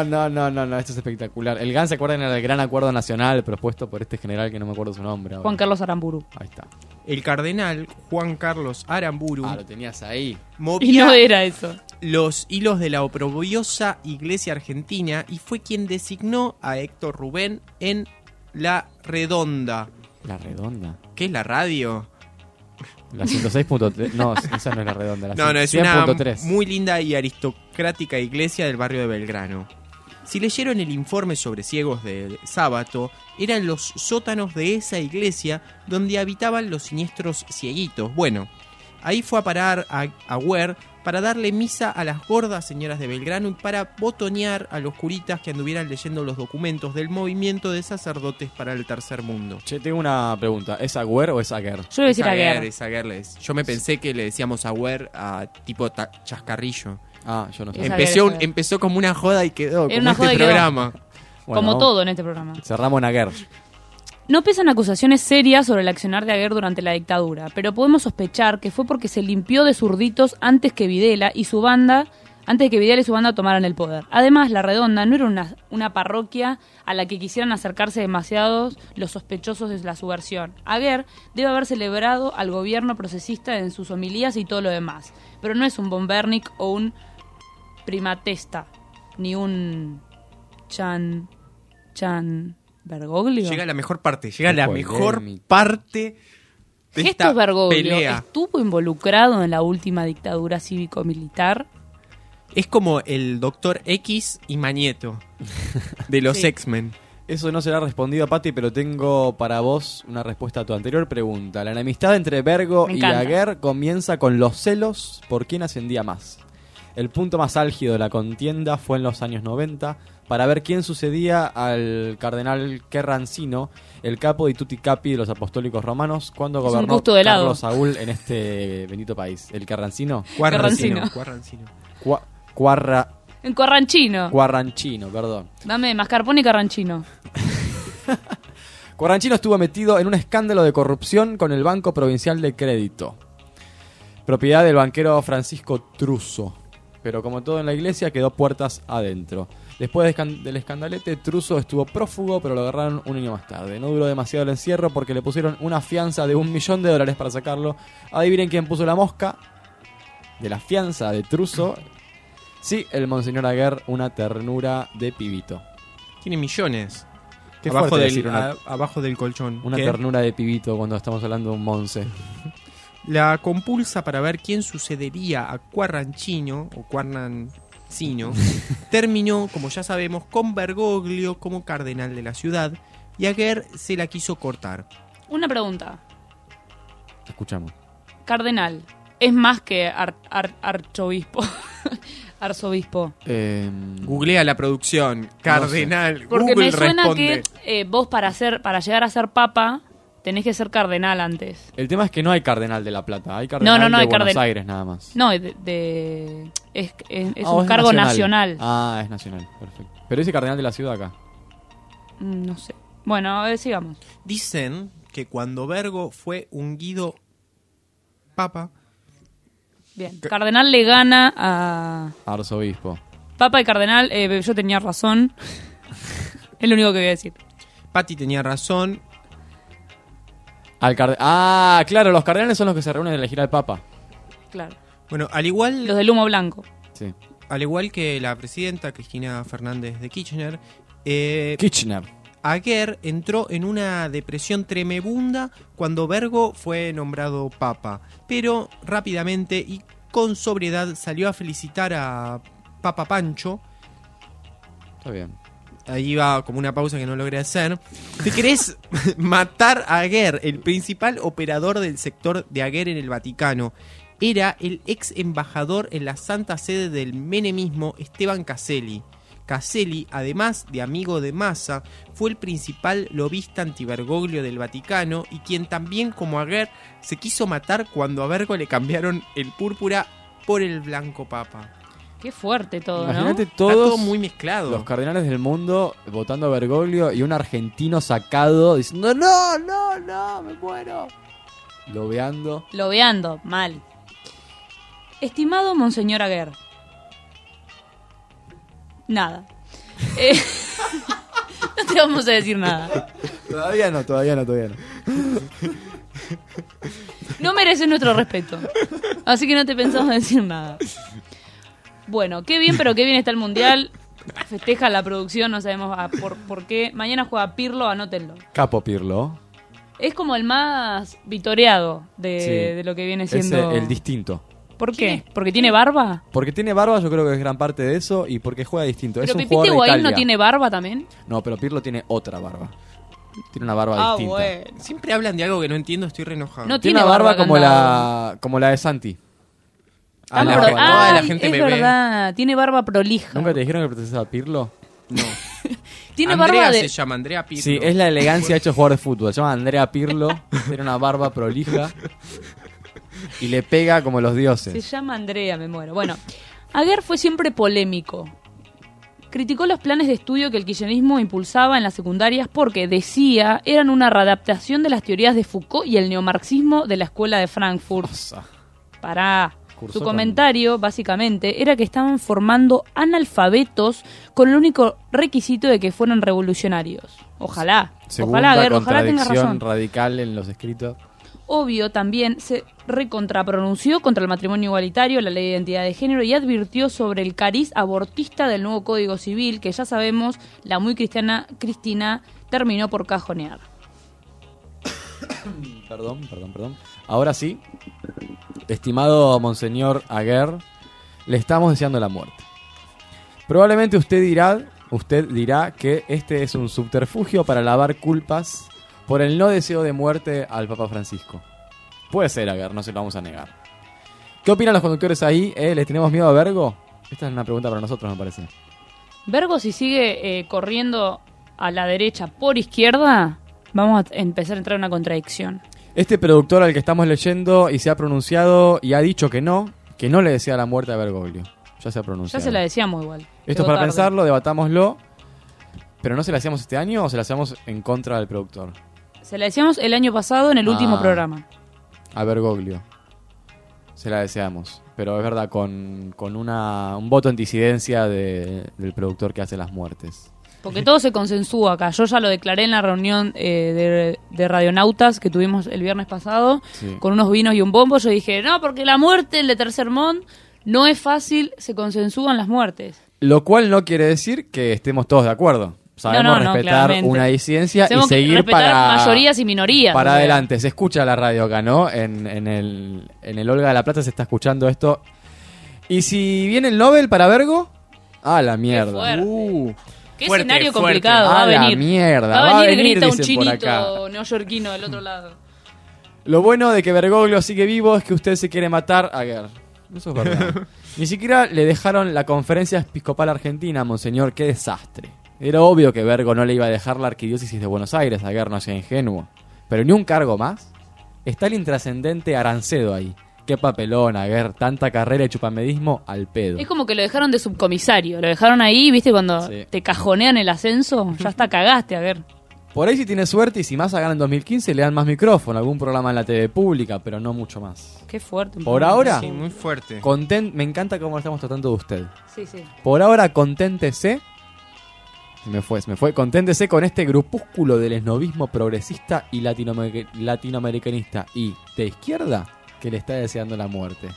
esto es espectacular. El GAN, ¿se acuerdan? Era el gran acuerdo nacional propuesto por este general que no me acuerdo su nombre ahora. Juan Carlos Aramburu. Ahí está. El cardenal Juan Carlos Aramburu. Lo tenías ahí. Movía Y no era eso. los hilos de la oprobiosa Iglesia Argentina y fue quien designó a Héctor Rubén en La Redonda. ¿La Redonda? ¿Qué es la radio? La 106.3. No, esa no es La Redonda. La No, es una 100.3. muy linda y aristocrática iglesia del barrio de Belgrano. Si leyeron el informe sobre ciegos de Sábato, eran los sótanos de esa iglesia donde habitaban los siniestros cieguitos. Bueno, ahí fue a parar a Agüer para darle misa a las gordas señoras de Belgrano y para botonear a los curitas que anduvieran leyendo los documentos del movimiento de sacerdotes para el tercer mundo. Che, tengo una pregunta. ¿Es Agüer o es Aguer? Yo voy a decir Aguer. Es Aguer. Yo me pensé que le decíamos Agüer a tipo chascarrillo. Ah, yo no sé. Empezó como una joda y quedó Era como una joda este y quedó. programa. Bueno, Como todo en este programa. Cerramos en Aguer. No pesan acusaciones serias sobre el accionar de Aguer durante la dictadura, pero podemos sospechar que fue porque se limpió de zurditos antes que Videla y su banda tomaran el poder. Además, La Redonda no era una parroquia a la que quisieran acercarse demasiados los sospechosos de la subversión. Aguer debe haber celebrado al gobierno procesista en sus homilías y todo lo demás, pero no es un Bombernik o un Primatesta, ni un Chan Bergoglio. Llega la mejor parte, llega la Polémica. mejor parte de esta Gestos Bergoglio pelea. estuvo involucrado en la última dictadura cívico-militar. Es como el Dr. X y Magneto de los Sí. X-Men. Eso no será respondido, Pati, pero tengo para vos una respuesta a tu anterior pregunta. La enemistad entre Bergo Me y encanta. Aguer comienza con los celos por quién ascendía más. El punto más álgido de la contienda fue en los años 90 para ver quién sucedía al cardenal Carrancino, el capo de tutti capi de los apostólicos romanos, cuando Es un gobernó gusto de helado. Carlos Saúl en este bendito país. ¿El Carrancino? Carrancino. En Corranchino. Cuarranchino, perdón. Dame mascarpone y carranchino. Corranchino estuvo metido en un escándalo de corrupción con el Banco Provincial de Crédito, propiedad del banquero Francisco Truso. Pero como todo en la iglesia, quedó puertas adentro. Después del escandalete, Truso estuvo prófugo, pero lo agarraron un año más tarde. No duró demasiado el encierro porque le pusieron una fianza de $1 millón para sacarlo. Adivinen quién puso la mosca de la fianza de Truso. Sí, el Monseñor Aguer, una ternura de pibito. Tiene millones. Qué Abajo fuerte del, decir abajo del colchón. Una ¿Qué? ternura de pibito cuando estamos hablando de un monse. La compulsa para ver quién sucedería a Cuarranchino o Sino, terminó, como ya sabemos, con Bergoglio como cardenal de la ciudad y Aguer se la quiso cortar. Una pregunta. Escuchamos. Cardenal, ¿es más que arzobispo? Arzobispo. Googlea la producción. Cardenal. No sé. Porque Google me suena responde. que vos para llegar a ser papa tenés que ser cardenal antes. El tema es que no hay cardenal de La Plata, hay cardenal No, de hay Buenos Aires nada más. No, es un cargo nacional. Ah, es nacional, perfecto. Pero dice cardenal de la ciudad acá. No sé. Bueno, sigamos. Dicen que cuando Bergo fue ungido papa... Bien, cardenal le gana a... Arzobispo. Papa y cardenal, yo tenía razón. Es lo único que voy a decir. Pati tenía razón. Claro, los cardenales son los que se reúnen a elegir al papa. Claro. Bueno, al igual... Los del humo blanco. Sí. Al igual que la presidenta Cristina Fernández de Kirchner... Aguer entró en una depresión tremenda cuando Bergo fue nombrado papa, pero rápidamente y con sobriedad salió a felicitar a Papa Pancho. Está bien. Ahí va como una pausa que no logré hacer. ¿Te querés matar a Aguer, el principal operador del sector de Aguer en el Vaticano? Era el ex embajador en la Santa Sede del menemismo Esteban Caselli. Caselli, además de amigo de Massa, fue el principal lobista anti-Bergoglio del Vaticano y quien también, como Aguer, se quiso matar cuando a Bergo le cambiaron el púrpura por el blanco papa. Qué fuerte todo, Imagínate ¿no? todos Está todo muy mezclado. Los cardenales del mundo votando a Bergoglio y un argentino sacado diciendo no, me muero. Lobeando, mal. Estimado Monseñor Aguer. Nada. No te vamos a decir nada. Todavía no. No mereces nuestro respeto. Así que no te pensamos decir nada. Bueno, qué bien, pero qué bien está el Mundial. Festeja la producción, no sabemos por qué. Mañana juega Pirlo, anótenlo. Capo Pirlo. Es como el más vitoreado de lo que viene siendo... Es el distinto. ¿Por qué? ¿Porque tiene barba? Porque tiene barba, yo creo que es gran parte de eso, y porque juega distinto. ¿Pero es un Pepito jugador de Higuaín Italia. no tiene barba también? No, pero Pirlo tiene otra barba. Tiene una barba distinta. Bueno. Siempre hablan de algo que no entiendo, estoy re enojado. No tiene una barba como la de Santi. La gente es me verdad, tiene barba prolija. ¿Nunca te dijeron que perteneces a Pirlo? No. Tiene Andrea barba se llama Andrea Pirlo. Sí, es la elegancia hecho jugador de fútbol. Se llama Andrea Pirlo, tiene una barba prolija y le pega como los dioses. Se llama Andrea, me muero. Bueno, Aguer fue siempre polémico. Criticó los planes de estudio que el kirchnerismo impulsaba en las secundarias porque, decía, eran una readaptación de las teorías de Foucault y el neomarxismo de la escuela de Frankfurt. Su comentario, básicamente, era que estaban formando analfabetos con el único requisito de que fueran revolucionarios. Ojalá. Segunda Aguer, ojalá tenga razón. contradicción radical en los escritos. Obvio, también se recontrapronunció contra el matrimonio igualitario, la ley de identidad de género y advirtió sobre el cariz abortista del nuevo Código Civil, que ya sabemos, la muy cristiana Cristina terminó por cajonear. Perdón. Ahora sí, estimado Monseñor Aguer, le estamos deseando la muerte. Probablemente usted dirá que este es un subterfugio para lavar culpas por el no deseo de muerte al Papa Francisco. Puede ser, Aguer, no se lo vamos a negar. ¿Qué opinan los conductores ahí? ¿Le tenemos miedo a Bergo? Esta es una pregunta para nosotros, me parece. Bergo, si sigue corriendo a la derecha por izquierda, vamos a empezar a entrar en una contradicción. Este productor al que estamos leyendo y se ha pronunciado y ha dicho que no le desea la muerte a Bergoglio. Ya se ha pronunciado. Ya se la decíamos igual. Esto es para pensarlo, debatámoslo. ¿Pero no se la hacíamos este año o se la hacíamos en contra del productor? Se la decíamos el año pasado en el último programa. A Bergoglio. Se la deseamos. Pero es verdad, con un voto en disidencia del productor que hace las muertes. Porque todo se consensúa acá. Yo ya lo declaré en la reunión de radionautas que tuvimos el viernes pasado, con unos vinos y un bombo. Yo dije, no, porque la muerte, el de Tercer Mont, no es fácil, se consensúan las muertes. Lo cual no quiere decir que estemos todos de acuerdo. Sabemos respetar una disidencia y seguir para mayorías y minorías. Para adelante. Se escucha la radio acá, ¿no? En el Olga de la Plata se está escuchando esto. ¿Y si viene el Nobel para Bergo? A la mierda. fuerte. Qué Fuerte, escenario fuerte. complicado. Va A a la venir. mierda. Va a venir, grita un dicen por acá. chinito neoyorquino del otro lado. Lo bueno de que Bergoglio sigue vivo es que usted se quiere matar a Aguer. Eso es verdad. Ni siquiera le dejaron la conferencia episcopal argentina, monseñor. Qué desastre. Era obvio que Bergo no le iba a dejar la arquidiócesis de Buenos Aires. Aguer no sea ingenuo. Pero ni un cargo más. Está el intrascendente Arancedo ahí. Qué papelón, Aguer. Tanta carrera y chupamedismo al pedo. Es como que lo dejaron de subcomisario. Lo dejaron ahí, ¿viste? Cuando te cajonean el ascenso, ya hasta cagaste, a ver. Por ahí si tiene suerte y si Massa gana en 2015 le dan más micrófono, algún programa en la TV pública, pero no mucho más. Qué fuerte. Por ahora, Sí, muy fuerte. me encanta cómo estamos tratando de usted. Sí, sí. Por ahora, conténtese. Se me fue. Conténtese con este grupúsculo del esnovismo progresista y latinoamericanista y de izquierda que le está deseando la muerte.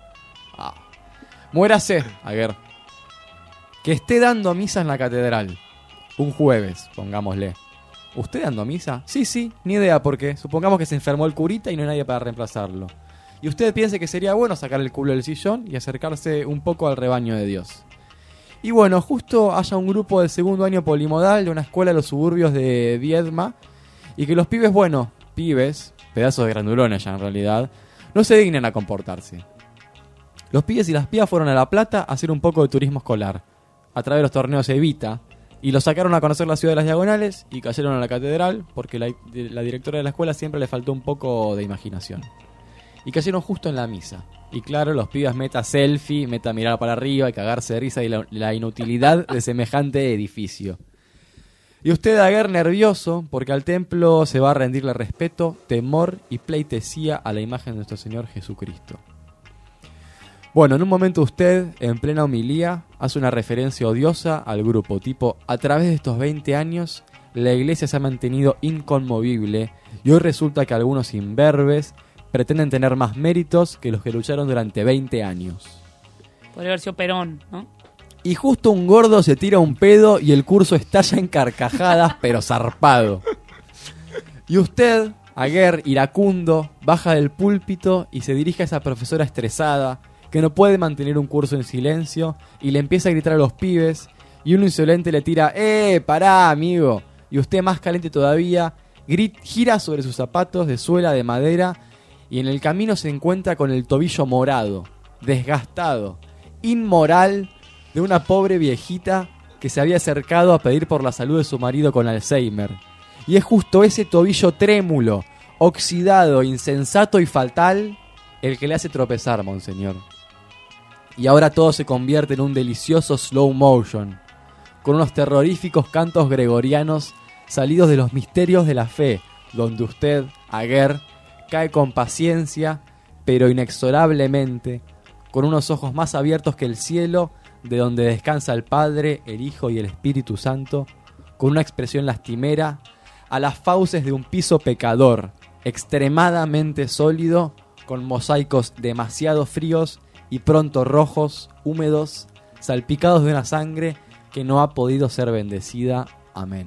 Muérase, Aguer. Que esté dando misa en la catedral. Un jueves, pongámosle. ¿Usted dando misa? Sí, ni idea por qué. Supongamos que se enfermó el curita y no hay nadie para reemplazarlo. Y usted piensa que sería bueno sacar el culo del sillón y acercarse un poco al rebaño de Dios. Y bueno, justo haya un grupo del segundo año polimodal de una escuela de los suburbios de Viedma y que los pibes, pedazos de grandulones ya en realidad, no se dignen a comportarse. Los pibes y las pibas fueron a La Plata a hacer un poco de turismo escolar, a través de los torneos Evita, y los sacaron a conocer la ciudad de las Diagonales y cayeron a la catedral porque la directora de la escuela siempre le faltó un poco de imaginación. Y cayeron justo en la misa. Y claro, los pibes meta selfie, meta mirar para arriba y cagarse de risa y la inutilidad de semejante edificio. Y usted, Aguer, nervioso, porque al templo se va a rendirle respeto, temor y pleitesía a la imagen de nuestro Señor Jesucristo. Bueno, en un momento usted, en plena homilía, hace una referencia odiosa al grupo, tipo, a través de estos 20 años, la iglesia se ha mantenido inconmovible y hoy resulta que algunos imberbes pretenden tener más méritos que los que lucharon durante 20 años. Podría haber sido Perón, ¿no? Y justo un gordo se tira un pedo y el curso estalla en carcajadas, pero zarpado. Y usted, Aguer, iracundo, baja del púlpito y se dirige a esa profesora estresada que no puede mantener un curso en silencio y le empieza a gritar a los pibes y uno insolente le tira, pará, amigo. Y usted, más caliente todavía, gira sobre sus zapatos de suela de madera y en el camino se encuentra con el tobillo morado, desgastado, inmoral de una pobre viejita que se había acercado a pedir por la salud de su marido con Alzheimer. Y es justo ese tobillo trémulo, oxidado, insensato y fatal el que le hace tropezar, monseñor. Y ahora todo se convierte en un delicioso slow motion, con unos terroríficos cantos gregorianos salidos de los misterios de la fe, donde usted, Aguer, cae con paciencia, pero inexorablemente, con unos ojos más abiertos que el cielo, de donde descansa el Padre, el Hijo y el Espíritu Santo, con una expresión lastimera, a las fauces de un piso pecador, extremadamente sólido, con mosaicos demasiado fríos y pronto rojos, húmedos, salpicados de una sangre que no ha podido ser bendecida. Amén.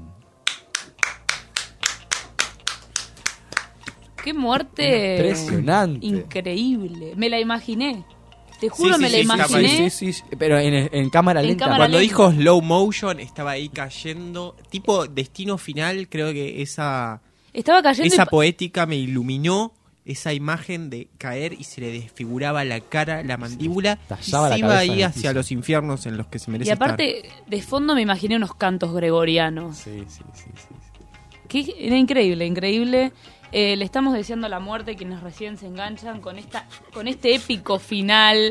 Qué muerte impresionante, increíble. Me la imaginé. Te juro, me la imaginé. Sí, pero en cámara lenta. Cuando dijo slow motion, estaba ahí cayendo. Tipo Destino Final, creo que esa poética me iluminó. Esa imagen de caer y se le desfiguraba la cara, la mandíbula, y se iba ahí hacia los infiernos en los que se merece estar. Y aparte, de fondo me imaginé unos cantos gregorianos. Sí. Era increíble. Le estamos deseando la muerte a quienes recién se enganchan con este épico final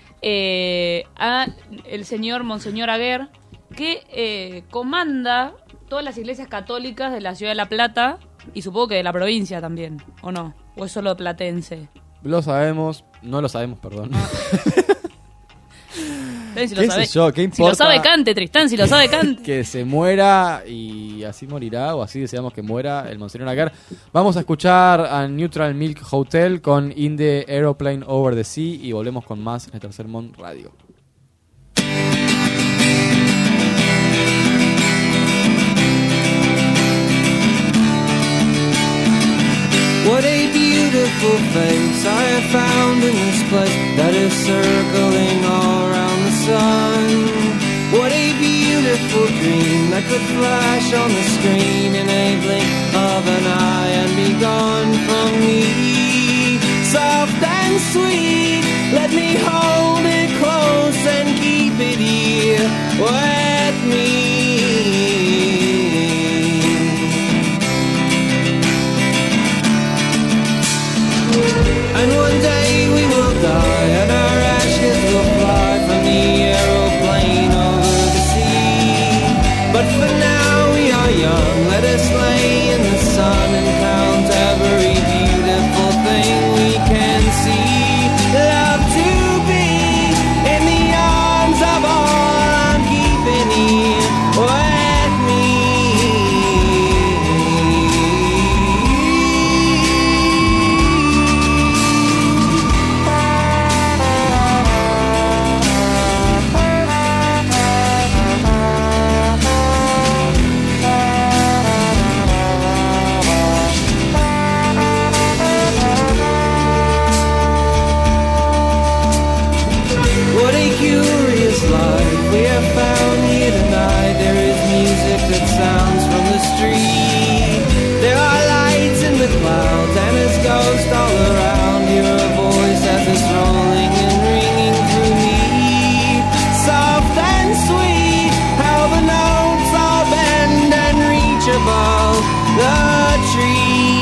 a el señor Monseñor Aguer, que comanda todas las iglesias católicas de la ciudad de La Plata y supongo que de la provincia también, ¿o no? ¿O es solo platense? Lo sabemos, no lo sabemos, perdón. Si lo sabe, ¿qué importa? Si lo sabe cante, Tristán, si lo sabe cante. Que se muera y así morirá, o así deseamos que muera el Monseñor Aguer. Vamos a escuchar a Neutral Milk Hotel con In the Aeroplane Over the Sea y volvemos con más en el Tercer Mon Radio. What a beautiful face I have found in this place that is circling all around the sun. What beautiful dream that could flash on the screen in a blink of an eye and be gone from me. Soft and sweet, let me hold it close and keep it here with me. And one day we will die and our ashes will fly from the aeroplane over the sea. But for now we are young, let us lay in the sun and count every beautiful thing we can see. Love to be in the arms of all I'm keeping here with me. What a curious life we have found here tonight. There is music that sounds from the street. There are lights in the clouds and there's ghosts all around. Hear a voice as it's rolling and ringing through me. Soft and sweet, how the notes all bend and reach above the tree.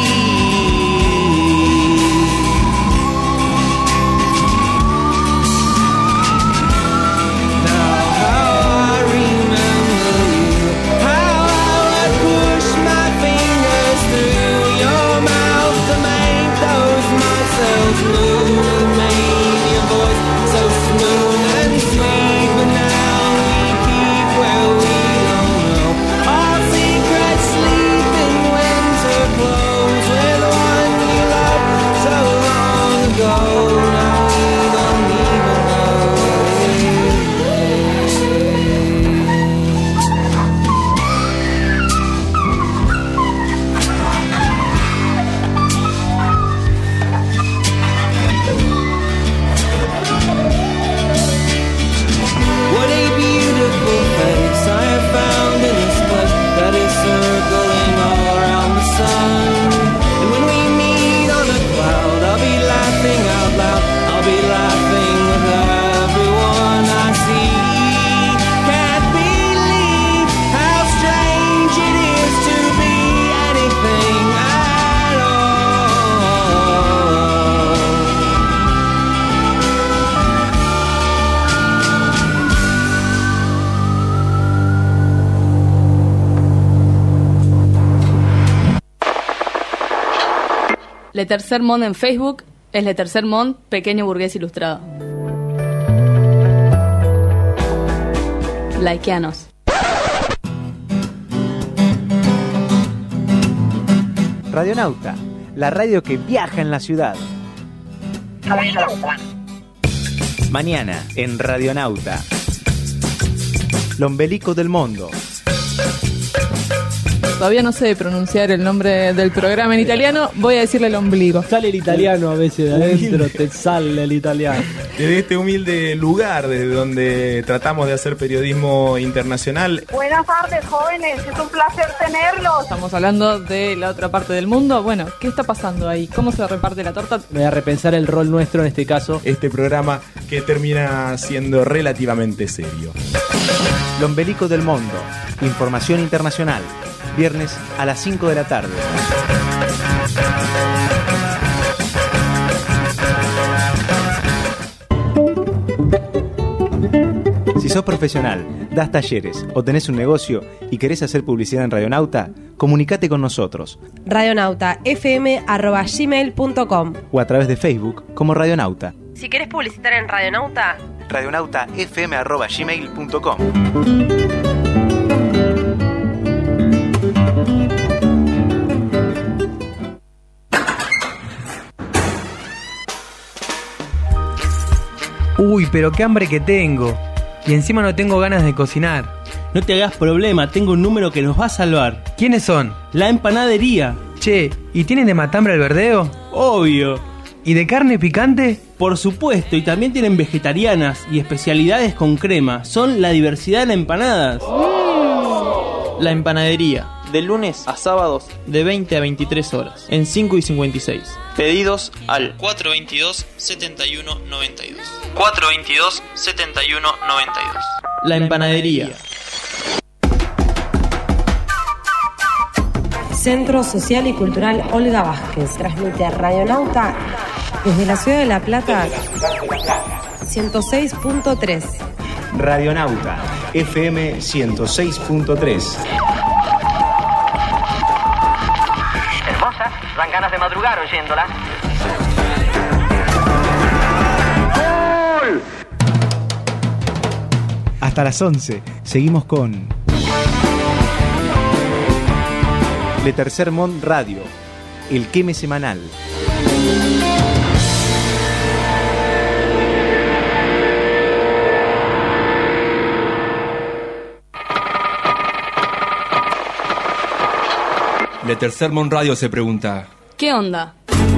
Le Tercer Monde en Facebook es Le Tercer Monde, pequeño burgués ilustrado. Likeanos. Radionauta, la radio que viaja en la ciudad. Mañana en Radionauta. L'ombelico del mundo. Todavía no sé pronunciar el nombre del programa en italiano, voy a decirle el ombligo. Sale el italiano a veces de adentro, te sale el italiano. Desde este humilde lugar, desde donde tratamos de hacer periodismo internacional. Buenas tardes, jóvenes, es un placer tenerlos. Estamos hablando de la otra parte del mundo. Bueno, ¿qué está pasando ahí? ¿Cómo se reparte la torta? Voy a repensar el rol nuestro en este caso. Este programa que termina siendo relativamente serio. L'ombelico del mundo, información internacional. Viernes a las 5 de la tarde. Si sos profesional, das talleres o tenés un negocio y querés hacer publicidad en Radionauta, comunicate con nosotros. radionautafm@gmail.com O a través de Facebook como Radionauta. Si querés publicitar en Radionauta, radionautafm@gmail.com. Uy, pero qué hambre que tengo. Y encima no tengo ganas de cocinar. No te hagas problema, tengo un número que nos va a salvar. ¿Quiénes son? La empanadería. Che, ¿y tienen de matambre al verdeo? Obvio. ¿Y de carne picante? Por supuesto, y también tienen vegetarianas y especialidades con crema. Son la diversidad en empanadas. La Empanadería, de lunes a sábados de 20 a 23 horas, en 5 y 56. Pedidos al 422-7192. 422-7192. La Empanadería. Centro Social y Cultural Olga Vázquez. Transmite Radionauta desde la ciudad de La Plata, 106.3. Radionauta, FM 106.3. Hermosa, dan ganas de madrugar oyéndola. Hasta las 11, seguimos con Le Tercer Mont Radio, el queme semanal. Le Tercer Mont Radio se pregunta: ¿qué onda?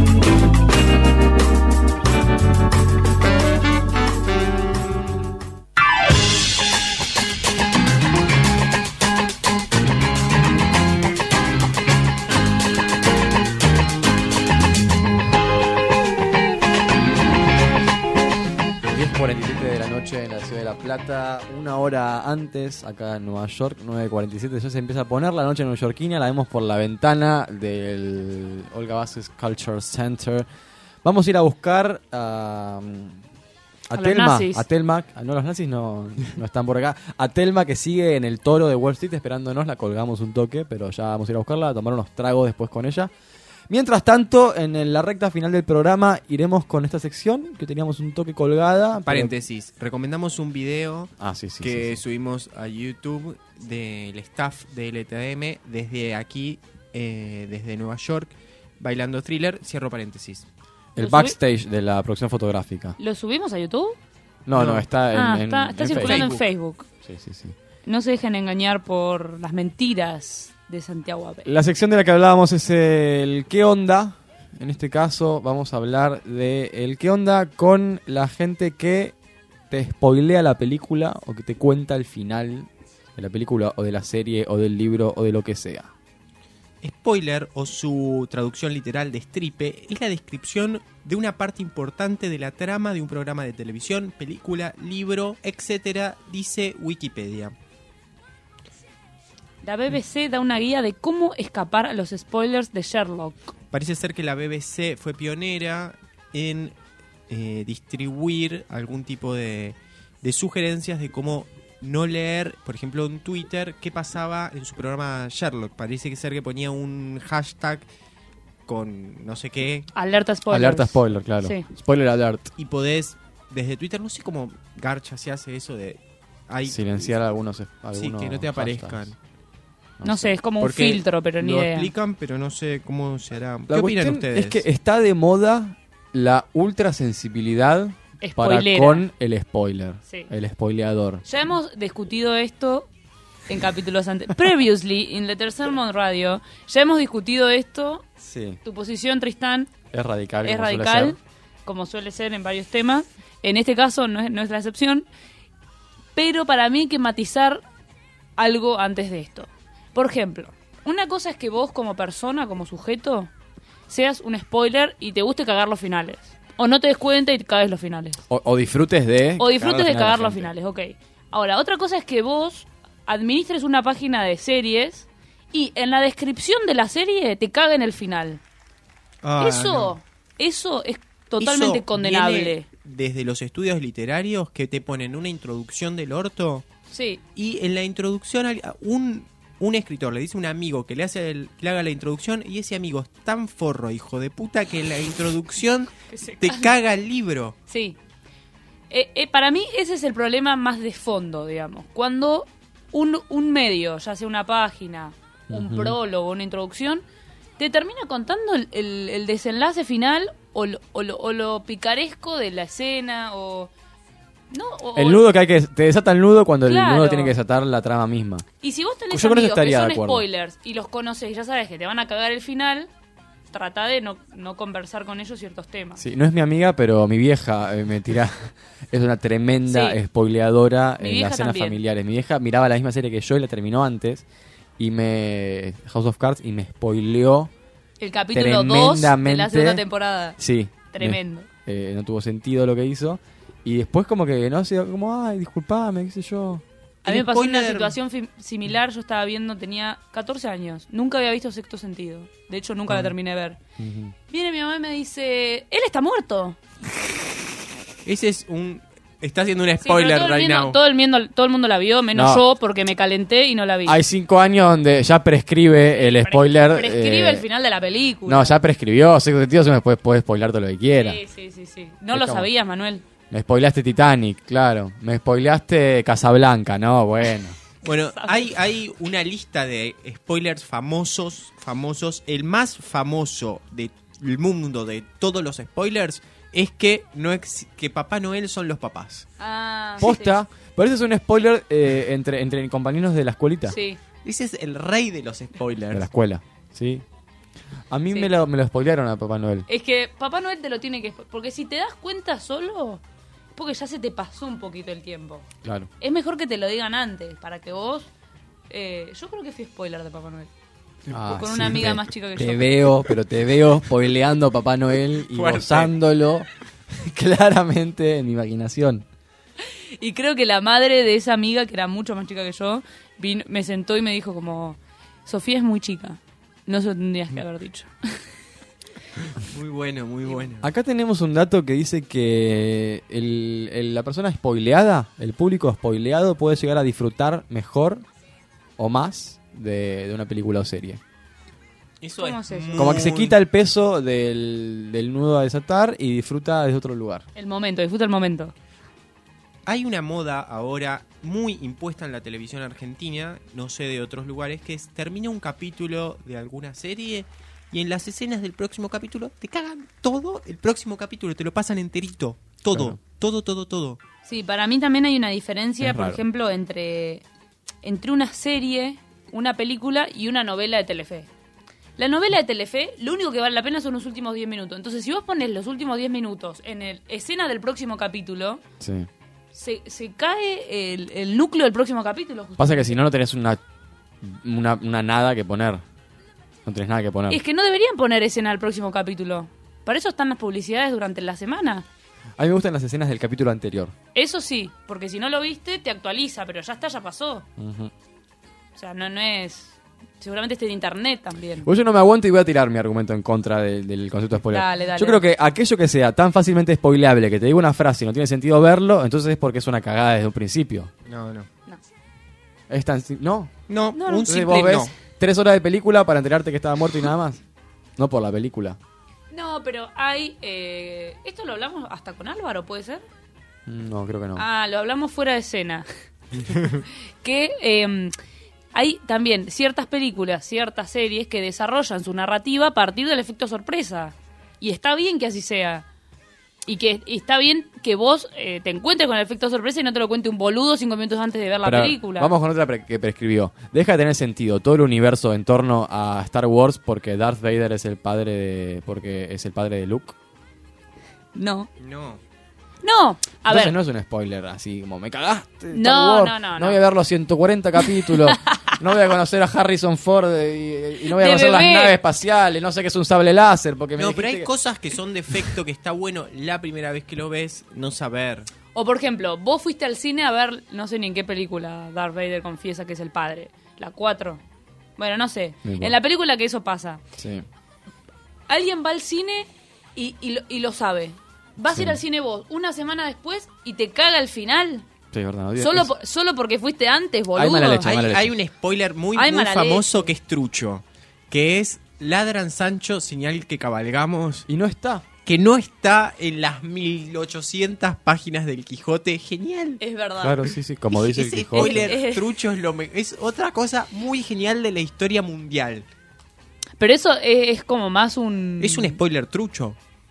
En la ciudad de La Plata, una hora antes, acá en Nueva York, 9:47, ya se empieza a poner la noche neoyorquina, la vemos por la ventana del Olga Vázquez Culture Center. Vamos a ir a buscar a Telma, a Telma, no, los nazis no están por acá, a Telma, que sigue en el Toro de Wall Street esperándonos, la colgamos un toque, pero ya vamos a ir a buscarla, a tomar unos tragos después con ella. Mientras tanto, en la recta final del programa iremos con esta sección que teníamos un toque colgada. Paréntesis, recomendamos un video que subimos a YouTube del staff de LTM desde aquí, desde Nueva York, bailando Thriller, cierro paréntesis. El backstage de la producción fotográfica. ¿Lo subimos a YouTube? No, está está circulando en Facebook. Sí. No se dejen engañar por las mentiras de Santiago Abel. La sección de la que hablábamos es el ¿qué onda? En este caso vamos a hablar de el ¿qué onda? Con la gente que te spoilea la película o que te cuenta el final de la película o de la serie o del libro o de lo que sea. Spoiler, o su traducción literal de stripe, es la descripción de una parte importante de la trama de un programa de televisión, película, libro, etcétera, dice Wikipedia. La BBC da una guía de cómo escapar a los spoilers de Sherlock. Parece ser que la BBC fue pionera en distribuir algún tipo de sugerencias de cómo no leer, por ejemplo, en Twitter, qué pasaba en su programa Sherlock. Parece ser que ponía un hashtag con no sé qué. Alerta spoiler. Alerta spoiler, claro. Sí. Spoiler alert. Y podés, desde Twitter, no sé cómo Garcha se hace eso de... silenciar algunos sí, que no te aparezcan. No sé, es como un filtro, pero ni idea. Lo explican, pero no sé cómo se hará. ¿Qué opinan ustedes? Es que está de moda la ultrasensibilidad para con el spoiler, el spoileador. Ya hemos discutido esto en capítulos antes. Previously, en Le Tercer Mont Radio, ya hemos discutido esto. Sí. Tu posición, Tristán, es radical, como suele ser en varios temas. En este caso no es la excepción. Pero para mí hay que matizar algo antes de esto. Por ejemplo, una cosa es que vos como persona, como sujeto, seas un spoiler y te guste cagar los finales. O no te des cuenta y cagues los finales. O disfrutes de... O disfrutes de cagar los finales, ok. Ahora, otra cosa es que vos administres una página de series y en la descripción de la serie te caguen el final. Eso es totalmente condenable. Desde los estudios literarios que te ponen una introducción del orto. Sí. Y en la introducción un escritor le dice a un amigo que le haga la introducción y ese amigo es tan forro, hijo de puta, que en la introducción te caga el libro. Sí. Para mí ese es el problema más de fondo, digamos. Cuando un medio, ya sea una página, un prólogo, una introducción, te termina contando el desenlace final o lo picaresco de la escena o... el nudo te desata el nudo cuando el nudo tiene que desatar la trama misma. Y si vos tenés amigos que son spoilers y los conoces y ya sabes que te van a cagar el final, trata de no conversar con ellos ciertos temas. Sí, no es mi amiga, pero mi vieja me tira. Es una tremenda spoileadora en las cenas familiares. Mi vieja miraba la misma serie que yo y la terminó antes. House of Cards, y me spoileó El capítulo 2 de la segunda temporada. Sí. Tremendo. No tuvo sentido lo que hizo. Y después como que, no sé, como, ay, disculpame, qué sé yo. A mí me pasó una situación similar. Yo estaba viendo, tenía 14 años. Nunca había visto Sexto Sentido. De hecho, nunca la terminé de ver. Viene mi mamá y me dice, él está muerto. Ese es está haciendo un spoiler right now. Todo el mundo la vio, menos yo, porque me calenté y no la vi. Hay 5 años donde ya prescribe el spoiler. Prescribe el final de la película. No, ya prescribió. Sexto Sentido, se me puede spoilar todo lo que quiera. Sí. No lo sabías, Manuel. Me spoileaste Titanic, claro. Me spoileaste Casablanca, no, bueno. Bueno, hay una lista de spoilers famosos. El más famoso del mundo de todos los spoilers es que que Papá Noel son los papás. Posta, pero ese es un spoiler entre compañeros de la escuelita. Sí. Ese es el rey de los spoilers. De la escuela, sí. A mí me lo spoilearon a Papá Noel. Es que Papá Noel te lo tiene que... Porque si te das cuenta solo, porque ya se te pasó un poquito el tiempo. Claro. Es mejor que te lo digan antes, para que vos... yo creo que fui spoiler de Papá Noel. Con una amiga más chica que yo. Te veo spoileando a Papá Noel y gozándolo claramente en mi imaginación. Y creo que la madre de esa amiga, que era mucho más chica que yo, me sentó y me dijo como, Sofía es muy chica, no se lo tendrías que haber dicho. Muy bueno, muy bueno. Acá tenemos un dato que dice que la persona spoileada, el público spoileado, puede llegar a disfrutar mejor o más de una película o serie. Eso es como que se quita el peso del nudo a desatar y disfruta desde otro lugar. Disfruta el momento. Hay una moda ahora muy impuesta en la televisión argentina, no sé de otros lugares, que termina un capítulo de alguna serie y en las escenas del próximo capítulo te cagan todo el próximo capítulo, te lo pasan enterito, todo, claro. todo. Sí, para mí también hay una diferencia, por raro. ejemplo, entre una serie, una película y una novela de Telefe. La novela de Telefe, lo único que vale la pena son los últimos 10 minutos. Entonces, si vos pones los últimos 10 minutos en escena del próximo capítulo, se cae el núcleo del próximo capítulo. Justamente. Pasa que si no tenés una nada que poner. No tenés nada que poner. Es que no deberían poner escena del próximo capítulo. Para eso están las publicidades durante la semana. A mí me gustan las escenas del capítulo anterior. Eso sí, porque si no lo viste, te actualiza, pero ya pasó. O sea, no es... Seguramente esté en internet también. Pues yo no me aguanto y voy a tirar mi argumento en contra del concepto de spoiler. Dale. Yo creo que aquello que sea tan fácilmente spoileable que te diga una frase y no tiene sentido verlo, entonces es porque es una cagada desde un principio. No. ¿Es tan ¿No? No, un entonces simple vos ves no. 3 horas de película para enterarte que estaba muerto y nada más. No por la película. No, pero hay... ¿Esto lo hablamos hasta con Álvaro, puede ser? No, creo que no. Lo hablamos fuera de escena. Que hay también ciertas películas, ciertas series que desarrollan su narrativa a partir del efecto sorpresa. Y está bien que así sea. Y que está bien que vos te encuentres con el efecto sorpresa y no te lo cuente un boludo 5 minutos antes de ver la película. Vamos con otra que prescribió. Deja de tener sentido todo el universo en torno a Star Wars porque Darth Vader es el padre de Luke. No. A Entonces ver. no es un spoiler así como me cagaste. No. No voy a ver los 140 capítulos. No voy a conocer a Harrison Ford y no voy a conocer las naves espaciales. No sé qué es un sable láser. Porque pero hay cosas que son defecto que está bueno la primera vez que lo ves no saber. O por ejemplo, vos fuiste al cine a ver, no sé ni en qué película Darth Vader confiesa que es el padre. La 4. Bueno, no sé. En la película que eso pasa. Sí. Alguien va al cine y lo sabe. Vas a ir al cine vos una semana después y te caga el final. Sí, verdad. Solo porque fuiste antes, boludo. Hay un spoiler muy famoso que es trucho. Que es ladran Sancho, señal que cabalgamos. Y no está. Que no está en las 1800 páginas del Quijote. Genial. Es verdad. Claro, sí, como dice el Quijote. Spoiler trucho es otra cosa muy genial de la historia mundial. Pero eso es como más un... Es un spoiler trucho.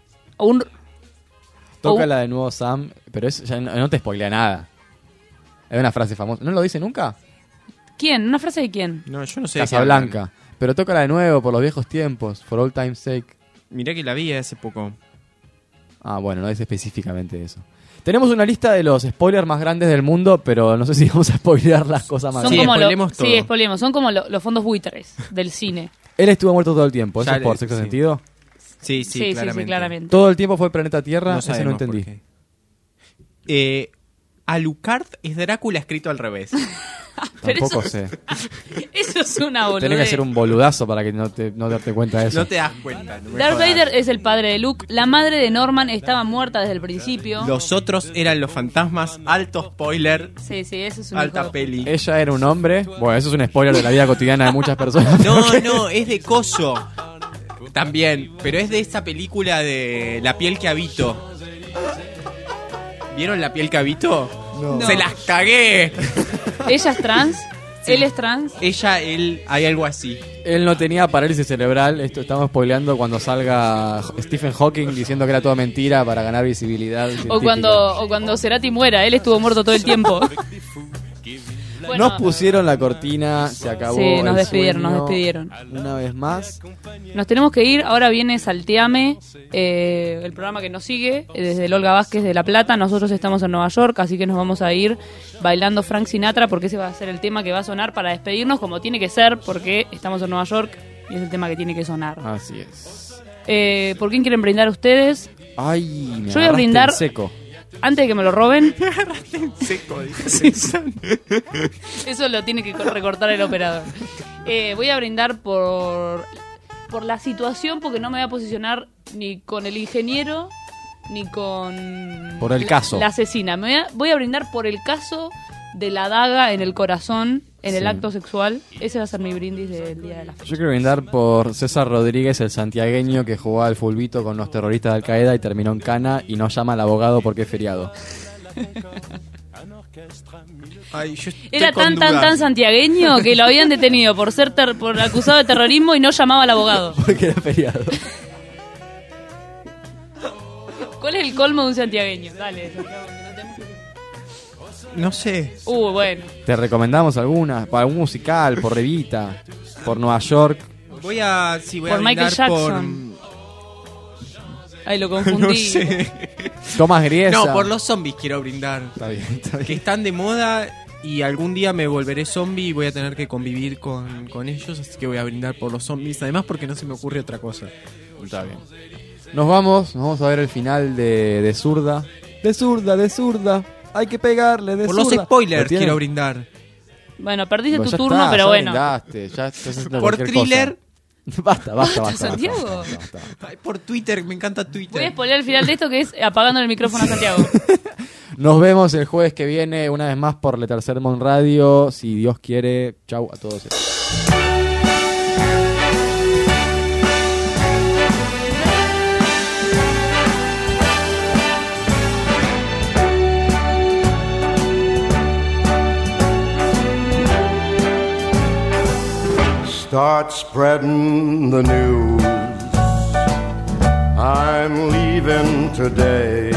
Tócala de nuevo, Sam, pero eso ya no te spoilea nada. Es una frase famosa. ¿No lo dice nunca? ¿Quién? ¿Una frase de quién? No, yo no sé. Casablanca. Pero tócala de nuevo por los viejos tiempos, for all time's sake. Mirá que la vi hace poco. Bueno, no dice específicamente eso. Tenemos una lista de los spoilers más grandes del mundo, pero no sé si vamos a spoilear las cosas más Son grandes. como sí, spoilemos. Son como los fondos buitres del cine. Él estuvo muerto todo el tiempo, ¿eso Ya es por le- sexto sí. sentido? Sí, claramente. Todo el tiempo fue Planeta Tierra, No ese no sabemos entendí. por qué. Alucard es Drácula escrito al revés. Pero Tampoco eso- sé. Eso es una boludez. Tenés que ser un boludazo para que no darte cuenta de eso. No te das cuenta. No me Darth jodas. Vader es el padre de Luke. La madre de Norman estaba muerta desde el principio. Los otros eran los fantasmas. Alto spoiler. Sí, eso es un Alta hijo de- peli. Ella era un hombre. Bueno, eso es un spoiler de la vida cotidiana de muchas personas. No, es de Coso. También, pero es de esa película de La piel que habito. ¿Vieron La piel que habito? No. ¡Se las cagué! ¿Ella es trans? Sí. ¿Él es trans? Él, hay algo así. Él no tenía parálisis cerebral. Esto estamos spoileando cuando salga Stephen Hawking diciendo que era todo mentira para ganar visibilidad. O cuando Cerati muera, él estuvo muerto todo el tiempo. Bueno, Nos pusieron la cortina, se acabó. Sí, nos el despidieron, sueño. nos despidieron. Una vez más. nos tenemos que ir. Ahora viene Salteame, el programa que nos sigue, desde el Olga Vázquez de La Plata. Nosotros estamos en Nueva York, así que nos vamos a ir bailando Frank Sinatra, porque ese va a ser el tema que va a sonar para despedirnos, como tiene que ser, porque estamos en Nueva York y es el tema que tiene que sonar. Así es. ¿Por quién quieren brindar ustedes? Ay, me Yo voy a agarraste brindar en seco. antes de que me lo roben. Seco, Eso lo tiene que recortar el operador. Voy a brindar por la situación, porque no me voy a posicionar ni con el ingeniero ni con Por el caso. la asesina. Voy a brindar por el caso de la daga en el corazón, en el Sí. acto sexual. Ese va a ser mi brindis del día de la fecha. Yo quiero brindar por César Rodríguez, el santiagueño que jugó al fulbito con los terroristas de Al Qaeda y terminó en cana y no llama al abogado porque es feriado. Ay, yo estoy Era con tan dudas. santiagueño que lo habían detenido por ser por acusado de terrorismo y no llamaba al abogado. Porque era feriado. ¿Cuál es el colmo de un santiagueño? Dale, Santiago, que no tenemos que- No sé. Bueno. Te recomendamos alguna, para algún musical, por Revita, por Nueva York. Voy a Por Michael Jackson. Ay, lo confundí. No sé. Tomás Griesa. No, por los zombies quiero brindar. Está bien, está bien. Que están de moda y algún día me volveré zombie y voy a tener que convivir con ellos, así que voy a brindar por los zombies. Además porque no se me ocurre otra cosa. Está bien. Nos vamos a ver el final de Zurda. De Zurda. Hay que pegarle de Por los zurda. spoilers ¿Lo tienen? quiero brindar. Bueno, perdiste Bueno, tu ya turno, está, pero ya bueno. brindaste, ya estás haciendo Por cualquier thriller. cosa. Basta. Santiago. Ay, por Twitter, me encanta Voy a Twitter. spoilear el final de esto, que es apagando el micrófono a Santiago. Nos vemos el jueves que viene, una vez más por Le Tercer Mon Radio. Si Dios quiere, chau a todos. Start spreading the news. I'm leaving today.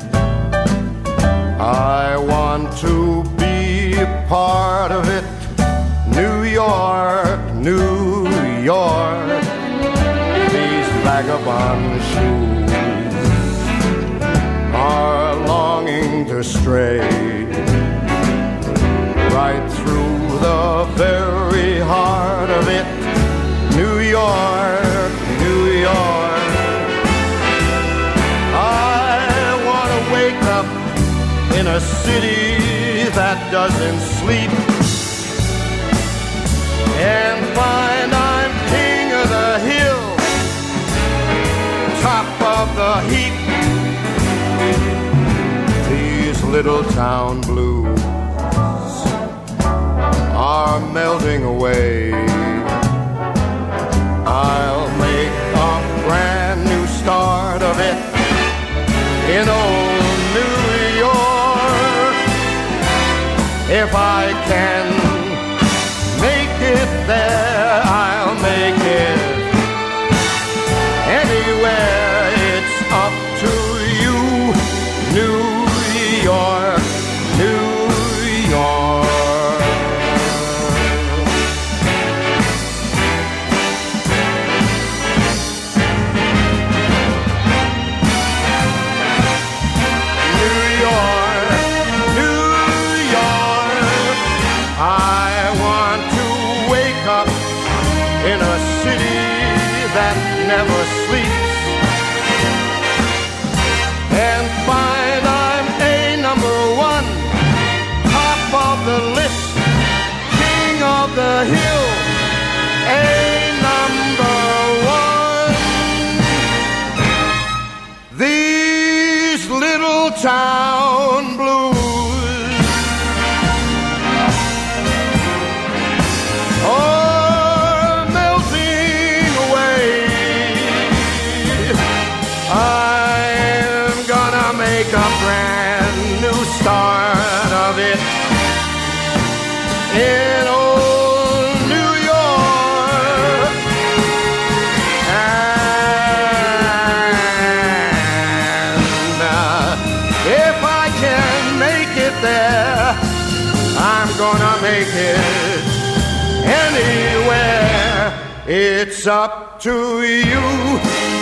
I want to be a part of it. New York, New York. These vagabond shoes are longing to stray right through the very heart of it. New York, New York. I want to wake up in a city that doesn't sleep and find I'm king of the hill, top of the heap. These little town blues are melting away. I'll make a brand new start of it in old New York. If I can make it there, I'll make it anywhere. It's up to you, New York, New York. never sleeps, and find I'm a number one, top of the list, king of the hill, a number one. These little town blues are melting away. I'm gonna make a brand new start of it in old New York. And if I can make it there, I'm gonna make it anywhere. It's up to you.